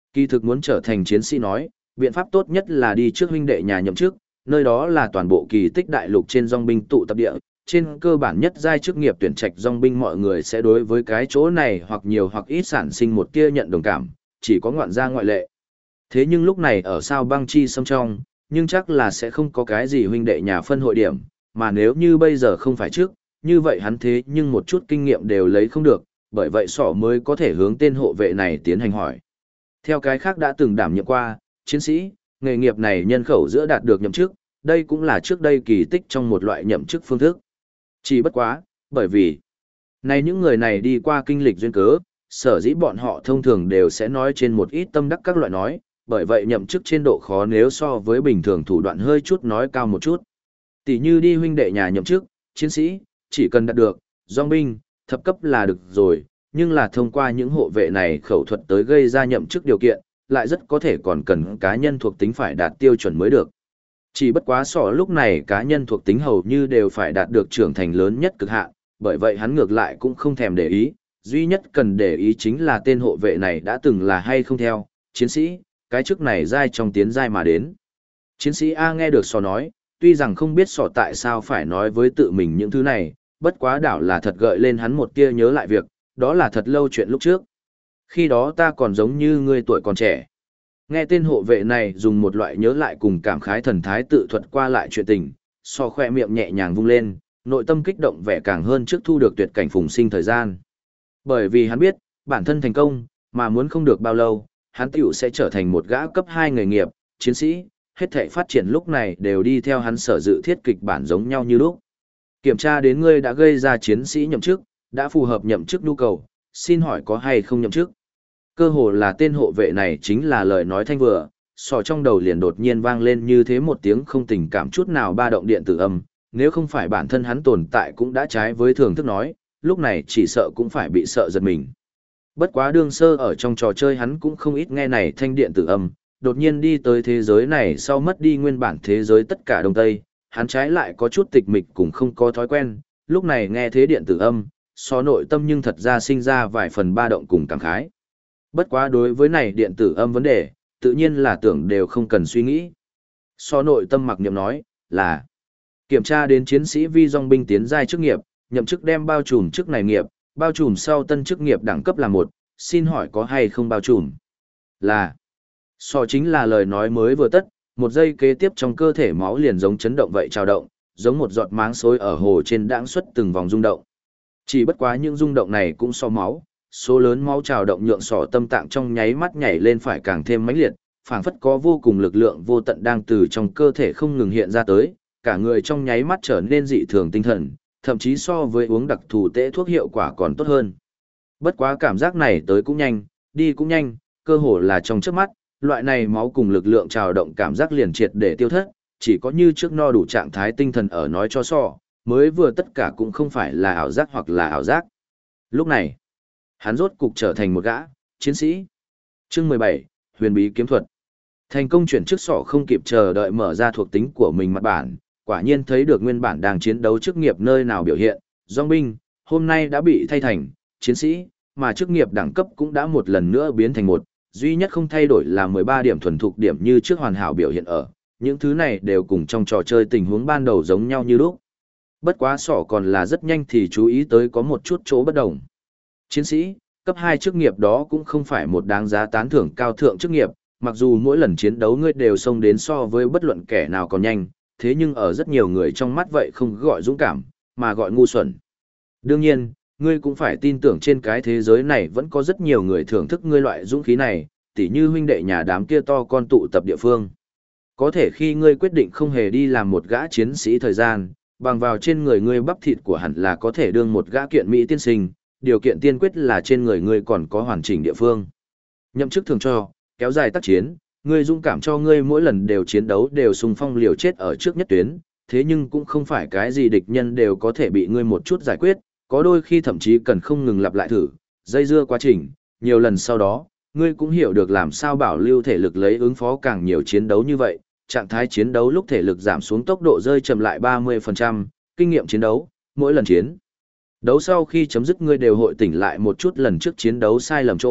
Kỳ thực muốn trở thành chiến sĩ nói, biện pháp tốt nhất là đi trước huynh đệ nhà nhậm chức, nơi đó là toàn bộ kỳ tích đại lục trên dòng binh tụ tập địa, trên cơ bản nhất giai chức nghiệp tuyển trạch dòng binh mọi người sẽ đối với cái chỗ này hoặc nhiều hoặc ít sản sinh một tia nhận đồng cảm, chỉ có ngoạn gia ngoại lệ. Thế nhưng lúc này ở sao băng chi sông trong, nhưng chắc là sẽ không có cái gì huynh đệ nhà phân hội điểm, mà nếu như bây giờ không phải trước, như vậy hắn thế nhưng một chút kinh nghiệm đều lấy không được, bởi vậy sỏ mới có thể hướng tên hộ vệ này tiến hành hỏi. Theo cái khác đã từng đảm nhiệm qua, chiến sĩ, nghề nghiệp này nhân khẩu giữa đạt được nhậm chức, đây cũng là trước đây kỳ tích trong một loại nhậm chức phương thức. Chỉ bất quá, bởi vì này những người này đi qua kinh lịch duyên cớ, sở dĩ bọn họ thông thường đều sẽ nói trên một ít tâm đắc các loại nói, bởi vậy nhậm chức trên độ khó nếu so với bình thường thủ đoạn hơi chút nói cao một chút. Tỷ như đi huynh đệ nhà nhậm chức, chiến sĩ, chỉ cần đạt được, dòng binh, thập cấp là được rồi, nhưng là thông qua những hộ vệ này khẩu thuật tới gây ra nhậm chức điều kiện, lại rất có thể còn cần cá nhân thuộc tính phải đạt tiêu chuẩn mới được. Chỉ bất quá sỏ lúc này cá nhân thuộc tính hầu như đều phải đạt được trưởng thành lớn nhất cực hạn, bởi vậy hắn ngược lại cũng không thèm để ý, duy nhất cần để ý chính là tên hộ vệ này đã từng là hay không theo, chiến sĩ, cái chức này giai trong tiến giai mà đến. Chiến sĩ A nghe được sỏ nói, tuy rằng không biết sỏ tại sao phải nói với tự mình những thứ này, bất quá đảo là thật gợi lên hắn một tia nhớ lại việc, đó là thật lâu chuyện lúc trước. Khi đó ta còn giống như ngươi tuổi còn trẻ. Nghe tên hộ vệ này dùng một loại nhớ lại cùng cảm khái thần thái tự thuật qua lại chuyện tình, so khoe miệng nhẹ nhàng vung lên, nội tâm kích động vẻ càng hơn trước thu được tuyệt cảnh phùng sinh thời gian. Bởi vì hắn biết, bản thân thành công, mà muốn không được bao lâu, hắn tiểu sẽ trở thành một gã cấp 2 nghề nghiệp, chiến sĩ, hết thảy phát triển lúc này đều đi theo hắn sở dự thiết kịch bản giống nhau như lúc. Kiểm tra đến ngươi đã gây ra chiến sĩ nhậm chức, đã phù hợp nhậm chức nhu cầu, xin hỏi có hay không nhậm chức. Cơ hồ là tên hộ vệ này chính là lời nói thanh vừa, sò trong đầu liền đột nhiên vang lên như thế một tiếng không tình cảm chút nào ba động điện tử âm, nếu không phải bản thân hắn tồn tại cũng đã trái với thường thức nói, lúc này chỉ sợ cũng phải bị sợ giật mình. Bất quá đương sơ ở trong trò chơi hắn cũng không ít nghe này thanh điện tử âm, đột nhiên đi tới thế giới này sau mất đi nguyên bản thế giới tất cả đông tây, hắn trái lại có chút tịch mịch cũng không có thói quen, lúc này nghe thế điện tử âm, so nội tâm nhưng thật ra sinh ra vài phần ba động cùng cảm khái. Bất quá đối với này điện tử âm vấn đề, tự nhiên là tưởng đều không cần suy nghĩ. So nội tâm mặc niệm nói, là kiểm tra đến chiến sĩ vi dòng binh tiến giai chức nghiệp, nhậm chức đem bao trùm chức này nghiệp, bao trùm sau tân chức nghiệp đẳng cấp là 1, xin hỏi có hay không bao trùm? Là. So chính là lời nói mới vừa tất, một giây kế tiếp trong cơ thể máu liền giống chấn động vậy trào động, giống một giọt máng xối ở hồ trên đãng xuất từng vòng rung động. Chỉ bất quá những rung động này cũng so máu, số lớn máu trào động nhượng sọ tâm tạng trong nháy mắt nhảy lên phải càng thêm mãnh liệt, phảng phất có vô cùng lực lượng vô tận đang từ trong cơ thể không ngừng hiện ra tới, cả người trong nháy mắt trở nên dị thường tinh thần, thậm chí so với uống đặc thù tễ thuốc hiệu quả còn tốt hơn. Bất quá cảm giác này tới cũng nhanh, đi cũng nhanh, cơ hồ là trong chớp mắt, loại này máu cùng lực lượng trào động cảm giác liền triệt để tiêu thất, chỉ có như trước no đủ trạng thái tinh thần ở nói cho sọ, mới vừa tất cả cũng không phải là ảo giác hoặc là ảo giác. Lúc này, hắn rốt cục trở thành một gã chiến sĩ. Chương 17, Huyền bí kiếm thuật. Thành công chuyển chức sọ không kịp chờ đợi mở ra thuộc tính của mình mặt bản, quả nhiên thấy được nguyên bản đang chiến đấu chức nghiệp nơi nào biểu hiện, dòng binh, hôm nay đã bị thay thành chiến sĩ, mà chức nghiệp đẳng cấp cũng đã một lần nữa biến thành 1, duy nhất không thay đổi là 13 điểm thuần thục điểm như trước hoàn hảo biểu hiện ở, những thứ này đều cùng trong trò chơi tình huống ban đầu giống nhau như lúc. Bất quá sỏ còn là rất nhanh thì chú ý tới có một chút chỗ bất đồng. Chiến sĩ, cấp 2 chức nghiệp đó cũng không phải một đáng giá tán thưởng cao thượng chức nghiệp, mặc dù mỗi lần chiến đấu ngươi đều xông đến so với bất luận kẻ nào còn nhanh, thế nhưng ở rất nhiều người trong mắt vậy không gọi dũng cảm, mà gọi ngu xuẩn. Đương nhiên, ngươi cũng phải tin tưởng trên cái thế giới này vẫn có rất nhiều người thưởng thức ngươi loại dũng khí này, tỉ như huynh đệ nhà đám kia to con tụ tập địa phương. Có thể khi ngươi quyết định không hề đi làm một gã chiến sĩ thời gian, bằng vào trên người ngươi bắp thịt của hẳn là có thể đương một gã kiện mỹ tiên sinh, điều kiện tiên quyết là trên người ngươi còn có hoàn chỉnh địa phương. Nhậm chức thường cho, kéo dài tác chiến, ngươi dũng cảm cho ngươi mỗi lần đều chiến đấu đều xung phong liều chết ở trước nhất tuyến, thế nhưng cũng không phải cái gì địch nhân đều có thể bị ngươi một chút giải quyết, có đôi khi thậm chí cần không ngừng lặp lại thử, dây dưa quá trình, nhiều lần sau đó, ngươi cũng hiểu được làm sao bảo lưu thể lực lấy ứng phó càng nhiều chiến đấu như vậy, trạng thái chiến đấu lúc thể lực giảm xuống tốc độ rơi chậm lại 30%, kinh nghiệm chiến đấu, mỗi lần chiến đấu sau khi chấm dứt ngươi đều hội tỉnh lại một chút lần trước chiến đấu sai lầm chỗ,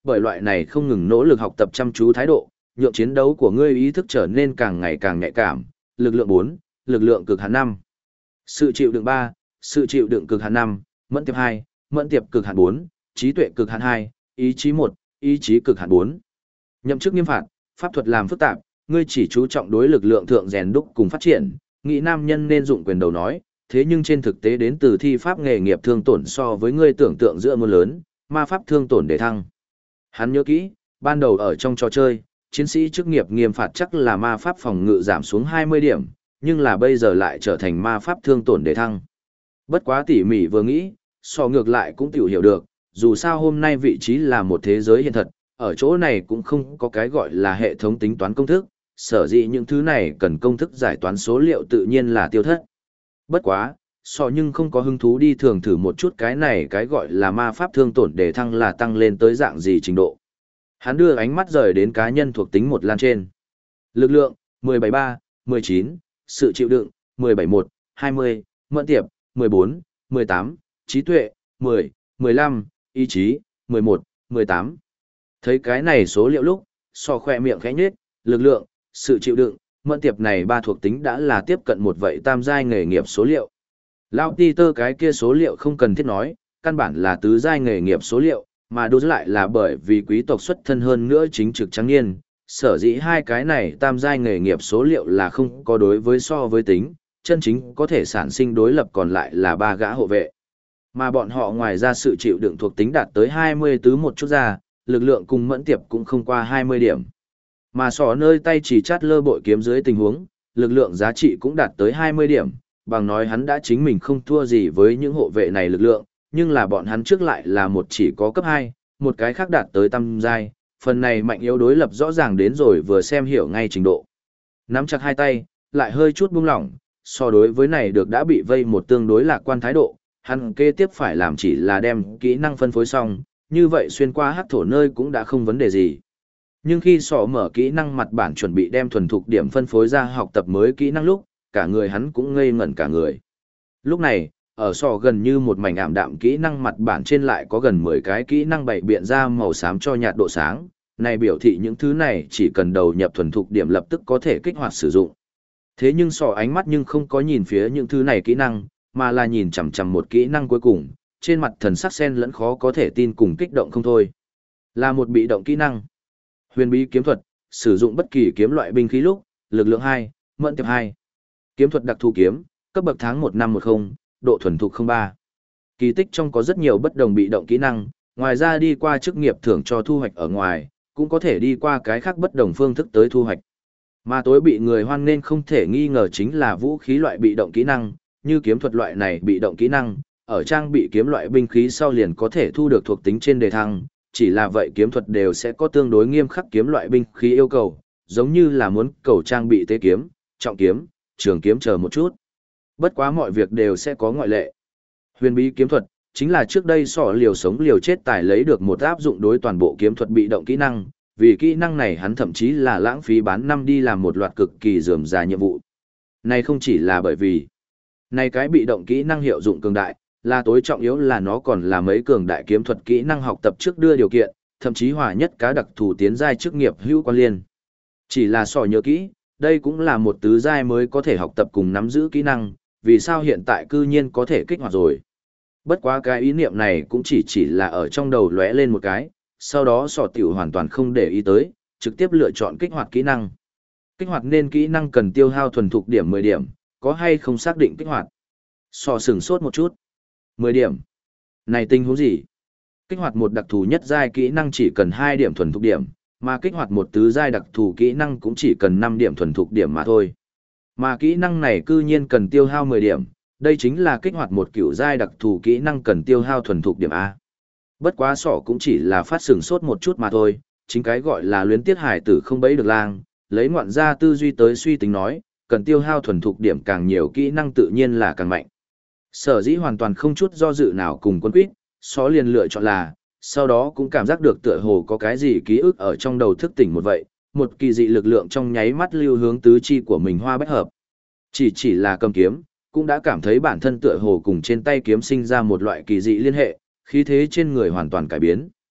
bởi loại này không ngừng nỗ lực học tập chăm chú thái độ, nhượng chiến đấu của ngươi ý thức trở nên càng ngày càng nhạy cảm. Lực lượng 4, lực lượng cực hạn 5. Sự chịu đựng 3, sự chịu đựng cực hạn 5, mẫn tiệp 2, mẫn tiệp cực hạn 4, trí tuệ cực hạn 2, ý chí 1, ý chí cực hạn 4. Nhậm chức nghiêm phạt, pháp thuật làm phức tạp, ngươi chỉ chú trọng đối lực lượng thượng rèn đúc cùng phát triển, nghĩ nam nhân nên dụng quyền đầu nói, thế nhưng trên thực tế đến từ thi pháp nghề nghiệp thương tổn so với ngươi tưởng tượng giữa muôn lớn, ma pháp thương tổn để thăng. Hắn nhớ kỹ, ban đầu ở trong trò chơi, chiến sĩ chức nghiệp nghiêm phạt chắc là ma pháp phòng ngự giảm xuống 20 điểm, nhưng là bây giờ lại trở thành ma pháp thương tổn để thăng. Bất quá tỉ mỉ vừa nghĩ, so ngược lại cũng tiểu hiểu được, dù sao hôm nay vị trí là một thế giới hiện thật, ở chỗ này cũng không có cái gọi là hệ thống tính toán công thức, sở dĩ những thứ này cần công thức giải toán số liệu tự nhiên là tiêu thất. Bất quá, nhưng không có hứng thú đi thường thử một chút cái này cái gọi là ma pháp thương tổn để thăng là tăng lên tới dạng gì trình độ. Hắn đưa ánh mắt rời đến cá nhân thuộc tính một lan trên. Lực lượng, 17-3, 19, sự chịu đựng, 17-1, 20, mẫn tiệp, 14, 18, trí tuệ, 10, 15, ý chí, 11, 18. Thấy cái này số liệu lúc, khoe miệng khẽ nhếch, lực lượng, sự chịu đựng, mẫn tiệp này ba thuộc tính đã là tiếp cận một vậy tam giai nghề nghiệp số liệu. Lao Peter cái kia số liệu không cần thiết nói, căn bản là tứ giai nghề nghiệp số liệu, mà đối lại là bởi vì quý tộc xuất thân hơn nữa chính trực trắng niên, sở dĩ hai cái này tam giai nghề nghiệp số liệu là không có đối với so với tính, chân chính có thể sản sinh đối lập còn lại là ba gã hộ vệ. Mà bọn họ ngoài ra sự chịu đựng thuộc tính đạt tới 20 tứ một chút ra, lực lượng cùng mẫn tiệp cũng không qua 20 điểm. Mà nơi tay chỉ chát lơ bội kiếm dưới tình huống, lực lượng giá trị cũng đạt tới 20 điểm, bằng nói hắn đã chính mình không thua gì với những hộ vệ này lực lượng, nhưng là bọn hắn trước lại là một chỉ có cấp 2, một cái khác đạt tới tam giai, phần này mạnh yếu đối lập rõ ràng đến rồi vừa xem hiểu ngay trình độ. Nắm chặt hai tay, lại hơi chút buông lỏng, đối với này được đã bị vây một tương đối lạc quan thái độ, hắn kế tiếp phải làm chỉ là đem kỹ năng phân phối xong, như vậy xuyên qua hắc thổ nơi cũng đã không vấn đề gì. Nhưng khi mở kỹ năng mặt bản chuẩn bị đem thuần thục điểm phân phối ra học tập mới kỹ năng lúc, cả người hắn cũng ngây ngẩn cả người. Lúc này, ở gần như một mảnh ảm đạm kỹ năng mặt bản trên lại có gần 10 cái kỹ năng bày biện ra màu xám cho nhạt độ sáng, này biểu thị những thứ này chỉ cần đầu nhập thuần thục điểm lập tức có thể kích hoạt sử dụng. Thế nhưng ánh mắt nhưng không có nhìn phía những thứ này kỹ năng, mà là nhìn chằm chằm một kỹ năng cuối cùng, trên mặt thần sắc xen lẫn khó có thể tin cùng kích động không thôi. Là một bị động kỹ năng. Huyền bí kiếm thuật, sử dụng bất kỳ kiếm loại binh khí lúc, lực lượng 2, mẫn tiệp 2. Kiếm thuật đặc thù kiếm, cấp bậc tháng 1 năm 10, độ thuần thục 03. Kỳ tích trong có rất nhiều bất đồng bị động kỹ năng, ngoài ra đi qua chức nghiệp thưởng cho thu hoạch ở ngoài, cũng có thể đi qua cái khác bất đồng phương thức tới thu hoạch. Mà tối bị người hoan nên không thể nghi ngờ chính là vũ khí loại bị động kỹ năng, như kiếm thuật loại này bị động kỹ năng, ở trang bị kiếm loại binh khí sau liền có thể thu được thuộc tính trên đề thăng, chỉ là vậy kiếm thuật đều sẽ có tương đối nghiêm khắc kiếm loại binh khí yêu cầu, giống như là muốn cầu trang bị tế kiếm, trọng kiếm, trường kiếm chờ một chút. Bất quá mọi việc đều sẽ có ngoại lệ. Huyền bí kiếm thuật chính là trước đây liều sống liều chết tài lấy được một áp dụng đối toàn bộ kiếm thuật bị động kỹ năng, vì kỹ năng này hắn thậm chí là lãng phí bán năm đi làm một loạt cực kỳ rườm rà nhiệm vụ. Này không chỉ là bởi vì này cái bị động kỹ năng hiệu dụng cường đại, là tối trọng yếu là nó còn là mấy cường đại kiếm thuật kỹ năng học tập trước đưa điều kiện, thậm chí hòa nhất cá đặc thù tiến giai chức nghiệp hữu quan liên. Chỉ là nhớ kỹ, đây cũng là một tứ giai mới có thể học tập cùng nắm giữ kỹ năng, vì sao hiện tại cư nhiên có thể kích hoạt rồi. Bất quá cái ý niệm này cũng chỉ là ở trong đầu lóe lên một cái, sau đó tiểu hoàn toàn không để ý tới, trực tiếp lựa chọn kích hoạt kỹ năng. Kích hoạt nên kỹ năng cần tiêu hao thuần thục điểm 10 điểm, có hay không xác định kích hoạt. Sửng sốt một chút. 10 điểm. Này tình huống gì? Kích hoạt một đặc thù nhất giai kỹ năng chỉ cần 2 điểm thuần thục điểm, mà kích hoạt một tứ giai đặc thù kỹ năng cũng chỉ cần 5 điểm thuần thục điểm mà thôi. Mà kỹ năng này cư nhiên cần tiêu hao 10 điểm, đây chính là kích hoạt một cửu giai đặc thù kỹ năng cần tiêu hao thuần thục điểm A. Bất quá cũng chỉ là phát sửng sốt một chút mà thôi, chính cái gọi là luyến tiết hải tử không bấy được lang, lấy ngoạn gia tư duy tới suy tính nói, cần tiêu hao thuần thục điểm càng nhiều kỹ năng tự nhiên là càng mạnh. Sở dĩ hoàn toàn không chút do dự nào cùng quân quýt, liền lựa chọn là, sau đó cũng cảm giác được tựa hồ có cái gì ký ức ở trong đầu thức tỉnh một vậy, một kỳ dị lực lượng trong nháy mắt lưu hướng tứ chi của mình hoa bách hợp. Chỉ là cầm kiếm, cũng đã cảm thấy bản thân tựa hồ cùng trên tay kiếm sinh ra một loại kỳ dị liên hệ, khí thế trên người hoàn toàn cải biến.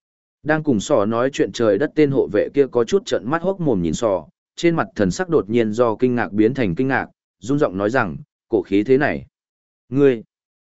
Đang cùng sò nói chuyện trời đất tên hộ vệ kia có chút trợn mắt hốc mồm nhìn sò, trên mặt thần sắc đột nhiên do kinh ngạc biến thành kinh ngạc, run giọng nói rằng, cổ khí thế này. Ngươi,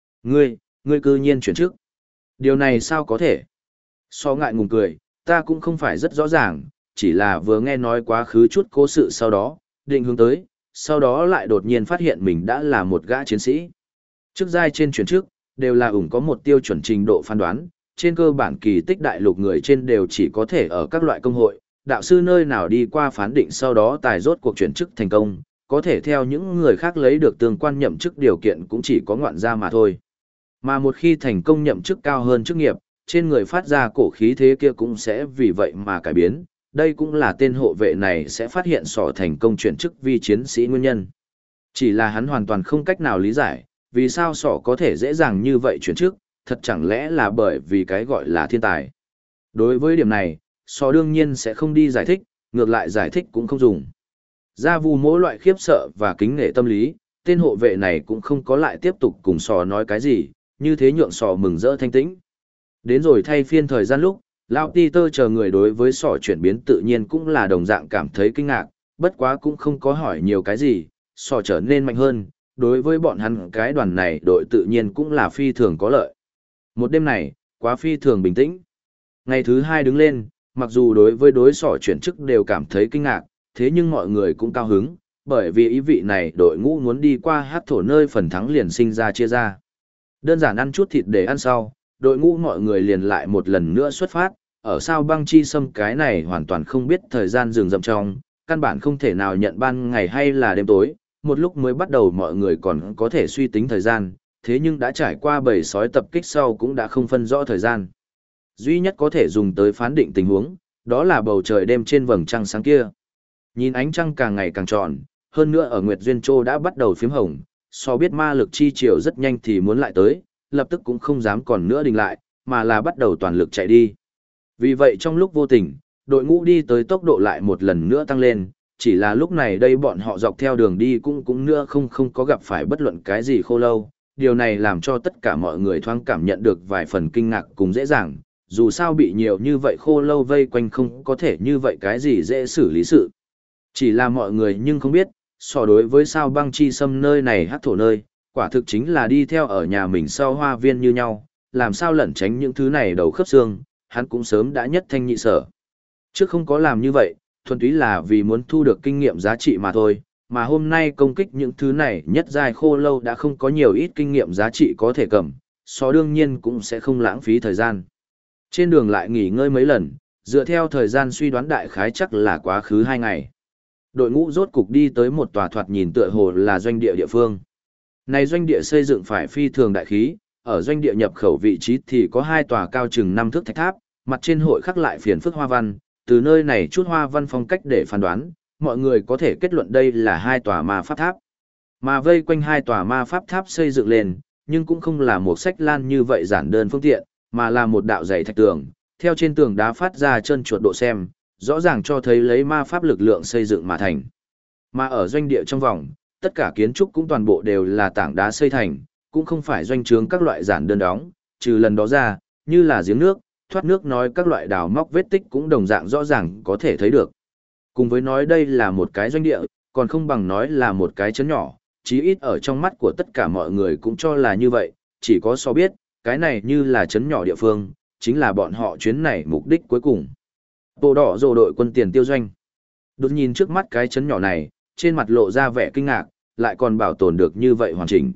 ngươi cư nhiên chuyển chức. Điều này sao có thể? Sò ngại ngùng cười, ta cũng không phải rất rõ ràng, chỉ là vừa nghe nói quá khứ chút cố sự sau đó, định hướng tới, sau đó lại đột nhiên phát hiện mình đã là một gã chiến sĩ. Chức giai trên chuyển chức, đều là có một tiêu chuẩn trình độ phán đoán, trên cơ bản kỳ tích đại lục người trên đều chỉ có thể ở các loại công hội, đạo sư nơi nào đi qua phán định sau đó tài rốt cuộc chuyển chức thành công, có thể theo những người khác lấy được tương quan nhậm chức điều kiện cũng chỉ có ngoạn gia mà thôi. Mà một khi thành công nhậm chức cao hơn chức nghiệp, trên người phát ra cổ khí thế kia cũng sẽ vì vậy mà cải biến, đây cũng là tên hộ vệ này sẽ phát hiện sỏ thành công chuyển chức vi chiến sĩ nguyên nhân. Chỉ là hắn hoàn toàn không cách nào lý giải, vì sao sỏ có thể dễ dàng như vậy chuyển chức, thật chẳng lẽ là bởi vì cái gọi là thiên tài. Đối với điểm này, sỏ đương nhiên sẽ không đi giải thích, ngược lại giải thích cũng không dùng. Ra vu mỗi loại khiếp sợ và kính nể tâm lý, tên hộ vệ này cũng không có lại tiếp tục cùng sỏ nói cái gì, như thế nhượng sỏ mừng rỡ thanh tĩnh. Đến rồi thay phiên thời gian lúc, Lão Peter chờ người đối với sỏ chuyển biến tự nhiên cũng là đồng dạng cảm thấy kinh ngạc, bất quá cũng không có hỏi nhiều cái gì, sỏ trở nên mạnh hơn, đối với bọn hắn cái đoàn này đội tự nhiên cũng là phi thường có lợi. Một đêm này, quá phi thường bình tĩnh. Ngày thứ hai đứng lên, mặc dù đối với đối sỏ chuyển chức đều cảm thấy kinh ngạc, thế nhưng mọi người cũng cao hứng, bởi vì ý vị này đội ngũ muốn đi qua hát thổ nơi phần thắng liền sinh ra chia ra. Đơn giản ăn chút thịt để ăn sau, đội ngũ mọi người liền lại một lần nữa xuất phát, ở sao băng chi xâm cái này hoàn toàn không biết thời gian rừng rậm trong, căn bản không thể nào nhận ban ngày hay là đêm tối, một lúc mới bắt đầu mọi người còn có thể suy tính thời gian, thế nhưng đã trải qua bầy sói tập kích sau cũng đã không phân rõ thời gian. Duy nhất có thể dùng tới phán định tình huống, đó là bầu trời đêm trên vầng trăng sáng kia. Nhìn ánh trăng càng ngày càng tròn, hơn nữa ở Nguyệt Duyên Châu đã bắt đầu phím hồng, so biết ma lực chi chiều rất nhanh thì muốn lại tới, lập tức cũng không dám còn nữa đình lại, mà là bắt đầu toàn lực chạy đi. Vì vậy trong lúc vô tình, đội ngũ đi tới tốc độ lại một lần nữa tăng lên, chỉ là lúc này đây bọn họ dọc theo đường đi cũng nữa không có gặp phải bất luận cái gì khô lâu, điều này làm cho tất cả mọi người thoáng cảm nhận được vài phần kinh ngạc cùng dễ dàng, dù sao bị nhiều như vậy khô lâu vây quanh không có thể như vậy cái gì dễ xử lý sự. Chỉ là mọi người nhưng không biết, so đối với sao băng chi xâm nơi này hát thổ nơi, quả thực chính là đi theo ở nhà mình sau hoa viên như nhau, làm sao lẩn tránh những thứ này đầu khớp xương, hắn cũng sớm đã nhất thanh nhị sở. Trước không có làm như vậy, thuần túy là vì muốn thu được kinh nghiệm giá trị mà thôi, mà hôm nay công kích những thứ này nhất dài khô lâu đã không có nhiều ít kinh nghiệm giá trị có thể cầm, so đương nhiên cũng sẽ không lãng phí thời gian. Trên đường lại nghỉ ngơi mấy lần, dựa theo thời gian suy đoán đại khái chắc là quá khứ 2 ngày. Đội ngũ rốt cục đi tới một tòa thoạt nhìn tựa hồ là doanh địa địa phương. Này doanh địa xây dựng phải phi thường đại khí, ở doanh địa nhập khẩu vị trí thì có 2 tòa cao chừng 5 thước thạch tháp, mặt trên hội khắc lại phiền phức hoa văn, từ nơi này chút hoa văn phong cách để phán đoán, mọi người có thể kết luận đây là 2 tòa ma pháp tháp. Mà vây quanh 2 tòa ma pháp tháp xây dựng lên, nhưng cũng không là một sách lan như vậy giản đơn phương tiện, mà là một đạo dày thạch tường, theo trên tường đá phát ra chân chuột độ xem, rõ ràng cho thấy lấy ma pháp lực lượng xây dựng mà thành. Mà ở doanh địa trong vòng, tất cả kiến trúc cũng toàn bộ đều là tảng đá xây thành, cũng không phải doanh trướng các loại giản đơn đóng, trừ lần đó ra, như là giếng nước, thoát nước nói các loại đào móc vết tích cũng đồng dạng rõ ràng có thể thấy được. Cùng với nói đây là một cái doanh địa, còn không bằng nói là một cái trấn nhỏ, chí ít ở trong mắt của tất cả mọi người cũng cho là như vậy, chỉ có so biết, cái này như là trấn nhỏ địa phương, chính là bọn họ chuyến này mục đích cuối cùng. Bộ đỏ rồ đội quân tiền tiêu doanh. Đột nhìn trước mắt cái trấn nhỏ này, trên mặt lộ ra vẻ kinh ngạc, lại còn bảo tồn được như vậy hoàn chỉnh.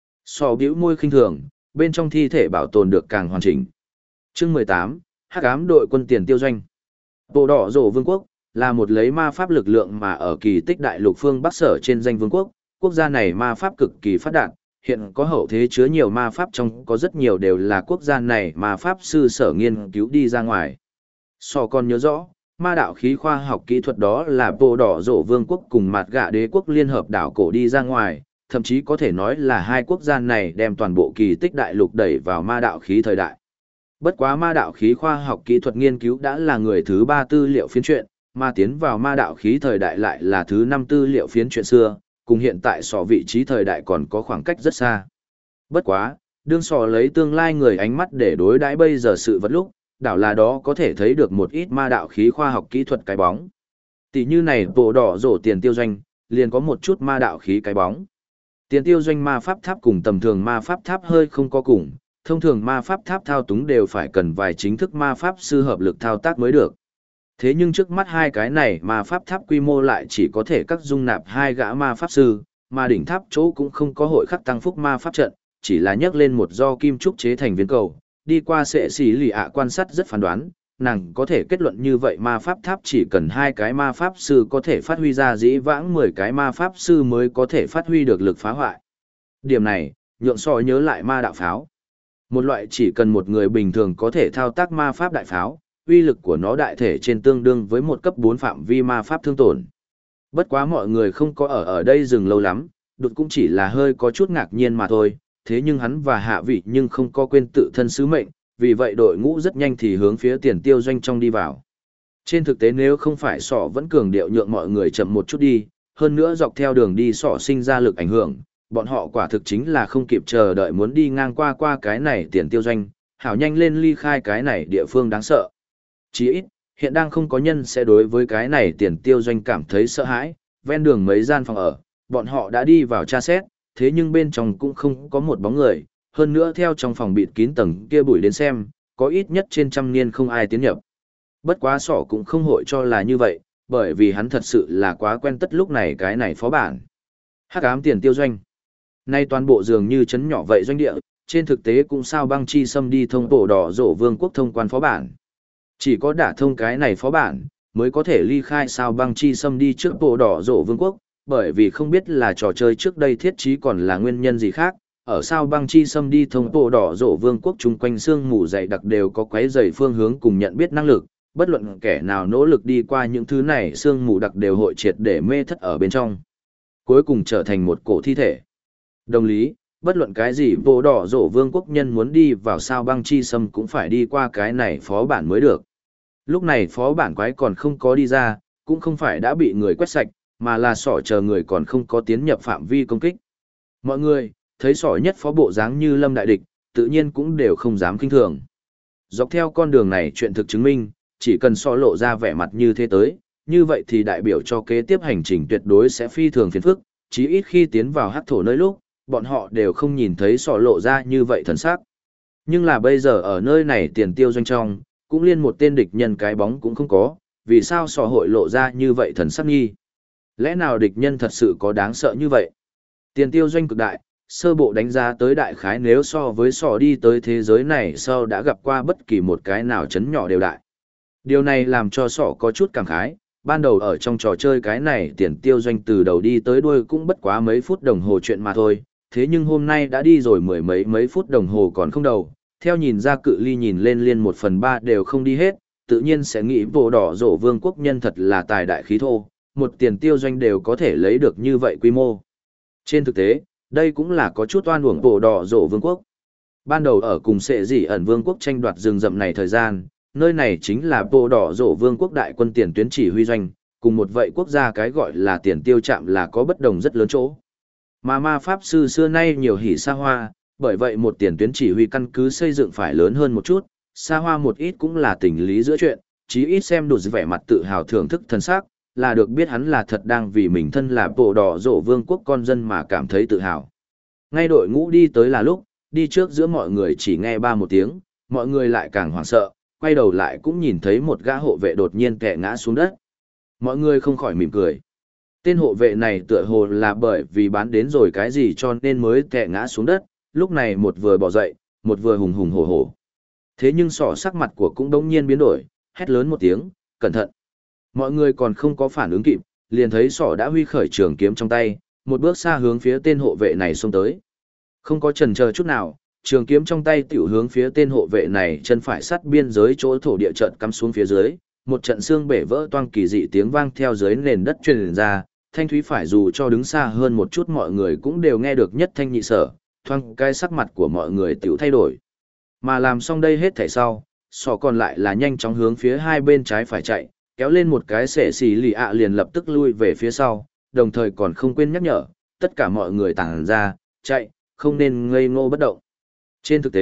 So bĩu môi khinh thường, bên trong thi thể bảo tồn được càng hoàn chỉnh. Chương 18, Hắc ám đội quân tiền tiêu doanh. Bộ đỏ rồ vương quốc là một lấy ma pháp lực lượng mà ở kỳ tích đại lục phương Bắc sở trên danh vương quốc, quốc gia này ma pháp cực kỳ phát đạt, hiện có hậu thế chứa nhiều ma pháp trong có rất nhiều đều là quốc gia này ma pháp sư sở nghiên cứu đi ra ngoài. So còn nhớ rõ, ma đạo khí khoa học kỹ thuật đó là bộ đỏ rổ vương quốc cùng mạt gạ đế quốc liên hợp đảo cổ đi ra ngoài, thậm chí có thể nói là hai quốc gia này đem toàn bộ kỳ tích đại lục đẩy vào ma đạo khí thời đại. Bất quá ma đạo khí khoa học kỹ thuật nghiên cứu đã là người thứ 3 tư liệu phiến truyện, mà tiến vào ma đạo khí thời đại lại là thứ 5 tư liệu phiến truyện xưa, cùng hiện tại so vị trí thời đại còn có khoảng cách rất xa. Bất quá, đương sò lấy tương lai người ánh mắt để đối đãi bây giờ sự vật lúc, đảo là đó có thể thấy được một ít ma đạo khí khoa học kỹ thuật cái bóng. Tỷ như này bộ đỏ rổ tiền tiêu doanh, liền có một chút ma đạo khí cái bóng. Tiền tiêu doanh ma pháp tháp cùng tầm thường ma pháp tháp hơi không có cùng, thông thường ma pháp tháp thao túng đều phải cần vài chính thức ma pháp sư hợp lực thao tác mới được. Thế nhưng trước mắt hai cái này ma pháp tháp quy mô lại chỉ có thể cắt dung nạp hai gã ma pháp sư, mà đỉnh tháp chỗ cũng không có hội khắc tăng phúc ma pháp trận, chỉ là nhấc lên một do kim trúc chế thành viên cầu, đi qua sệ xỉ lì ạ quan sát rất phán đoán, nàng có thể kết luận như vậy ma pháp tháp chỉ cần hai cái ma pháp sư có thể phát huy ra dĩ vãng 10 cái ma pháp sư mới có thể phát huy được lực phá hoại. Điểm này, nhượng soi nhớ lại ma đạo pháo. Một loại chỉ cần một người bình thường có thể thao tác ma pháp đại pháo, uy lực của nó đại thể trên tương đương với một cấp 4 phạm vi ma pháp thương tổn. Bất quá mọi người không có ở đây dừng lâu lắm, đột cũng chỉ là hơi có chút ngạc nhiên mà thôi, thế nhưng hắn và hạ vị nhưng không có quên tự thân sứ mệnh, vì vậy đội ngũ rất nhanh thì hướng phía tiền tiêu doanh trong đi vào. Trên thực tế nếu không phải sọ vẫn cường điệu nhượng mọi người chậm một chút đi, hơn nữa dọc theo đường đi sọ sinh ra lực ảnh hưởng, bọn họ quả thực chính là không kịp chờ đợi muốn đi ngang qua cái này tiền tiêu doanh, hảo nhanh lên ly khai cái này địa phương đáng sợ. Chỉ ít, hiện đang không có nhân sẽ đối với cái này tiền tiêu doanh cảm thấy sợ hãi, ven đường mấy gian phòng ở, bọn họ đã đi vào tra xét, thế nhưng bên trong cũng không có một bóng người, hơn nữa theo trong phòng bịt kín tầng kia bụi đến xem, có ít nhất trên trăm niên không ai tiến nhập. Bất quá sỏ cũng không hội cho là như vậy, bởi vì hắn thật sự là quá quen tất lúc này cái này phó bản. Hắc ám tiền tiêu doanh. Nay toàn bộ dường như chấn nhỏ vậy doanh địa, trên thực tế cũng sao băng chi xâm đi thông bộ đỏ rổ vương quốc thông quan phó bản. Chỉ có đả thông cái này phó bản, mới có thể ly khai sao băng chi xâm đi trước bộ đỏ rổ vương quốc, bởi vì không biết là trò chơi trước đây thiết trí còn là nguyên nhân gì khác, ở sao băng chi xâm đi thông bộ đỏ rổ vương quốc chung quanh xương mù dày đặc đều có quấy dày phương hướng cùng nhận biết năng lực, bất luận kẻ nào nỗ lực đi qua những thứ này xương mù đặc đều hội triệt để mê thất ở bên trong. Cuối cùng trở thành một cổ thi thể. Đồng lý, bất luận cái gì bộ đỏ rổ vương quốc nhân muốn đi vào sao băng chi xâm cũng phải đi qua cái này phó bản mới được. Lúc này phó bản quái còn không có đi ra, cũng không phải đã bị người quét sạch, mà là sỏ chờ người còn không có tiến nhập phạm vi công kích. Mọi người, thấy sỏ nhất phó bộ dáng như lâm đại địch, tự nhiên cũng đều không dám kinh thường. Dọc theo con đường này chuyện thực chứng minh, chỉ cần sỏ lộ ra vẻ mặt như thế tới, như vậy thì đại biểu cho kế tiếp hành trình tuyệt đối sẽ phi thường phiền phức, chí ít khi tiến vào hắc thổ nơi lúc, bọn họ đều không nhìn thấy sỏ lộ ra như vậy thần sắc. Nhưng là bây giờ ở nơi này tiền tiêu doanh trong, cũng liên một tên địch nhân cái bóng cũng không có, vì sao sỏ hội lộ ra như vậy thần sắc nghi? Lẽ nào địch nhân thật sự có đáng sợ như vậy? Tiền tiêu doanh cực đại, sơ bộ đánh giá tới đại khái nếu so với sỏ đi tới thế giới này sau đã gặp qua bất kỳ một cái nào chấn nhỏ đều đại. Điều này làm cho sỏ có chút cảm khái, ban đầu ở trong trò chơi cái này tiền tiêu doanh từ đầu đi tới đuôi cũng bất quá mấy phút đồng hồ chuyện mà thôi, thế nhưng hôm nay đã đi rồi mười mấy phút đồng hồ còn không đầu, theo nhìn ra cự ly nhìn lên liên 1/3 đều không đi hết, tự nhiên sẽ nghĩ bộ đỏ rổ vương quốc nhân thật là tài đại khí thô, một tiền tiêu doanh đều có thể lấy được như vậy quy mô. Trên thực tế, đây cũng là có chút oan uổng bộ đỏ rổ vương quốc. Ban đầu ở cùng sệ dị ẩn vương quốc tranh đoạt rừng rậm này thời gian, nơi này chính là bộ đỏ rổ vương quốc đại quân tiền tuyến chỉ huy doanh, cùng một vậy quốc gia cái gọi là tiền tiêu trạm là có bất đồng rất lớn chỗ. Mà ma pháp sư xưa nay nhiều hỉ xa hoa, bởi vậy một tiền tuyến chỉ huy căn cứ xây dựng phải lớn hơn một chút, xa hoa một ít cũng là tình lý giữa chuyện, chí ít xem đủ vẻ mặt tự hào thưởng thức thân xác, là được biết hắn là thật đang vì mình thân là bộ đỏ rổ vương quốc con dân mà cảm thấy tự hào. Ngay đội ngũ đi tới là lúc, đi trước giữa mọi người chỉ nghe ba một tiếng, mọi người lại càng hoảng sợ, quay đầu lại cũng nhìn thấy một gã hộ vệ đột nhiên kẻ ngã xuống đất. Mọi người không khỏi mỉm cười. Tên hộ vệ này tựa hồ là bởi vì bán đến rồi cái gì cho nên mới kẻ ngã xuống đất, lúc này một vừa bỏ dậy, một vừa hùng hùng hổ hổ. Thế nhưng sỏ sắc mặt của cũng đống nhiên biến đổi, hét lớn một tiếng, cẩn thận. Mọi người còn không có phản ứng kịp, liền thấy sỏ đã huy khởi trường kiếm trong tay, một bước xa hướng phía tên hộ vệ này xông tới. Không có chần chờ chút nào, trường kiếm trong tay tiểu hướng phía tên hộ vệ này chân phải sắt biên giới chỗ thổ địa trận cắm xuống phía dưới, một trận xương bể vỡ toang kỳ dị tiếng vang theo dưới nền đất truyền ra, thanh thúy phải dù cho đứng xa hơn một chút mọi người cũng đều nghe được nhất thanh nhị sở, thoang cái sắc mặt của mọi người tiểu thay đổi. Mà làm xong đây hết thảy sau, sọ còn lại là nhanh chóng hướng phía hai bên trái phải chạy, kéo lên một cái xệ xì lì ạ liền lập tức lui về phía sau, đồng thời còn không quên nhắc nhở, tất cả mọi người tản ra, chạy, không nên ngây ngô bất động. Trên thực tế,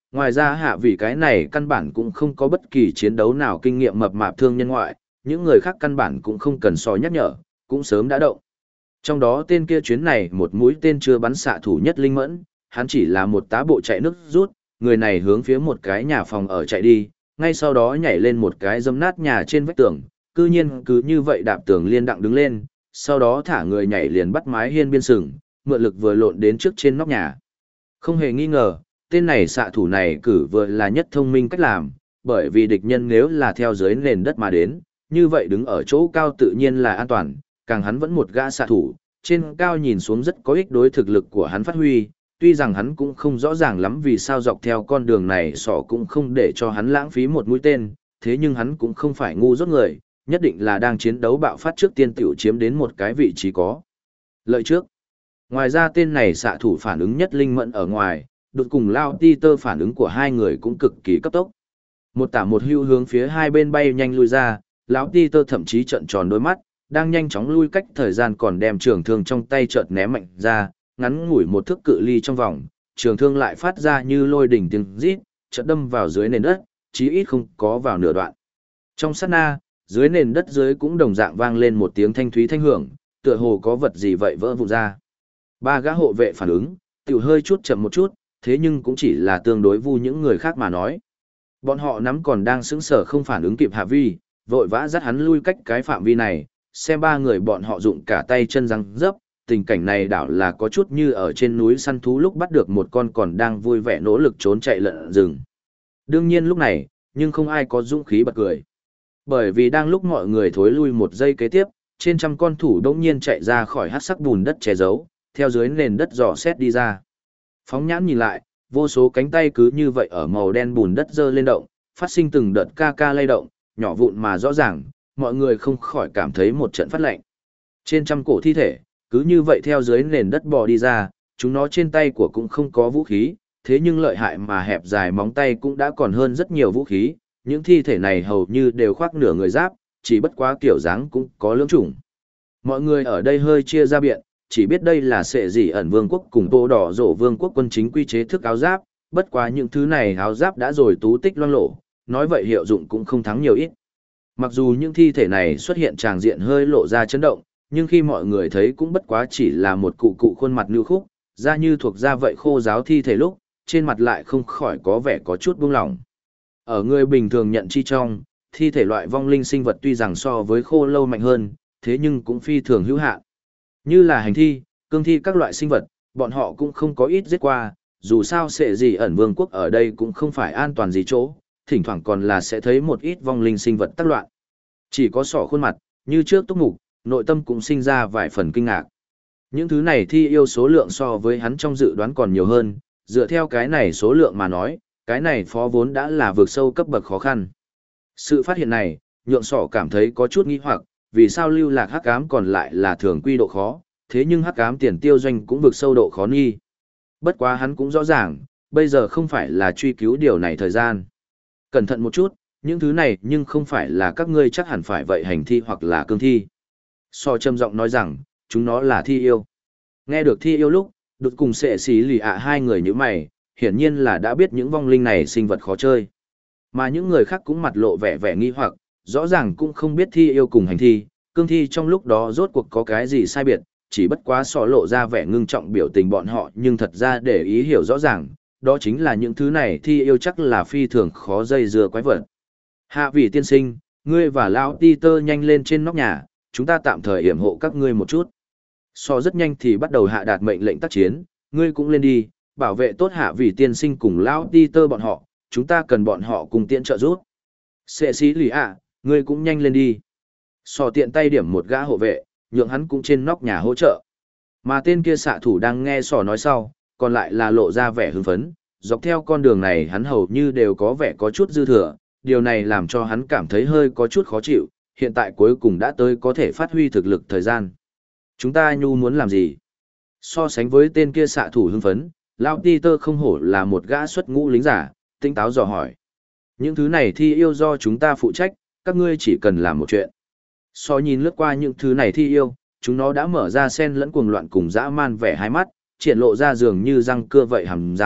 Ngoài ra hạ vì cái này căn bản cũng không có bất kỳ chiến đấu nào kinh nghiệm mập mạp thương nhân ngoại, những người khác căn bản cũng không cần soi nhắc nhở, cũng sớm đã động. Trong đó tên kia chuyến này một mũi tên chưa bắn xạ thủ nhất linh mẫn, hắn chỉ là một tá bộ chạy nước rút, người này hướng phía một cái nhà phòng ở chạy đi, ngay sau đó nhảy lên một cái dâm nát nhà trên vách tường, cư nhiên cứ như vậy đạp tường liên đặng đứng lên, sau đó thả người nhảy liền bắt mái hiên biên sừng, mượn lực vừa lộn đến trước trên nóc nhà. Không hề nghi ngờ, tên này xạ thủ này cử vừa là nhất thông minh cách làm, bởi vì địch nhân nếu là theo dưới nền đất mà đến, như vậy đứng ở chỗ cao tự nhiên là an toàn, càng hắn vẫn một gã xạ thủ, trên cao nhìn xuống rất có ích đối thực lực của hắn phát huy, tuy rằng hắn cũng không rõ ràng lắm vì sao dọc theo con đường này sỏ cũng không để cho hắn lãng phí một mũi tên, thế nhưng hắn cũng không phải ngu dốt người, nhất định là đang chiến đấu bạo phát trước tiên tiểu chiếm đến một cái vị trí có lợi trước. Ngoài ra tên này xạ thủ phản ứng nhất linh mẫn ở ngoài, đột cùng Lao Ti Tơ phản ứng của hai người cũng cực kỳ cấp tốc. Một tả một hưu hướng phía hai bên bay nhanh lui ra, lão Ti Tơ thậm chí trợn tròn đôi mắt, đang nhanh chóng lui cách thời gian còn đem trường thương trong tay chợt ném mạnh ra, ngắn ngủi một thước cự ly trong vòng, trường thương lại phát ra như lôi đỉnh tiếng rít, chợt đâm vào dưới nền đất, chí ít không có vào nửa đoạn. Trong sát na, dưới nền đất dưới cũng đồng dạng vang lên một tiếng thanh thúy thanh hưởng, tựa hồ có vật gì vậy vỡ vụn ra. Ba gã hộ vệ phản ứng, tiểu hơi chút chậm một chút, thế nhưng cũng chỉ là tương đối vu những người khác mà nói. Bọn họ nắm còn đang sững sờ không phản ứng kịp Hạ Vi, vội vã dắt hắn lui cách cái phạm vi này, xem ba người bọn họ dụng cả tay chân răng dấp, tình cảnh này đảo là có chút như ở trên núi săn thú lúc bắt được một con còn đang vui vẻ nỗ lực trốn chạy lợn rừng. Đương nhiên lúc này, nhưng không ai có dũng khí bật cười. Bởi vì đang lúc mọi người thối lui một giây kế tiếp, trên trăm con thủ đống nhiên chạy ra khỏi hắc sắc bùn đất che giấu, theo dưới nền đất dò xét đi ra. Phóng nhãn nhìn lại, vô số cánh tay cứ như vậy ở màu đen bùn đất dơ lên động, phát sinh từng đợt ca ca lay động, nhỏ vụn mà rõ ràng, mọi người không khỏi cảm thấy một trận phát lạnh. Trên trăm cổ thi thể, cứ như vậy theo dưới nền đất bò đi ra, chúng nó trên tay của cũng không có vũ khí, thế nhưng lợi hại mà hẹp dài móng tay cũng đã còn hơn rất nhiều vũ khí, những thi thể này hầu như đều khoác nửa người giáp, chỉ bất quá kiểu dáng cũng có lưỡng chủng. Mọi người ở đây hơi chia ra biện, chỉ biết đây là sệ dị ẩn vương quốc cùng tô đỏ rổ vương quốc quân chính quy chế thức áo giáp, bất quá những thứ này áo giáp đã rồi tú tích loang lổ, nói vậy hiệu dụng cũng không thắng nhiều ít. Mặc dù những thi thể này xuất hiện tràng diện hơi lộ ra chấn động, nhưng khi mọi người thấy cũng bất quá chỉ là một cụ cụ khuôn mặt như khúc, da như thuộc da vậy khô ráo thi thể lúc, trên mặt lại không khỏi có vẻ có chút buông lỏng. Ở người bình thường nhận chi trong, thi thể loại vong linh sinh vật tuy rằng so với khô lâu mạnh hơn, thế nhưng cũng phi thường hữu hạn. Như là hành thi, cương thi các loại sinh vật, bọn họ cũng không có ít giết qua, dù sao sẽ gì ẩn vương quốc ở đây cũng không phải an toàn gì chỗ, thỉnh thoảng còn là sẽ thấy một ít vong linh sinh vật tác loạn. Chỉ có sọ khuôn mặt, như trước túc mục, nội tâm cũng sinh ra vài phần kinh ngạc. Những thứ này thi yêu số lượng so với hắn trong dự đoán còn nhiều hơn, dựa theo cái này số lượng mà nói, cái này phó vốn đã là vượt sâu cấp bậc khó khăn. Sự phát hiện này, nhượng sọ cảm thấy có chút nghi hoặc, vì sao lưu lạc hắc ám còn lại là thường quy độ khó, thế nhưng hắc ám tiền tiêu doanh cũng vượt sâu độ khó nghi. Bất quá hắn cũng rõ ràng, bây giờ không phải là truy cứu điều này thời gian. Cẩn thận một chút, những thứ này nhưng không phải là các ngươi chắc hẳn phải vậy hành thi hoặc là cương thi. So trầm giọng nói rằng, chúng nó là thi yêu. Nghe được thi yêu lúc, đột cùng sệ xí lì ạ hai người như mày, hiển nhiên là đã biết những vong linh này sinh vật khó chơi. Mà những người khác cũng mặt lộ vẻ vẻ nghi hoặc, rõ ràng cũng không biết thi yêu cùng hành thi, cương thi trong lúc đó rốt cuộc có cái gì sai biệt, chỉ bất quá sọ lộ ra vẻ ngưng trọng biểu tình bọn họ nhưng thật ra để ý hiểu rõ ràng, đó chính là những thứ này thi yêu chắc là phi thường khó dây dưa quái vật. Hạ vị tiên sinh, ngươi và lão ti tơ nhanh lên trên nóc nhà, chúng ta tạm thời yểm hộ các ngươi một chút. So rất nhanh thì bắt đầu hạ đạt mệnh lệnh tác chiến, ngươi cũng lên đi, bảo vệ tốt hạ vị tiên sinh cùng lão ti tơ bọn họ, chúng ta cần bọn họ cùng tiện trợ giúp. Sệ sĩ lì ạ, ngươi cũng nhanh lên đi. So tiện tay điểm một gã hộ vệ, nhượng hắn cũng trên nóc nhà hỗ trợ. Mà tên kia xạ thủ đang nghe sò nói sau, còn lại là lộ ra vẻ hưng phấn, dọc theo con đường này hắn hầu như đều có vẻ có chút dư thừa, điều này làm cho hắn cảm thấy hơi có chút khó chịu, hiện tại cuối cùng đã tới có thể phát huy thực lực thời gian. Chúng ta nhu muốn làm gì? So sánh với tên kia xạ thủ hưng phấn, Lão Peter không hổ là một gã xuất ngũ lính giả, tinh táo dò hỏi. Những thứ này thi yêu do chúng ta phụ trách, các ngươi chỉ cần làm một chuyện. So nhìn lướt qua những thứ này thi yêu, chúng nó đã mở ra sen lẫn cuồng loạn cùng dã man vẻ hai mắt, triển lộ ra dường như răng cưa vậy hàm răng,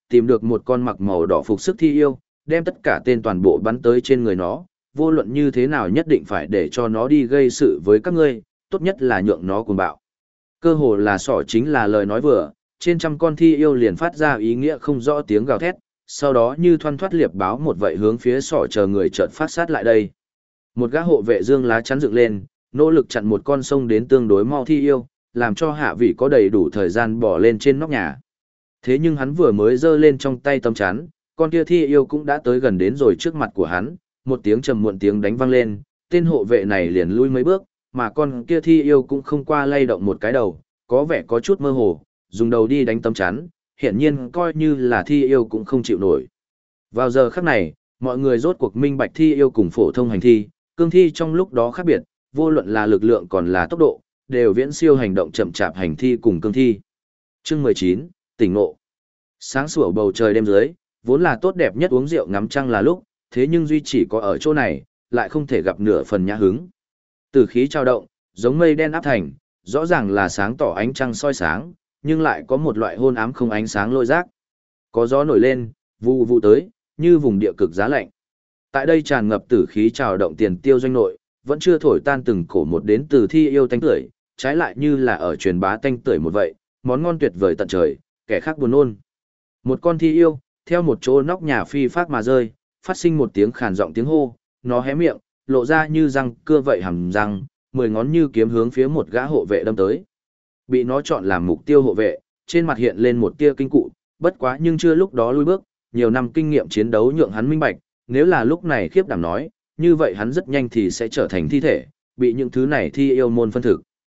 tìm được một con mặc màu đỏ phục sức thi yêu, đem tất cả tên toàn bộ bắn tới trên người nó, vô luận như thế nào nhất định phải để cho nó đi gây sự với các ngươi, tốt nhất là nhượng nó cuồng bạo. Cơ hồ là sỏ chính là lời nói vừa, trên trăm con thi yêu liền phát ra ý nghĩa không rõ tiếng gào thét, sau đó như thoăn thoắt liệp báo một vậy hướng phía sỏ chờ người chợt phát sát lại đây. Một gã hộ vệ dương lá chắn dựng lên, nỗ lực chặn một con sông đến tương đối mau thi yêu, làm cho hạ vị có đầy đủ thời gian bỏ lên trên nóc nhà. Thế nhưng hắn vừa mới giơ lên trong tay tấm chắn, con kia thi yêu cũng đã tới gần đến rồi trước mặt của hắn, một tiếng trầm muộn tiếng đánh vang lên, tên hộ vệ này liền lui mấy bước, mà con kia thi yêu cũng không qua lay động một cái đầu, có vẻ có chút mơ hồ, dùng đầu đi đánh tấm chắn, hiển nhiên coi như là thi yêu cũng không chịu nổi. Vào giờ khắc này, mọi người rốt cuộc minh bạch thi yêu cùng phổ thông hành thi, cương thi trong lúc đó khác biệt, vô luận là lực lượng còn là tốc độ, đều viễn siêu hành động chậm chạp hành thi cùng cương thi. Chương 19, tỉnh ngộ. Sáng sủa bầu trời đêm dưới, vốn là tốt đẹp nhất uống rượu ngắm trăng là lúc, thế nhưng duy chỉ có ở chỗ này, lại không thể gặp nửa phần nhã hứng. Tử khí trao động, giống mây đen áp thành, rõ ràng là sáng tỏ ánh trăng soi sáng, nhưng lại có một loại hôn ám không ánh sáng lôi rác. Có gió nổi lên, vụ vụ tới, như vùng địa cực giá lạnh. Tại đây tràn ngập tử khí trào động tiền tiêu doanh nội, vẫn chưa thổi tan từng cổ một đến từ thi yêu tanh tưởi, trái lại như là ở truyền bá tanh tưởi một vậy, món ngon tuyệt vời tận trời, kẻ khác buồn nôn. Một con thi yêu, theo một chỗ nóc nhà phi phác mà rơi, phát sinh một tiếng khàn giọng tiếng hô, nó hé miệng, lộ ra như răng cưa vậy hàm răng, 10 ngón như kiếm hướng phía một gã hộ vệ đâm tới. Bị nó chọn làm mục tiêu hộ vệ, trên mặt hiện lên một tia kinh cụ, bất quá nhưng chưa lúc đó lui bước, nhiều năm kinh nghiệm chiến đấu nhượng hắn minh bạch, nếu là lúc này khiếp đảm nói, như vậy hắn rất nhanh thì sẽ trở thành thi thể, bị những thứ này thi yêu môn phân thực.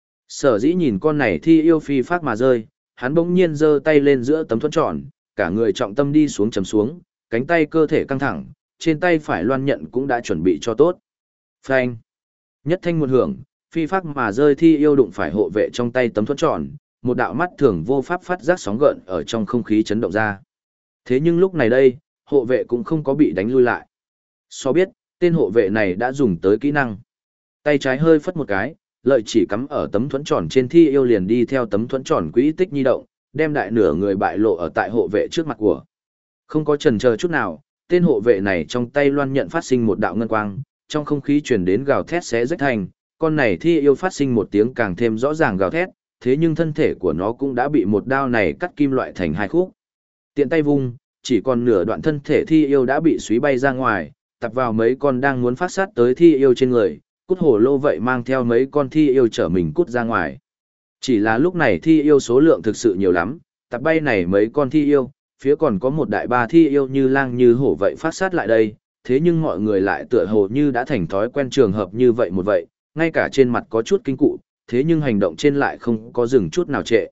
Sở dĩ nhìn con này thi yêu phi phác mà rơi, hắn bỗng nhiên giơ tay lên giữa tấm thuẫn tròn, cả người trọng tâm đi xuống chầm xuống, cánh tay cơ thể căng thẳng, trên tay phải loan nhận cũng đã chuẩn bị cho tốt. Phanh! Nhất thanh một hưởng, phi phác mà rơi thi yêu đụng phải hộ vệ trong tay tấm thuẫn tròn, một đạo mắt thường vô pháp phát giác sóng gợn ở trong không khí chấn động ra. Thế nhưng lúc này đây, hộ vệ cũng không có bị đánh lui lại. So biết, tên hộ vệ này đã dùng tới kỹ năng. Tay trái hơi phất một cái, lợi chỉ cắm ở tấm thuẫn tròn trên thi yêu liền đi theo tấm thuẫn tròn quỹ tích nhi động, đem đại nửa người bại lộ ở tại hộ vệ trước mặt của. Không có chần chờ chút nào, tên hộ vệ này trong tay loan nhận phát sinh một đạo ngân quang, trong không khí truyền đến gào thét xé rách thành, con này thi yêu phát sinh một tiếng càng thêm rõ ràng gào thét, thế nhưng thân thể của nó cũng đã bị một đao này cắt kim loại thành hai khúc. Tiện tay vung, chỉ còn nửa đoạn thân thể thi yêu đã bị xúy bay ra ngoài, tập vào mấy con đang muốn phát sát tới thi yêu trên người, cút hổ lô vậy mang theo mấy con thi yêu chở mình cút ra ngoài. Chỉ là lúc này thi yêu số lượng thực sự nhiều lắm, tập bay này mấy con thi yêu, phía còn có một đại ba thi yêu như lang như hổ vậy phát sát lại đây, thế nhưng mọi người lại tựa hồ như đã thành thói quen trường hợp như vậy một vậy, ngay cả trên mặt có chút kinh cụ, thế nhưng hành động trên lại không có dừng chút nào trệ.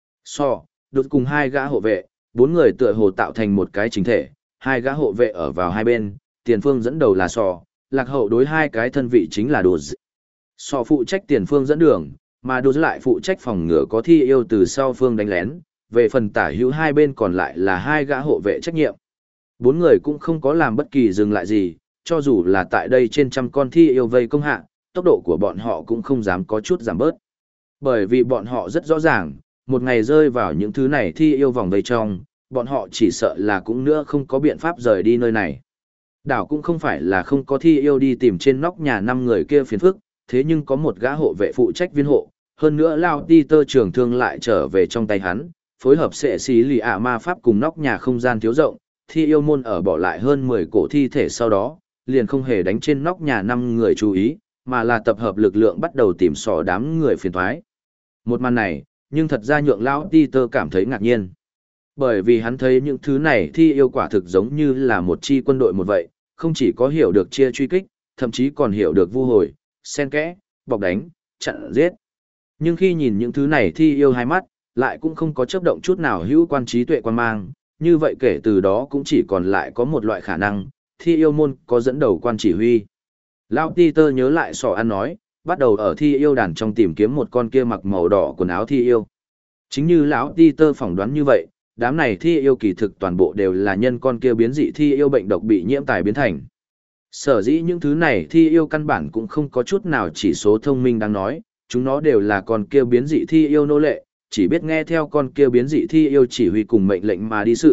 Đột cùng hai gã hộ vệ, bốn người tựa hồ tạo thành một cái chính thể, hai gã hộ vệ ở vào hai bên, tiền phương dẫn đầu là lạc hậu đối hai cái thân vị chính là Đột. Phụ trách tiền phương dẫn đường, mà Đột lại phụ trách phòng ngừa có thi yêu từ sau phương đánh lén, về phần tả hữu hai bên còn lại là hai gã hộ vệ trách nhiệm. Bốn người cũng không có làm bất kỳ dừng lại gì, cho dù là tại đây trên trăm con thi yêu vây công hạ, tốc độ của bọn họ cũng không dám có chút giảm bớt. Bởi vì bọn họ rất rõ ràng, một ngày rơi vào những thứ này thi yêu vòng vây trong, bọn họ chỉ sợ là cũng nữa không có biện pháp rời đi nơi này. Đảo cũng không phải là không có thi yêu đi tìm trên nóc nhà 5 người kia phiền phức, thế nhưng có một gã hộ vệ phụ trách viên hộ, hơn nữa Lao Ti Tơ trưởng thương lại trở về trong tay hắn, phối hợp sẽ xí lì ạ ma pháp cùng nóc nhà không gian thiếu rộng, thi yêu môn ở bỏ lại hơn 10 cổ thi thể sau đó, liền không hề đánh trên nóc nhà 5 người chú ý, mà là tập hợp lực lượng bắt đầu tìm xỏ đám người phiền thoái. Một màn này, nhưng thật ra nhượng Lão Peter cảm thấy ngạc nhiên. Bởi vì hắn thấy những thứ này thi yêu quả thực giống như là một chi quân đội một vậy, không chỉ có hiểu được chia truy kích, thậm chí còn hiểu được vu hồi, xen kẽ, bọc đánh, chặn giết. Nhưng khi nhìn những thứ này thi yêu hai mắt, lại cũng không có chấp động chút nào hữu quan trí tuệ quan mang, như vậy kể từ đó cũng chỉ còn lại có một loại khả năng, thi yêu môn có dẫn đầu quan chỉ huy. Lão Peter nhớ lại sỏ ăn nói, bắt đầu ở thi yêu đàn trong tìm kiếm một con kia mặc màu đỏ quần áo thi yêu. Chính như lão Peter phỏng đoán như vậy, đám này thi yêu kỳ thực toàn bộ đều là nhân con kia biến dị thi yêu bệnh độc bị nhiễm tài biến thành. Sở dĩ những thứ này thi yêu căn bản cũng không có chút nào chỉ số thông minh đáng nói, chúng nó đều là con kia biến dị thi yêu nô lệ, chỉ biết nghe theo con kia biến dị thi yêu chỉ huy cùng mệnh lệnh mà đi sự,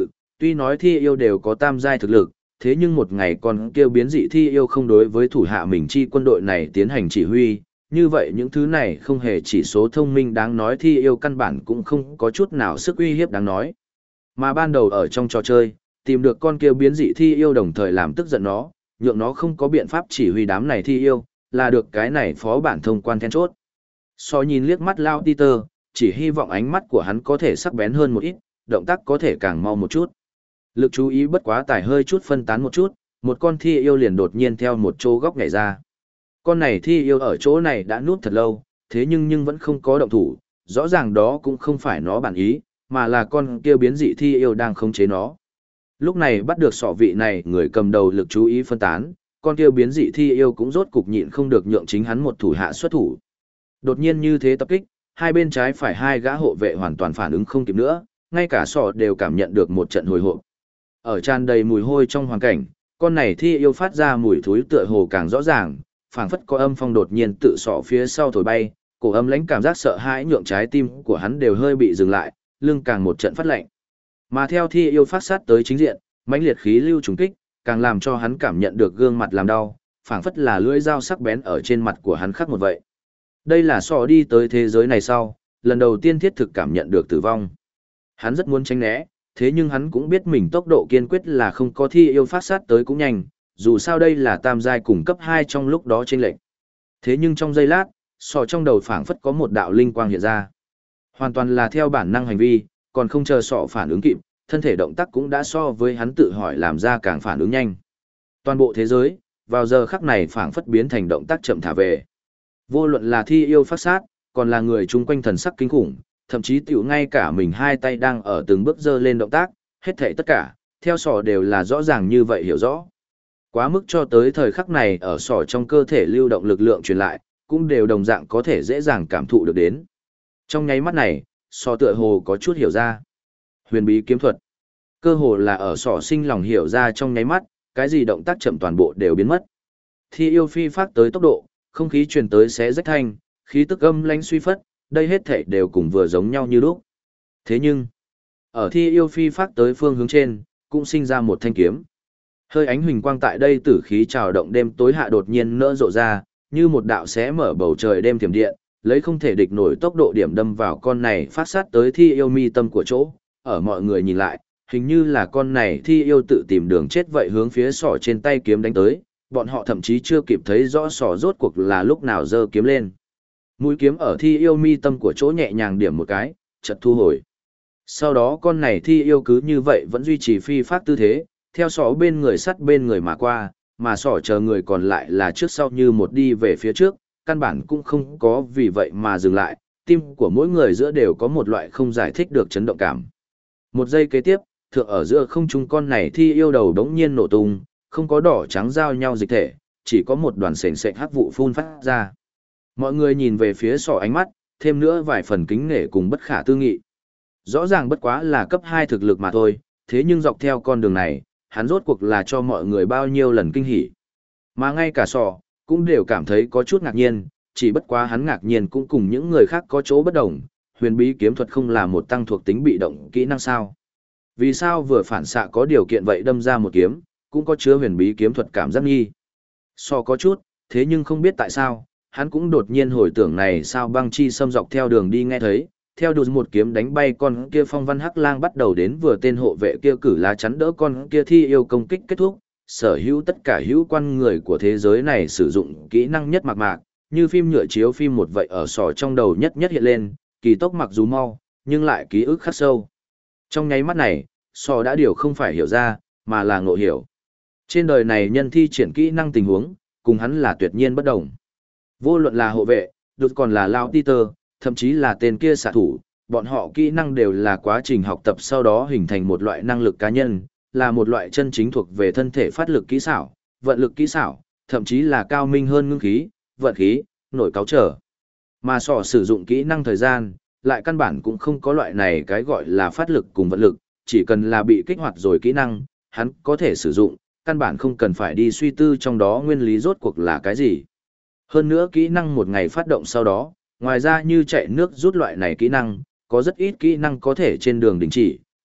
Tuy nói thi yêu đều có tam giai thực lực, thế nhưng một ngày con kêu biến dị thi yêu không đối với thủ hạ mình chi quân đội này tiến hành chỉ huy, như vậy những thứ này không hề chỉ số thông minh đáng nói thi yêu căn bản cũng không có chút nào sức uy hiếp đáng nói. Mà ban đầu ở trong trò chơi, tìm được con kêu biến dị thi yêu đồng thời làm tức giận nó, nhượng nó không có biện pháp chỉ huy đám này thi yêu, là được cái này phó bản thông quan then chốt. So nhìn liếc mắt Lao Peter, chỉ hy vọng ánh mắt của hắn có thể sắc bén hơn một ít, động tác có thể càng mau một chút. Lực chú ý bất quá tải hơi chút phân tán một chút, một con thi yêu liền đột nhiên theo một chỗ góc nhảy ra. Con này thi yêu ở chỗ này đã núp thật lâu, thế nhưng vẫn không có động thủ, rõ ràng đó cũng không phải nó bản ý, mà là con kia biến dị thi yêu đang khống chế nó. Lúc này bắt được sọ vị này người cầm đầu lực chú ý phân tán, con kia biến dị thi yêu cũng rốt cục nhịn không được nhượng chính hắn một thủ hạ xuất thủ. Đột nhiên như thế tập kích, hai bên trái phải hai gã hộ vệ hoàn toàn phản ứng không kịp nữa, ngay cả sọ đều cảm nhận được một trận hồi hộp. Ở tràn đầy mùi hôi trong hoàn cảnh, con này thi yêu phát ra mùi thối tựa hồ càng rõ ràng, phảng phất có âm phong đột nhiên tự sọ phía sau thổi bay, cổ âm lãnh cảm giác sợ hãi nhượng trái tim của hắn đều hơi bị dừng lại, lưng càng một trận phát lạnh. Mà theo thi yêu phát sát tới chính diện, mãnh liệt khí lưu trùng kích, càng làm cho hắn cảm nhận được gương mặt làm đau, phảng phất là lưỡi dao sắc bén ở trên mặt của hắn khắc một vậy. Đây là sọ đi tới thế giới này sau, lần đầu tiên thiết thực cảm nhận được tử vong. Hắn rất muốn tránh né, thế nhưng hắn cũng biết mình tốc độ kiên quyết là không có thi yêu phát sát tới cũng nhanh, dù sao đây là tam giai cùng cấp 2 trong lúc đó chênh lệch. Thế nhưng trong giây lát, sọ trong đầu phảng phất có một đạo linh quang hiện ra. Hoàn toàn là theo bản năng hành vi, còn không chờ sọ phản ứng kịp, thân thể động tác cũng đã so với hắn tự hỏi làm ra càng phản ứng nhanh. Toàn bộ thế giới, vào giờ khắc này phảng phất biến thành động tác chậm thả về. Vô luận là thi yêu phát sát, còn là người chung quanh thần sắc kinh khủng, thậm chí tiểu ngay cả mình hai tay đang ở từng bước dơ lên động tác, hết thảy tất cả, theo sọ đều là rõ ràng như vậy hiểu rõ. Quá mức cho tới thời khắc này ở sọ trong cơ thể lưu động lực lượng truyền lại, cũng đều đồng dạng có thể dễ dàng cảm thụ được đến. Trong nháy mắt này, sọ tựa hồ có chút hiểu ra. Huyền bí kiếm thuật. Cơ hồ là ở sọ sinh lòng hiểu ra trong nháy mắt, cái gì động tác chậm toàn bộ đều biến mất. Thi yêu phi phát tới tốc độ, không khí truyền tới xé rách thanh, khí tức âm lãnh suy phất, đây hết thảy đều cùng vừa giống nhau như lúc. Thế nhưng, ở thi yêu phi phát tới phương hướng trên, cũng sinh ra một thanh kiếm. Hơi ánh huỳnh quang tại đây tử khí trào động đêm tối hạ đột nhiên nỡ rộ ra, như một đạo xé mở bầu trời đêm tiềm điện, lấy không thể địch nổi tốc độ điểm đâm vào con này phát sát tới thi yêu mi tâm của chỗ. Ở mọi người nhìn lại, hình như là con này thi yêu tự tìm đường chết vậy hướng phía sỏ trên tay kiếm đánh tới, bọn họ thậm chí chưa kịp thấy rõ sỏ rốt cuộc là lúc nào giơ kiếm lên. Mũi kiếm ở thi yêu mi tâm của chỗ nhẹ nhàng điểm một cái, chợt thu hồi. Sau đó con này thi yêu cứ như vậy vẫn duy trì phi phát tư thế, theo sỏ bên người sắt bên người mà qua, mà sỏ chờ người còn lại là trước sau như một đi về phía trước, căn bản cũng không có vì vậy mà dừng lại, tim của mỗi người giữa đều có một loại không giải thích được chấn động cảm. Một giây kế tiếp, thượng ở giữa không trung con này thi yêu đầu đống nhiên nổ tung, không có đỏ trắng giao nhau dịch thể, chỉ có một đoàn sền sệt hắc vụ phun phát ra. Mọi người nhìn về phía sỏ ánh mắt, thêm nữa vài phần kính nể cùng bất khả tư nghị. Rõ ràng bất quá là cấp 2 thực lực mà thôi, thế nhưng dọc theo con đường này, hắn rốt cuộc là cho mọi người bao nhiêu lần kinh hỉ. Mà ngay cả sỏ, cũng đều cảm thấy có chút ngạc nhiên, chỉ bất quá hắn ngạc nhiên cũng cùng những người khác có chỗ bất đồng, huyền bí kiếm thuật không là một tăng thuộc tính bị động kỹ năng sao. Vì sao vừa phản xạ có điều kiện vậy đâm ra một kiếm, cũng có chứa huyền bí kiếm thuật cảm giác nghi. So có chút, thế nhưng không biết tại sao, hắn cũng đột nhiên hồi tưởng này sao băng chi xâm dọc theo đường đi nghe thấy, theo đùi một kiếm đánh bay con kia phong văn hắc lang bắt đầu đến vừa tên hộ vệ kia cử lá chắn đỡ con kia thi yêu công kích kết thúc, sở hữu tất cả hữu quan người của thế giới này sử dụng kỹ năng nhất mạc mạc, như phim nhựa chiếu phim một vậy ở sỏ trong đầu nhất nhất hiện lên, kỳ tốc mặc dù mau, nhưng lại ký ức khắc sâu. Trong nháy mắt này, sỏ đã điều không phải hiểu ra, mà là ngộ hiểu. Trên đời này nhân thi triển kỹ năng tình huống, cùng hắn là tuyệt nhiên bất đồng. Vô luận là hộ vệ, đột còn là Lao Peter, thậm chí là tên kia xạ thủ, bọn họ kỹ năng đều là quá trình học tập sau đó hình thành một loại năng lực cá nhân, là một loại chân chính thuộc về thân thể phát lực kỹ xảo, vận lực kỹ xảo, thậm chí là cao minh hơn ngưng khí, vận khí, nổi cáo trở. Mà sọ sử dụng kỹ năng thời gian, lại căn bản cũng không có loại này cái gọi là phát lực cùng vận lực, chỉ cần là bị kích hoạt rồi kỹ năng, hắn có thể sử dụng, căn bản không cần phải đi suy tư trong đó nguyên lý rốt cuộc là cái gì. Hơn nữa kỹ năng một ngày phát động sau đó, ngoài ra như chạy nước rút loại này kỹ năng, có rất ít kỹ năng có thể trên đường đình chỉ,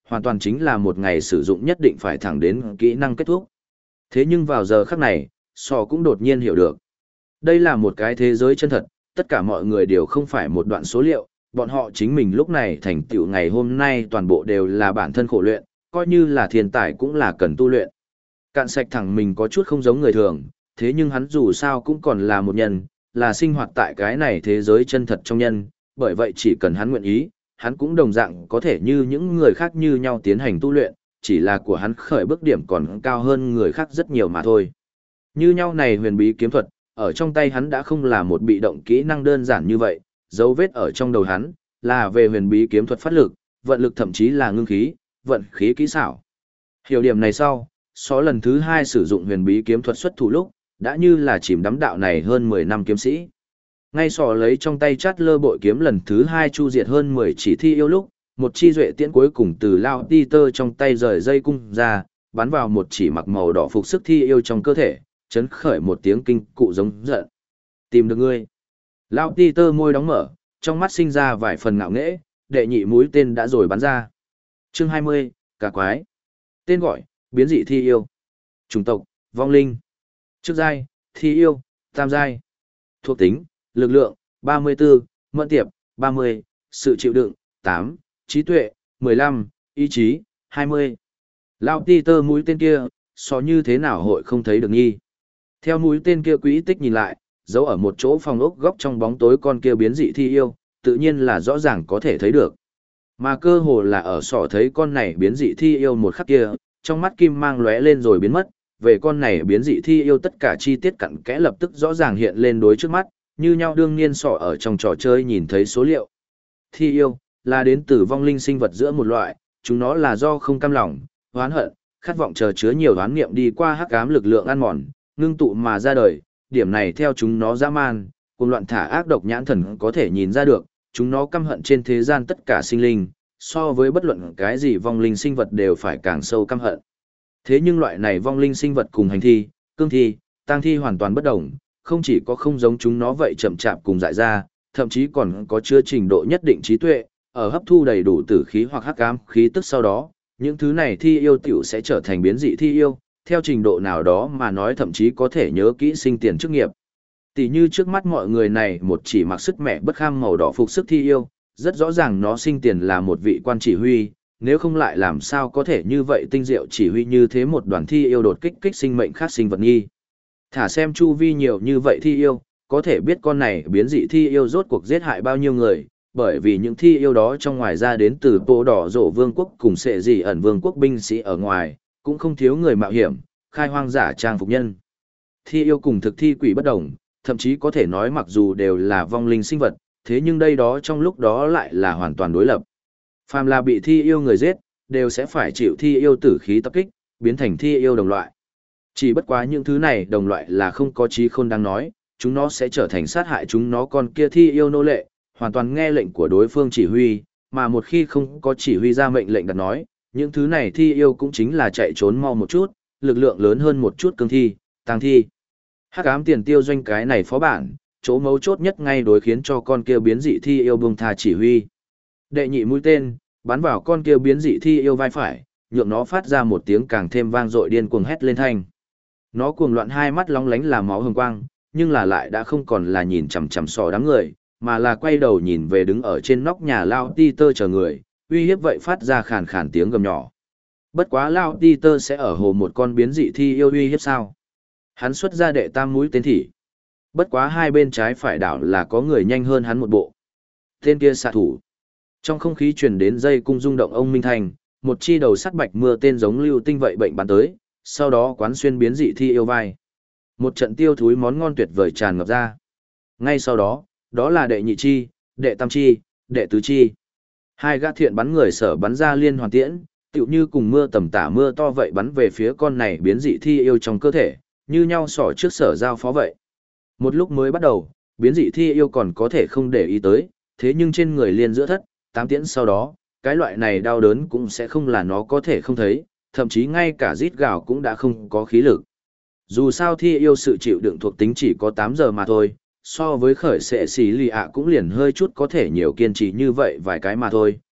hoàn toàn chính là một ngày sử dụng nhất định phải thẳng đến kỹ năng kết thúc. Thế nhưng vào giờ khắc này, sò cũng đột nhiên hiểu được. Đây là một cái thế giới chân thật, tất cả mọi người đều không phải một đoạn số liệu, bọn họ chính mình lúc này thành tựu ngày hôm nay toàn bộ đều là bản thân khổ luyện, coi như là thiên tài cũng là cần tu luyện. Cạn sạch thẳng mình có chút không giống người thường, thế nhưng hắn dù sao cũng còn là một nhân, là sinh hoạt tại cái này thế giới chân thật trong nhân, bởi vậy chỉ cần hắn nguyện ý, hắn cũng đồng dạng có thể như những người khác như nhau tiến hành tu luyện, chỉ là của hắn khởi bước điểm còn cao hơn người khác rất nhiều mà thôi. Như nhau này huyền bí kiếm thuật, ở trong tay hắn đã không là một bị động kỹ năng đơn giản như vậy, dấu vết ở trong đầu hắn, là về huyền bí kiếm thuật phát lực, vận lực thậm chí là ngưng khí, vận khí kỹ xảo. Hiểu điểm này sau, lần thứ 2 sử dụng huyền bí kiếm thuật xuất thủ lúc, đã như là chìm đắm đạo này hơn 10 năm kiếm sĩ. Ngay lấy trong tay chát lơ bội kiếm lần thứ 2 chu diệt hơn 10 chỉ thi yêu lúc, một chi duệ tiễn cuối cùng từ lao ti tơ trong tay rời dây cung ra, bắn vào một chỉ mặc màu đỏ phục sức thi yêu trong cơ thể, chấn khởi một tiếng kinh cụ giống giận. Tìm được ngươi. Lao ti tơ môi đóng mở, trong mắt sinh ra vài phần ngạo nghễ, đệ nhị mũi tên đã rồi bắn ra. Chương 20, cả quái. Tên gọi, biến dị thi yêu. Chủng tộc, vong linh. Chức giai, thi yêu, tam giai. Thuộc tính, lực lượng, 34, mẫn tiệp, 30, sự chịu đựng, 8, trí tuệ, 15, ý chí, 20. Lao ti tơ mũi tên kia, như thế nào hội không thấy được nghi. Theo mũi tên kia quỹ tích nhìn lại, giấu ở một chỗ phòng ốc góc trong bóng tối con kia biến dị thi yêu, tự nhiên là rõ ràng có thể thấy được. Mà cơ hồ là ở thấy con này biến dị thi yêu một khắc kia, trong mắt kim mang lóe lên rồi biến mất, về con này biến dị thi yêu tất cả chi tiết cặn kẽ lập tức rõ ràng hiện lên đối trước mắt, như nhau đương nhiên ở trong trò chơi nhìn thấy số liệu. Thi yêu, là đến từ vong linh sinh vật giữa một loại, chúng nó là do không cam lòng, oán hận, khát vọng chờ chứa nhiều oán niệm đi qua hắc ám lực lượng ăn mòn, ngưng tụ mà ra đời, điểm này theo chúng nó dã man, cuồng loạn thả ác độc nhãn thần có thể nhìn ra được, chúng nó căm hận trên thế gian tất cả sinh linh, so với bất luận cái gì vong linh sinh vật đều phải càng sâu căm hận. Thế nhưng loại này vong linh sinh vật cùng hành thi, cương thi, tang thi hoàn toàn bất đồng, không chỉ có không giống chúng nó vậy chậm chạp cùng dại ra, thậm chí còn có chứa trình độ nhất định trí tuệ, ở hấp thu đầy đủ tử khí hoặc hắc ám khí tức sau đó, những thứ này thi yêu tiểu sẽ trở thành biến dị thi yêu, theo trình độ nào đó mà nói thậm chí có thể nhớ kỹ sinh tiền chức nghiệp. Tỷ như trước mắt mọi người này một chỉ mặc sức mẹ bất kham màu đỏ phục sức thi yêu, rất rõ ràng nó sinh tiền là một vị quan chỉ huy, nếu không lại làm sao có thể như vậy tinh diệu chỉ huy như thế một đoàn thi yêu đột kích sinh mệnh khác sinh vật nghi. Thả xem chu vi nhiều như vậy thi yêu, có thể biết con này biến dị thi yêu rốt cuộc giết hại bao nhiêu người, bởi vì những thi yêu đó trong ngoài ra đến từ bộ đỏ rổ vương quốc cùng sệ dị ẩn vương quốc binh sĩ ở ngoài, cũng không thiếu người mạo hiểm, khai hoang giả trang phục nhân. Thi yêu cùng thực thi quỷ bất đồng, thậm chí có thể nói mặc dù đều là vong linh sinh vật, thế nhưng đây đó trong lúc đó lại là hoàn toàn đối lập. Phàm là bị thi yêu người giết, đều sẽ phải chịu thi yêu tử khí tập kích, biến thành thi yêu đồng loại. Chỉ bất quá những thứ này đồng loại là không có trí khôn đang nói, chúng nó sẽ trở thành sát hại chúng nó con kia thi yêu nô lệ, hoàn toàn nghe lệnh của đối phương chỉ huy, mà một khi không có chỉ huy ra mệnh lệnh đặt nói, những thứ này thi yêu cũng chính là chạy trốn mau một chút, lực lượng lớn hơn một chút cương thi, tang thi. Hắc ám tiền tiêu doanh cái này phó bản, chỗ mấu chốt nhất ngay đối khiến cho con kia biến dị thi yêu buông tha chỉ huy. Đệ nhị mũi tên, bắn vào con kia biến dị thi yêu vai phải, nhượng nó phát ra một tiếng càng thêm vang dội điên cuồng hét lên thanh. Nó cuồng loạn hai mắt lóng lánh là máu hồng quang, nhưng là lại đã không còn là nhìn chằm chằm đám người, mà là quay đầu nhìn về đứng ở trên nóc nhà Lao Ti Tơ chờ người, uy hiếp vậy phát ra khàn khàn tiếng gầm nhỏ. Bất quá Lao Ti Tơ sẽ ở hồ một con biến dị thi yêu uy hiếp sao? Hắn xuất ra đệ tam mũi tên thỉ. Bất quá hai bên trái phải đảo là có người nhanh hơn hắn một bộ. Tên kia xạ thủ. Trong không khí truyền đến dây cung rung động ông Minh Thành, một chi đầu sắt bạch mưa tên giống lưu tinh vậy bệnh bắn tới, sau đó quán xuyên biến dị thi yêu vai. Một trận tiêu thúi món ngon tuyệt vời tràn ngập ra. Ngay sau đó, đó là đệ nhị chi, đệ tam chi, đệ tứ chi. Hai gã thiện bắn người sở bắn ra liên hoàn tiễn, tựu như cùng mưa tầm tả mưa to vậy bắn về phía con này biến dị thi yêu trong cơ thể, như nhau sỏ trước sở giao phó vậy. Một lúc mới bắt đầu, biến dị thi yêu còn có thể không để ý tới, thế nhưng trên người liên giữa thất, tám tiễn sau đó, cái loại này đau đớn cũng sẽ không là nó có thể không thấy, thậm chí ngay cả rít gào cũng đã không có khí lực. Dù sao thi yêu sự chịu đựng thuộc tính chỉ có 8 giờ mà thôi, so với khởi sệ xì lì ạ cũng liền hơi chút có thể nhiều kiên trì như vậy vài cái mà thôi,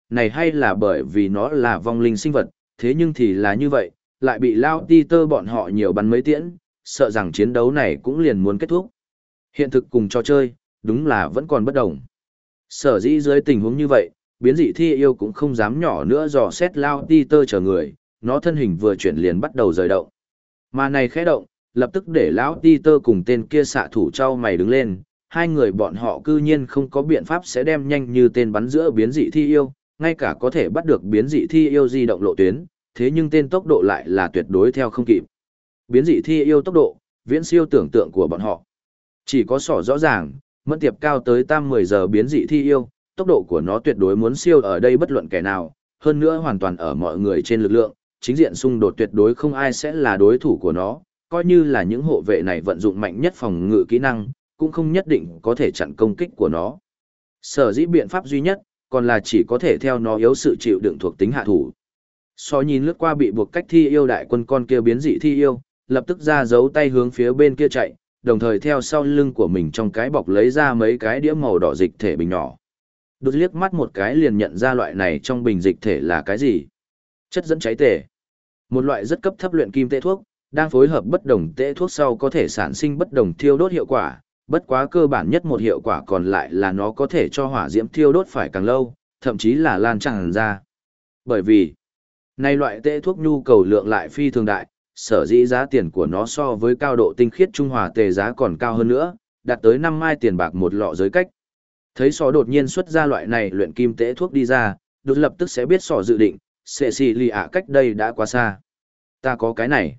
này hay là bởi vì nó là vong linh sinh vật, thế nhưng thì là như vậy, lại bị Lao Peter bọn họ nhiều bắn mấy tiễn, sợ rằng chiến đấu này cũng liền muốn kết thúc. Hiện thực cùng trò chơi, đúng là vẫn còn bất đồng. Sở dĩ dưới tình huống như vậy, biến dị thi yêu cũng không dám nhỏ nữa dò xét Lao Peter chờ người, nó thân hình vừa chuyển liền bắt đầu rời động. Mà này khẽ động, lập tức để lão Peter cùng tên kia xạ thủ trao mày đứng lên, hai người bọn họ cư nhiên không có biện pháp sẽ đem nhanh như tên bắn giữa biến dị thi yêu, ngay cả có thể bắt được biến dị thi yêu di động lộ tuyến, thế nhưng tên tốc độ lại là tuyệt đối theo không kịp. Biến dị thi yêu tốc độ, viễn siêu tưởng tượng của bọn họ. Chỉ có sỏ rõ ràng, mẫn tiệp cao tới tam 10 giờ biến dị thi yêu, tốc độ của nó tuyệt đối muốn siêu ở đây bất luận kẻ nào, hơn nữa hoàn toàn ở mọi người trên lực lượng, chính diện xung đột tuyệt đối không ai sẽ là đối thủ của nó, coi như là những hộ vệ này vận dụng mạnh nhất phòng ngự kỹ năng, cũng không nhất định có thể chặn công kích của nó. Sở dĩ biện pháp duy nhất, còn là chỉ có thể theo nó yếu sự chịu đựng thuộc tính hạ thủ. So nhìn lướt qua bị buộc cách thi yêu đại quân con kia biến dị thi yêu, lập tức ra giấu tay hướng phía bên kia chạy, đồng thời theo sau lưng của mình trong cái bọc lấy ra mấy cái đĩa màu đỏ dịch thể bình nhỏ. Đột liếc mắt một cái liền nhận ra loại này trong bình dịch thể là cái gì. Chất dẫn cháy tể. Một loại rất cấp thấp luyện kim tệ thuốc, đang phối hợp bất đồng tệ thuốc sau có thể sản sinh bất đồng thiêu đốt hiệu quả, bất quá cơ bản nhất một hiệu quả còn lại là nó có thể cho hỏa diễm thiêu đốt phải càng lâu, thậm chí là lan tràn ra. Bởi vì, này loại tệ thuốc nhu cầu lượng lại phi thường đại, sở dĩ giá tiền của nó so với cao độ tinh khiết trung hòa tề giá còn cao hơn nữa, đạt tới 5 mai tiền bạc một lọ giới cách. Thấy sọ đột nhiên xuất ra loại này luyện kim tệ thuốc đi ra, đột lập tức sẽ biết sọ dự định, Cecilia cách đây đã quá xa. Ta có cái này.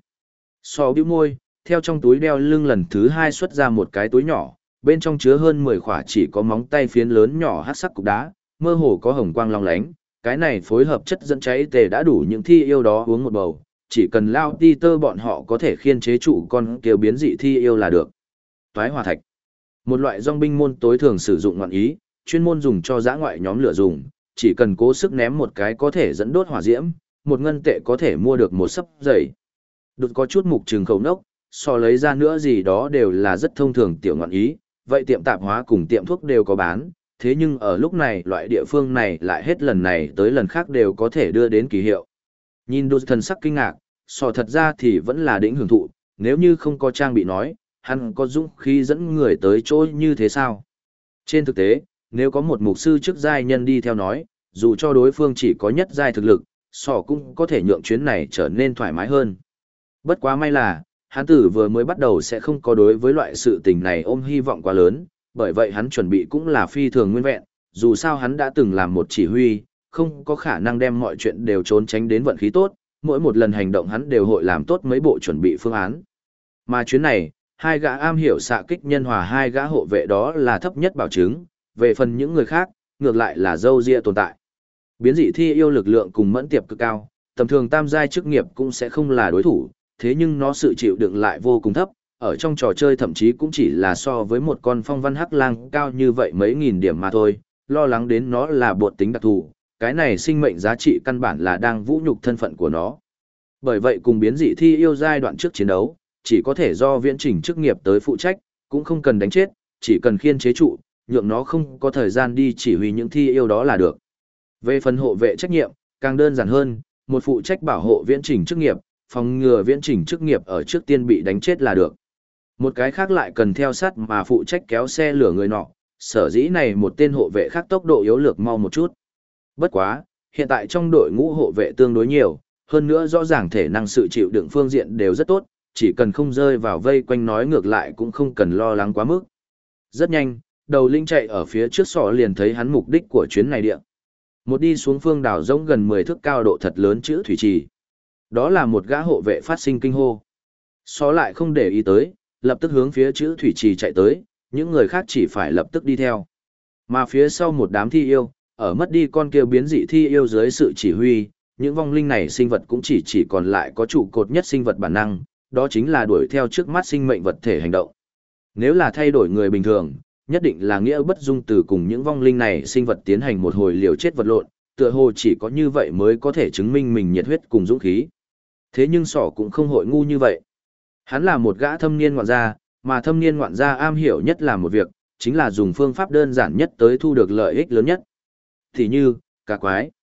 Sọ bĩu môi, theo trong túi đeo lưng lần thứ 2 xuất ra một cái túi nhỏ, bên trong chứa hơn 10 khỏa chỉ có móng tay phiến lớn nhỏ hắc sắc cục đá, mơ hồ có hồng quang long lánh. Cái này phối hợp chất dẫn cháy tề đã đủ những thi yêu đó uống một bầu, chỉ cần Lao Peter bọn họ có thể khiên chế trụ con kia biến dị thi yêu là được. Toái hỏa thạch. Một loại dòng binh môn tối thường sử dụng ngọn ý, chuyên môn dùng cho dã ngoại nhóm lửa dùng, chỉ cần cố sức ném một cái có thể dẫn đốt hỏa diễm, một ngân tệ có thể mua được một sấp giày. Đột có chút mục trừng khẩu nốc, so lấy ra nữa gì đó đều là rất thông thường tiểu ngọn ý, vậy tiệm tạp hóa cùng tiệm thuốc đều có bán, thế nhưng ở lúc này loại địa phương này lại hết lần này tới lần khác đều có thể đưa đến kỳ hiệu. Nhìn đột thần sắc kinh ngạc, so thật ra thì vẫn là đỉnh hưởng thụ, nếu như không có trang bị nói, hắn có dũng khí dẫn người tới chỗ như thế sao? Trên thực tế, nếu có một mục sư chức giai nhân đi theo nói, dù cho đối phương chỉ có nhất giai thực lực, sỏ cũng có thể nhượng chuyến này trở nên thoải mái hơn. Bất quá may là, hắn tử vừa mới bắt đầu sẽ không có đối với loại sự tình này ôm hy vọng quá lớn, bởi vậy hắn chuẩn bị cũng là phi thường nguyên vẹn, dù sao hắn đã từng làm một chỉ huy, không có khả năng đem mọi chuyện đều trốn tránh đến vận khí tốt, mỗi một lần hành động hắn đều hội làm tốt mấy bộ chuẩn bị phương án. Mà chuyến này, hai gã am hiểu xạ kích nhân hòa hai gã hộ vệ đó là thấp nhất bảo chứng, về phần những người khác, ngược lại là dâu ria tồn tại. Biến dị thi yêu lực lượng cùng mẫn tiệp cực cao, tầm thường tam giai chức nghiệp cũng sẽ không là đối thủ, thế nhưng nó sự chịu đựng lại vô cùng thấp, ở trong trò chơi thậm chí cũng chỉ là so với một con phong văn hắc lang cao như vậy mấy nghìn điểm mà thôi, lo lắng đến nó là bột tính đặc thù, cái này sinh mệnh giá trị căn bản là đang vũ nhục thân phận của nó. Bởi vậy cùng biến dị thi yêu giai đoạn trước chiến đấu, chỉ có thể do viễn trình chức nghiệp tới phụ trách, cũng không cần đánh chết, chỉ cần khiên chế trụ, nhượng nó không có thời gian đi chỉ huy những thi yêu đó là được. Về phần hộ vệ trách nhiệm, càng đơn giản hơn, một phụ trách bảo hộ viễn trình chức nghiệp, phòng ngừa viễn trình chức nghiệp ở trước tiên bị đánh chết là được. Một cái khác lại cần theo sát mà phụ trách kéo xe lửa người nọ, sở dĩ này một tên hộ vệ khác tốc độ yếu lược mau một chút. Bất quá, hiện tại trong đội ngũ hộ vệ tương đối nhiều, hơn nữa rõ ràng thể năng sự chịu đựng phương diện đều rất tốt, chỉ cần không rơi vào vây quanh nói ngược lại cũng không cần lo lắng quá mức. Rất nhanh, đầu linh chạy ở phía trước sọ liền thấy hắn mục đích của chuyến này địa. Một đi xuống phương đảo rỗng gần 10 thước cao độ thật lớn chữ thủy trì. Đó là một gã hộ vệ phát sinh kinh hô. Sọ lại không để ý tới, lập tức hướng phía chữ thủy trì chạy tới, những người khác chỉ phải lập tức đi theo. Mà phía sau một đám thi yêu, ở mất đi con kia biến dị thi yêu dưới sự chỉ huy, những vong linh này sinh vật cũng chỉ còn lại có trụ cột nhất sinh vật bản năng, đó chính là đuổi theo trước mắt sinh mệnh vật thể hành động. Nếu là thay đổi người bình thường, nhất định là nghĩa bất dung từ cùng những vong linh này sinh vật tiến hành một hồi liều chết vật lộn, tựa hồ chỉ có như vậy mới có thể chứng minh mình nhiệt huyết cùng dũng khí. Thế nhưng sỏ cũng không hội ngu như vậy. Hắn là một gã thâm niên ngoạn gia, mà thâm niên ngoạn gia am hiểu nhất là một việc, chính là dùng phương pháp đơn giản nhất tới thu được lợi ích lớn nhất. Thì như, cá quái.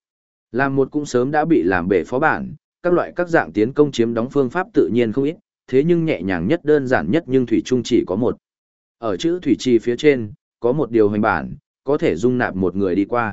Làm một cũng sớm đã bị làm bể phó bản, các loại các dạng tiến công chiếm đóng phương pháp tự nhiên không ít, thế nhưng nhẹ nhàng nhất đơn giản nhất nhưng thủy chung chỉ có một. Ở chữ thủy trì phía trên, có một điều hành bản, có thể dung nạp một người đi qua.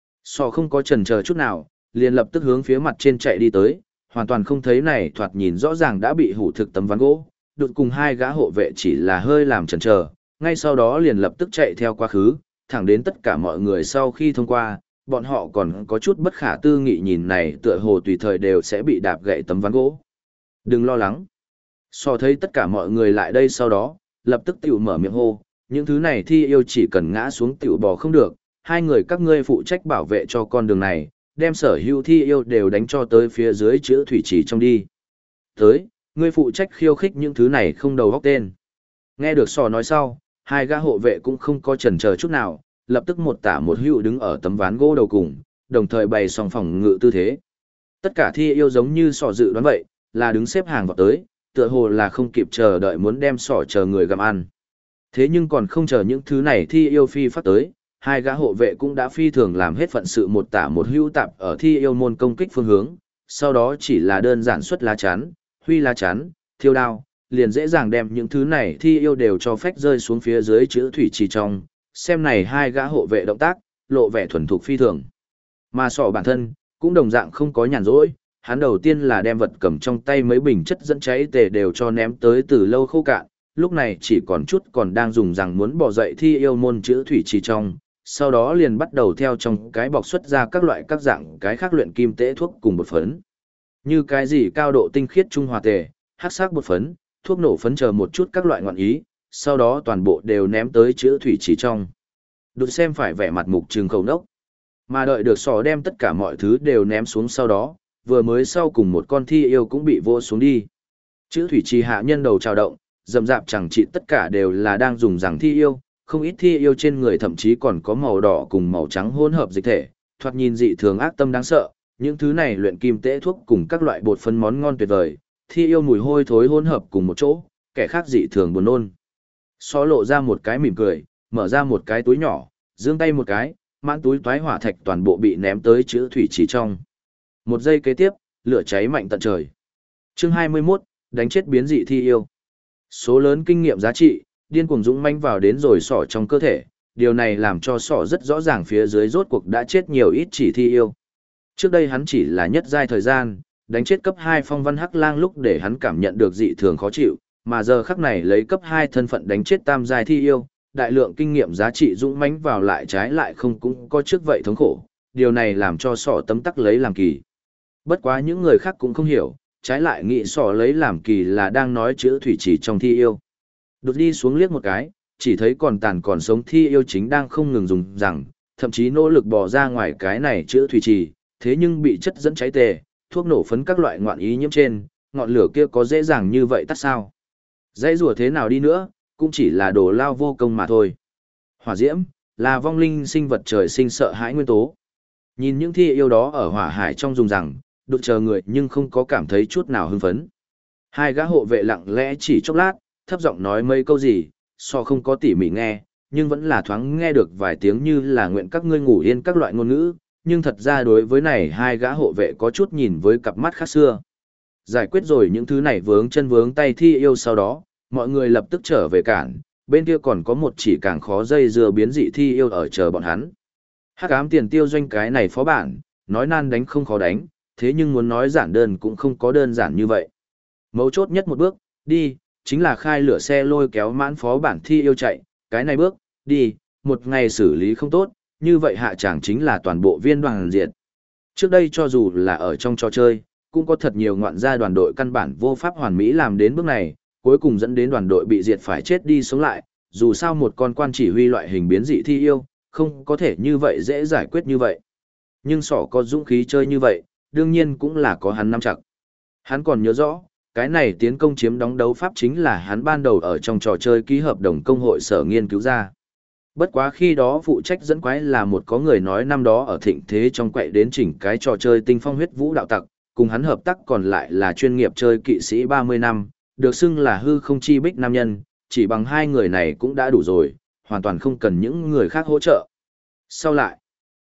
Sò không có chần chờ chút nào, liền lập tức hướng phía mặt trên chạy đi tới, hoàn toàn không thấy này thoạt nhìn rõ ràng đã bị hủ thực tấm ván gỗ, đột cùng hai gã hộ vệ chỉ là hơi làm chần chờ, ngay sau đó liền lập tức chạy theo quá khứ, thẳng đến tất cả mọi người sau khi thông qua, bọn họ còn có chút bất khả tư nghị nhìn này tựa hồ tùy thời đều sẽ bị đạp gãy tấm ván gỗ. Đừng lo lắng. So thấy tất cả mọi người lại đây sau đó, lập tức tiểu mở miệng hô, những thứ này thi yêu chỉ cần ngã xuống tiểu bò không được, hai người các ngươi phụ trách bảo vệ cho con đường này, đem sở hữu thi yêu đều đánh cho tới phía dưới chữ thủy trì trong đi. Tới, ngươi phụ trách khiêu khích những thứ này không đầu góc tên. Nghe được sò nói sau, hai gã hộ vệ cũng không có chần chờ chút nào, lập tức một tả một hữu đứng ở tấm ván gỗ đầu cùng, đồng thời bày song phòng ngự tư thế. Tất cả thi yêu giống như sò dự đoán vậy, là đứng xếp hàng vào tới, tựa hồ là không kịp chờ đợi muốn đem sò chờ người gặm ăn. Thế nhưng còn không chờ những thứ này thi yêu phi phát tới, hai gã hộ vệ cũng đã phi thường làm hết phận sự một tả một hữu tạp ở thi yêu môn công kích phương hướng, sau đó chỉ là đơn giản xuất lá chắn, huy lá chắn, thiêu đao, liền dễ dàng đem những thứ này thi yêu đều cho phách rơi xuống phía dưới chữ thủy trì trong, xem này hai gã hộ vệ động tác, lộ vẻ thuần thục phi thường. Mà sọ bản thân, cũng đồng dạng không có nhàn rỗi, hắn đầu tiên là đem vật cầm trong tay mấy bình chất dẫn cháy tề đều cho ném tới từ lâu khô cạn, lúc này chỉ còn chút còn đang dùng rằng muốn bỏ dậy thi yêu môn chữ thủy trì trong, sau đó liền bắt đầu theo trong cái bọc xuất ra các loại các dạng cái khác luyện kim tế thuốc cùng bột phấn. Như cái gì cao độ tinh khiết trung hòa tề, hắc sắc bột phấn, thuốc nổ phấn chờ một chút các loại ngọn ý, sau đó toàn bộ đều ném tới chữ thủy trì trong. Đột xem phải vẻ mặt mục trừng khẩu nốc. Mà đợi được sò đem tất cả mọi thứ đều ném xuống sau đó, vừa mới sau cùng một con thi yêu cũng bị vô xuống đi. Chữ thủy trì hạ nhân đầu trào động, rầm rạp chẳng trị tất cả đều là đang dùng rằng thi yêu, không ít thi yêu trên người thậm chí còn có màu đỏ cùng màu trắng hỗn hợp dịch thể, thoạt nhìn dị thường ác tâm đáng sợ, những thứ này luyện kim tế thuốc cùng các loại bột phấn món ngon tuyệt vời, thi yêu mùi hôi thối hỗn hợp cùng một chỗ, kẻ khác dị thường buồn nôn. Xó lộ ra một cái mỉm cười, mở ra một cái túi nhỏ, giương tay một cái, mãn túi toái hỏa thạch toàn bộ bị ném tới chữ thủy trì trong. Một giây kế tiếp, lửa cháy mạnh tận trời. Chương 21, đánh chết biến dị thi yêu. Số lớn kinh nghiệm giá trị, điên cuồng dũng manh vào đến rồi sỏ trong cơ thể, điều này làm cho sỏ rất rõ ràng phía dưới rốt cuộc đã chết nhiều ít chỉ thi yêu. Trước đây hắn chỉ là nhất giai thời gian, đánh chết cấp 2 phong văn hắc lang lúc để hắn cảm nhận được dị thường khó chịu, mà giờ khắc này lấy cấp 2 thân phận đánh chết tam giai thi yêu, đại lượng kinh nghiệm giá trị dũng mãnh vào lại trái lại không cũng có trước vậy thống khổ, điều này làm cho sỏ tấm tắc lấy làm kỳ. Bất quá những người khác cũng không hiểu, trái lại nghĩ sỏ lấy làm kỳ là đang nói chữ thủy chỉ trong thi yêu. Đột đi xuống liếc một cái, chỉ thấy còn tàn còn sống thi yêu chính đang không ngừng dùng rằng, thậm chí nỗ lực bỏ ra ngoài cái này chữ thủy trì, thế nhưng bị chất dẫn cháy tề, thuốc nổ phấn các loại ngoạn ý nhiễm trên, ngọn lửa kia có dễ dàng như vậy tắt sao? Dãy rùa thế nào đi nữa, cũng chỉ là đồ lao vô công mà thôi. Hỏa diễm, là vong linh sinh vật trời sinh sợ hãi nguyên tố. Nhìn những thi yêu đó ở hỏa hải trong dùng rằng, đột chờ người nhưng không có cảm thấy chút nào hưng phấn. Hai gã hộ vệ lặng lẽ chỉ chốc lát, thấp giọng nói mấy câu gì, so không có tỉ mỉ nghe, nhưng vẫn là thoáng nghe được vài tiếng như là nguyện các ngươi ngủ yên các loại ngôn ngữ, nhưng thật ra đối với này hai gã hộ vệ có chút nhìn với cặp mắt khác xưa. Giải quyết rồi những thứ này vướng chân vướng tay thi yêu sau đó, mọi người lập tức trở về cản, bên kia còn có một chỉ càng khó dây dưa biến dị thi yêu ở chờ bọn hắn. Hắc ám tiền tiêu doanh cái này phó bản, nói nan đánh không khó đánh, thế nhưng muốn nói giản đơn cũng không có đơn giản như vậy. Mấu chốt nhất một bước, đi, chính là khai lửa xe lôi kéo mãn phó bản thi yêu chạy, cái này bước, đi, một ngày xử lý không tốt, như vậy hạ chẳng chính là toàn bộ viên đoàn diệt. Trước đây cho dù là ở trong trò chơi, cũng có thật nhiều ngoạn gia đoàn đội căn bản vô pháp hoàn mỹ làm đến bước này, cuối cùng dẫn đến đoàn đội bị diệt phải chết đi sống lại, dù sao một con quan chỉ huy loại hình biến dị thi yêu, không có thể như vậy dễ giải quyết như vậy. Nhưng sỏ có dũng khí chơi như vậy, đương nhiên cũng là có hắn nắm chặt. Hắn còn nhớ rõ, cái này tiến công chiếm đóng đấu pháp chính là hắn ban đầu ở trong trò chơi ký hợp đồng công hội sở nghiên cứu ra. Bất quá khi đó phụ trách dẫn quái là một có người nói năm đó ở thịnh thế trong quậy đến chỉnh cái trò chơi tinh phong huyết vũ đạo tặc, cùng hắn hợp tác còn lại là chuyên nghiệp chơi kỵ sĩ 30 năm, được xưng là hư không chi bích nam nhân, chỉ bằng hai người này cũng đã đủ rồi, hoàn toàn không cần những người khác hỗ trợ. Sau lại,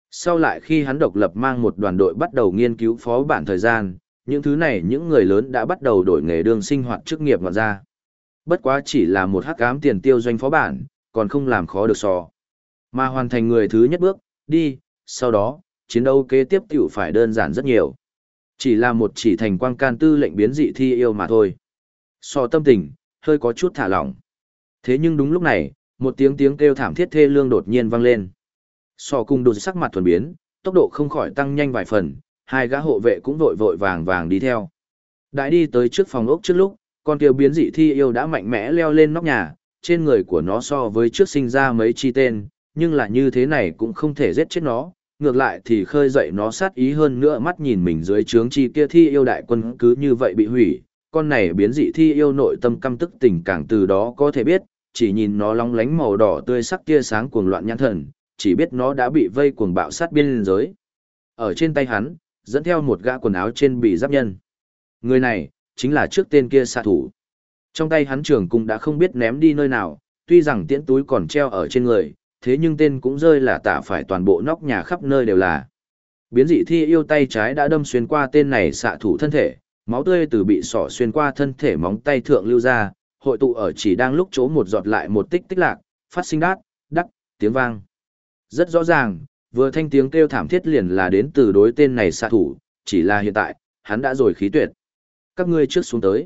Sau lại khi hắn độc lập mang một đoàn đội bắt đầu nghiên cứu phó bản thời gian, những thứ này những người lớn đã bắt đầu đổi nghề đường sinh hoạt chức nghiệp ngọn ra. Bất quá chỉ là một hắc ám tiền tiêu doanh phó bản, còn không làm khó được sò. Mà hoàn thành người thứ nhất bước, đi, sau đó, chiến đấu kế tiếp tiểu phải đơn giản rất nhiều. Chỉ là một chỉ thành quang can tư lệnh biến dị thi yêu mà thôi. Sò tâm tình, hơi có chút thả lỏng. Thế nhưng đúng lúc này, một tiếng tiếng kêu thảm thiết thê lương đột nhiên vang lên. Sò cùng đột sắc mặt thuần biến, tốc độ không khỏi tăng nhanh vài phần, hai gã hộ vệ cũng vội vội vàng vàng đi theo. Đại đi tới trước phòng ốc trước lúc, con kia biến dị thi yêu đã mạnh mẽ leo lên nóc nhà, trên người của nó so với trước sinh ra mấy chi tên, nhưng là như thế này cũng không thể giết chết nó, ngược lại thì khơi dậy nó sát ý hơn nữa mắt nhìn mình dưới trướng chi kia thi yêu đại quân cứ như vậy bị hủy, con này biến dị thi yêu nội tâm căm tức tình càng từ đó có thể biết, chỉ nhìn nó long lánh màu đỏ tươi sắc tia sáng cuồng loạn nhãn thần, chỉ biết nó đã bị vây cuồng bạo sát biên giới. Ở trên tay hắn, dẫn theo một gã quần áo trên bị giáp nhân. Người này, chính là trước tên kia xạ thủ. Trong tay hắn trường cung đã không biết ném đi nơi nào, tuy rằng tiễn túi còn treo ở trên người, thế nhưng tên cũng rơi là tả phải toàn bộ nóc nhà khắp nơi đều là. Biến dị thi yêu tay trái đã đâm xuyên qua tên này xạ thủ thân thể, máu tươi từ bị sỏ xuyên qua thân thể móng tay thượng lưu ra, hội tụ ở chỉ đang lúc chỗ một giọt lại một tích tích lạc, phát sinh đát, đắc, tiếng vang. Rất rõ ràng, vừa thanh tiếng kêu thảm thiết liền là đến từ đối tên này xạ thủ, chỉ là hiện tại, hắn đã rồi khí tuyệt. Các ngươi trước xuống tới.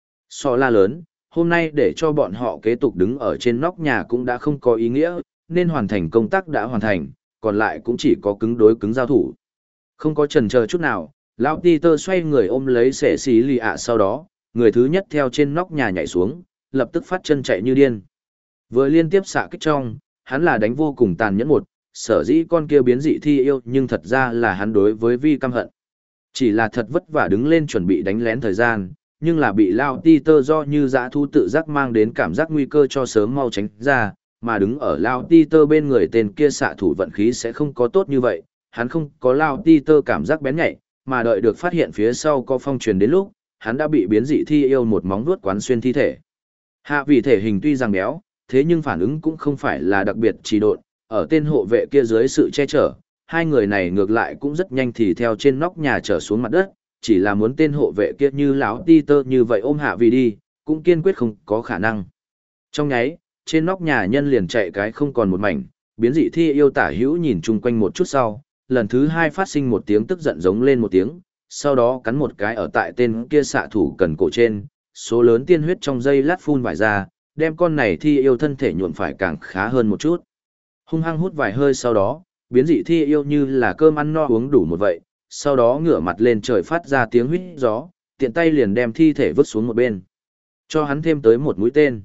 So la lớn, hôm nay để cho bọn họ kế tục đứng ở trên nóc nhà cũng đã không có ý nghĩa, nên hoàn thành công tác đã hoàn thành, còn lại cũng chỉ có cứng đối cứng giao thủ. Không có chần chờ chút nào, Lão Peter xoay người ôm lấy sẻ xí lì ạ sau đó, người thứ nhất theo trên nóc nhà nhảy xuống, lập tức phát chân chạy như điên. Vừa liên tiếp xạ kích trong, hắn là đánh vô cùng tàn nhẫn một, sở dĩ con kia biến dị thi yêu nhưng thật ra là hắn đối với vi căm hận. Chỉ là thật vất vả đứng lên chuẩn bị đánh lén thời gian, nhưng là bị Lao Peter do như dã thú tự giác mang đến cảm giác nguy cơ cho sớm mau tránh ra, mà đứng ở Lao Peter bên người tên kia xạ thủ vận khí sẽ không có tốt như vậy, hắn không có Lao Peter cảm giác bén nhạy, mà đợi được phát hiện phía sau có phong truyền đến lúc, hắn đã bị biến dị thi yêu một móng vuốt quán xuyên thi thể. Hạ vì thể hình tuy rằng béo, thế nhưng phản ứng cũng không phải là đặc biệt trì độn, ở tên hộ vệ kia dưới sự che chở, hai người này ngược lại cũng rất nhanh thì theo trên nóc nhà trở xuống mặt đất, chỉ là muốn tên hộ vệ kia như lão Peter như vậy ôm Hạ vì đi, cũng kiên quyết không có khả năng. Trong nháy, trên nóc nhà nhân liền chạy cái không còn một mảnh, biến dị thi yêu tả hữu nhìn chung quanh một chút sau, lần thứ hai phát sinh một tiếng tức giận giống lên một tiếng, sau đó cắn một cái ở tại tên kia xạ thủ cần cổ trên, số lớn tiên huyết trong dây lát phun vải ra, đem con này thi yêu thân thể nhuộm phải càng khá hơn một chút. Hung hăng hút vài hơi sau đó, biến dị thi yêu như là cơm ăn no uống đủ một vậy, sau đó ngửa mặt lên trời phát ra tiếng huýt gió, tiện tay liền đem thi thể vứt xuống một bên. Cho hắn thêm tới một mũi tên.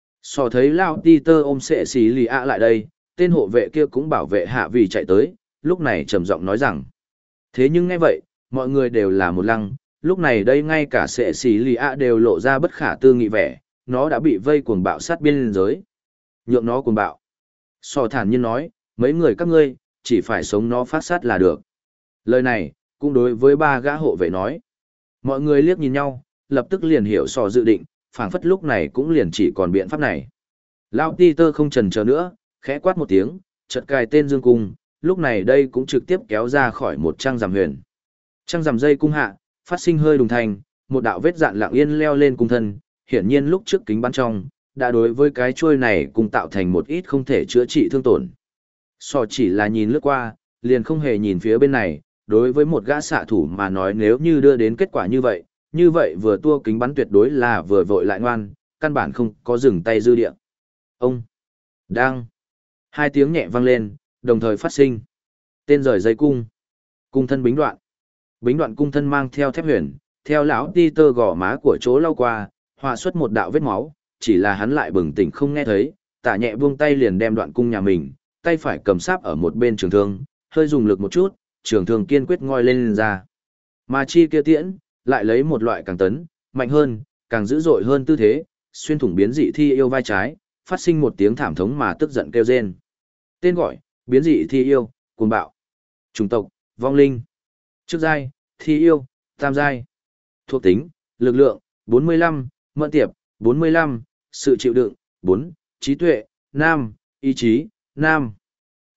So thấy Lao Peter ôm sệ xì lì ạ lại đây, tên hộ vệ kia cũng bảo vệ Hạ vì chạy tới, lúc này trầm giọng nói rằng. Thế nhưng nghe vậy, mọi người đều là một lăng, lúc này đây ngay cả sệ xì lì ạ đều lộ ra bất khả tư nghị vẻ, nó đã bị vây cuồng bạo sát biên giới. Nhượng nó cuồng bạo. So thản nhiên nói, mấy người các ngươi, chỉ phải sống nó phát sát là được. Lời này, cũng đối với ba gã hộ vệ nói. Mọi người liếc nhìn nhau, lập tức liền hiểu so dự định, phảng phất lúc này cũng liền chỉ còn biện pháp này. Lão Peter không chần chờ nữa, khẽ quát một tiếng, chợt cài tên dương cung, lúc này đây cũng trực tiếp kéo ra khỏi một trang rằm huyền. Trang rằm dây cung hạ, phát sinh hơi đùng thành, một đạo vết dạn lặng yên leo lên cung thân, hiển nhiên lúc trước kính bắn trong, đã đối với cái chuôi này cùng tạo thành một ít không thể chữa trị thương tổn. So chỉ là nhìn lướt qua, liền không hề nhìn phía bên này, đối với một gã xạ thủ mà nói nếu như đưa đến kết quả như vậy vừa tua kính bắn tuyệt đối là vừa vội lại ngoan, căn bản không có dừng tay dư địa. Ông! Đang! Hai tiếng nhẹ vang lên, đồng thời phát sinh. Tên rời dây cung. Cung thân bính đoạn. Bính đoạn cung thân mang theo thép huyền, theo lão Peter gò má của chỗ lao qua, hòa xuất một đạo vết máu, chỉ là hắn lại bừng tỉnh không nghe thấy, tả nhẹ buông tay liền đem đoạn cung nhà mình, tay phải cầm sáp ở một bên trường thương, hơi dùng lực một chút, trường thương kiên quyết ngoi lên ra. Mà chi kia tiễn, lại lấy một loại càng tấn, mạnh hơn, càng dữ dội hơn tư thế, xuyên thủng biến dị thi yêu vai trái, phát sinh một tiếng thảm thống mà tức giận kêu rên. Tên gọi, biến dị thi yêu, cuồng bạo. Chủng tộc, vong linh. Chức giai, thi yêu, tam giai. Thuộc tính, lực lượng, 45, mẫn tiệp, 45, sự chịu đựng, 4, trí tuệ, 5, ý chí, 5.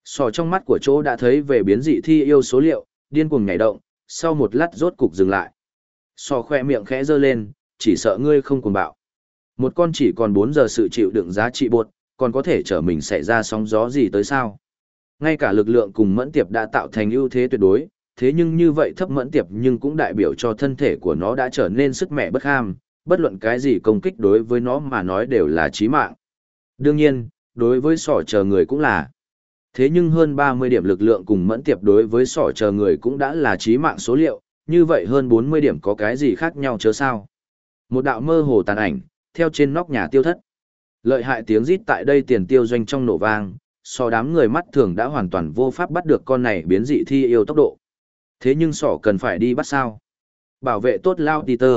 Sò trong mắt của chỗ đã thấy về biến dị thi yêu số liệu, điên cuồng nhảy động, sau một lát rốt cục dừng lại. Sò khoe miệng khẽ giơ lên, chỉ sợ ngươi không cuồng bạo. Một con chỉ còn 4 giờ sự chịu đựng giá trị bột, còn có thể trở mình xảy ra sóng gió gì tới sao? Ngay cả lực lượng cùng mẫn tiệp đã tạo thành ưu thế tuyệt đối, thế nhưng như vậy thấp mẫn tiệp nhưng cũng đại biểu cho thân thể của nó đã trở nên sức mẻ bất ham, bất luận cái gì công kích đối với nó mà nói đều là chí mạng. Đương nhiên, đối với sỏ chờ người cũng là. Thế nhưng hơn 30 điểm lực lượng cùng mẫn tiệp đối với sỏ chờ người cũng đã là chí mạng số liệu, như vậy hơn 40 điểm có cái gì khác nhau chớ sao? Một đạo mơ hồ tàn ảnh, theo trên nóc nhà tiêu thất. Lợi hại tiếng rít tại đây tiền tiêu doanh trong nổ vang, so đám người mắt thường đã hoàn toàn vô pháp bắt được con này biến dị thi yêu tốc độ. Thế nhưng sỏ cần phải đi bắt sao? Bảo vệ tốt Lao Peter.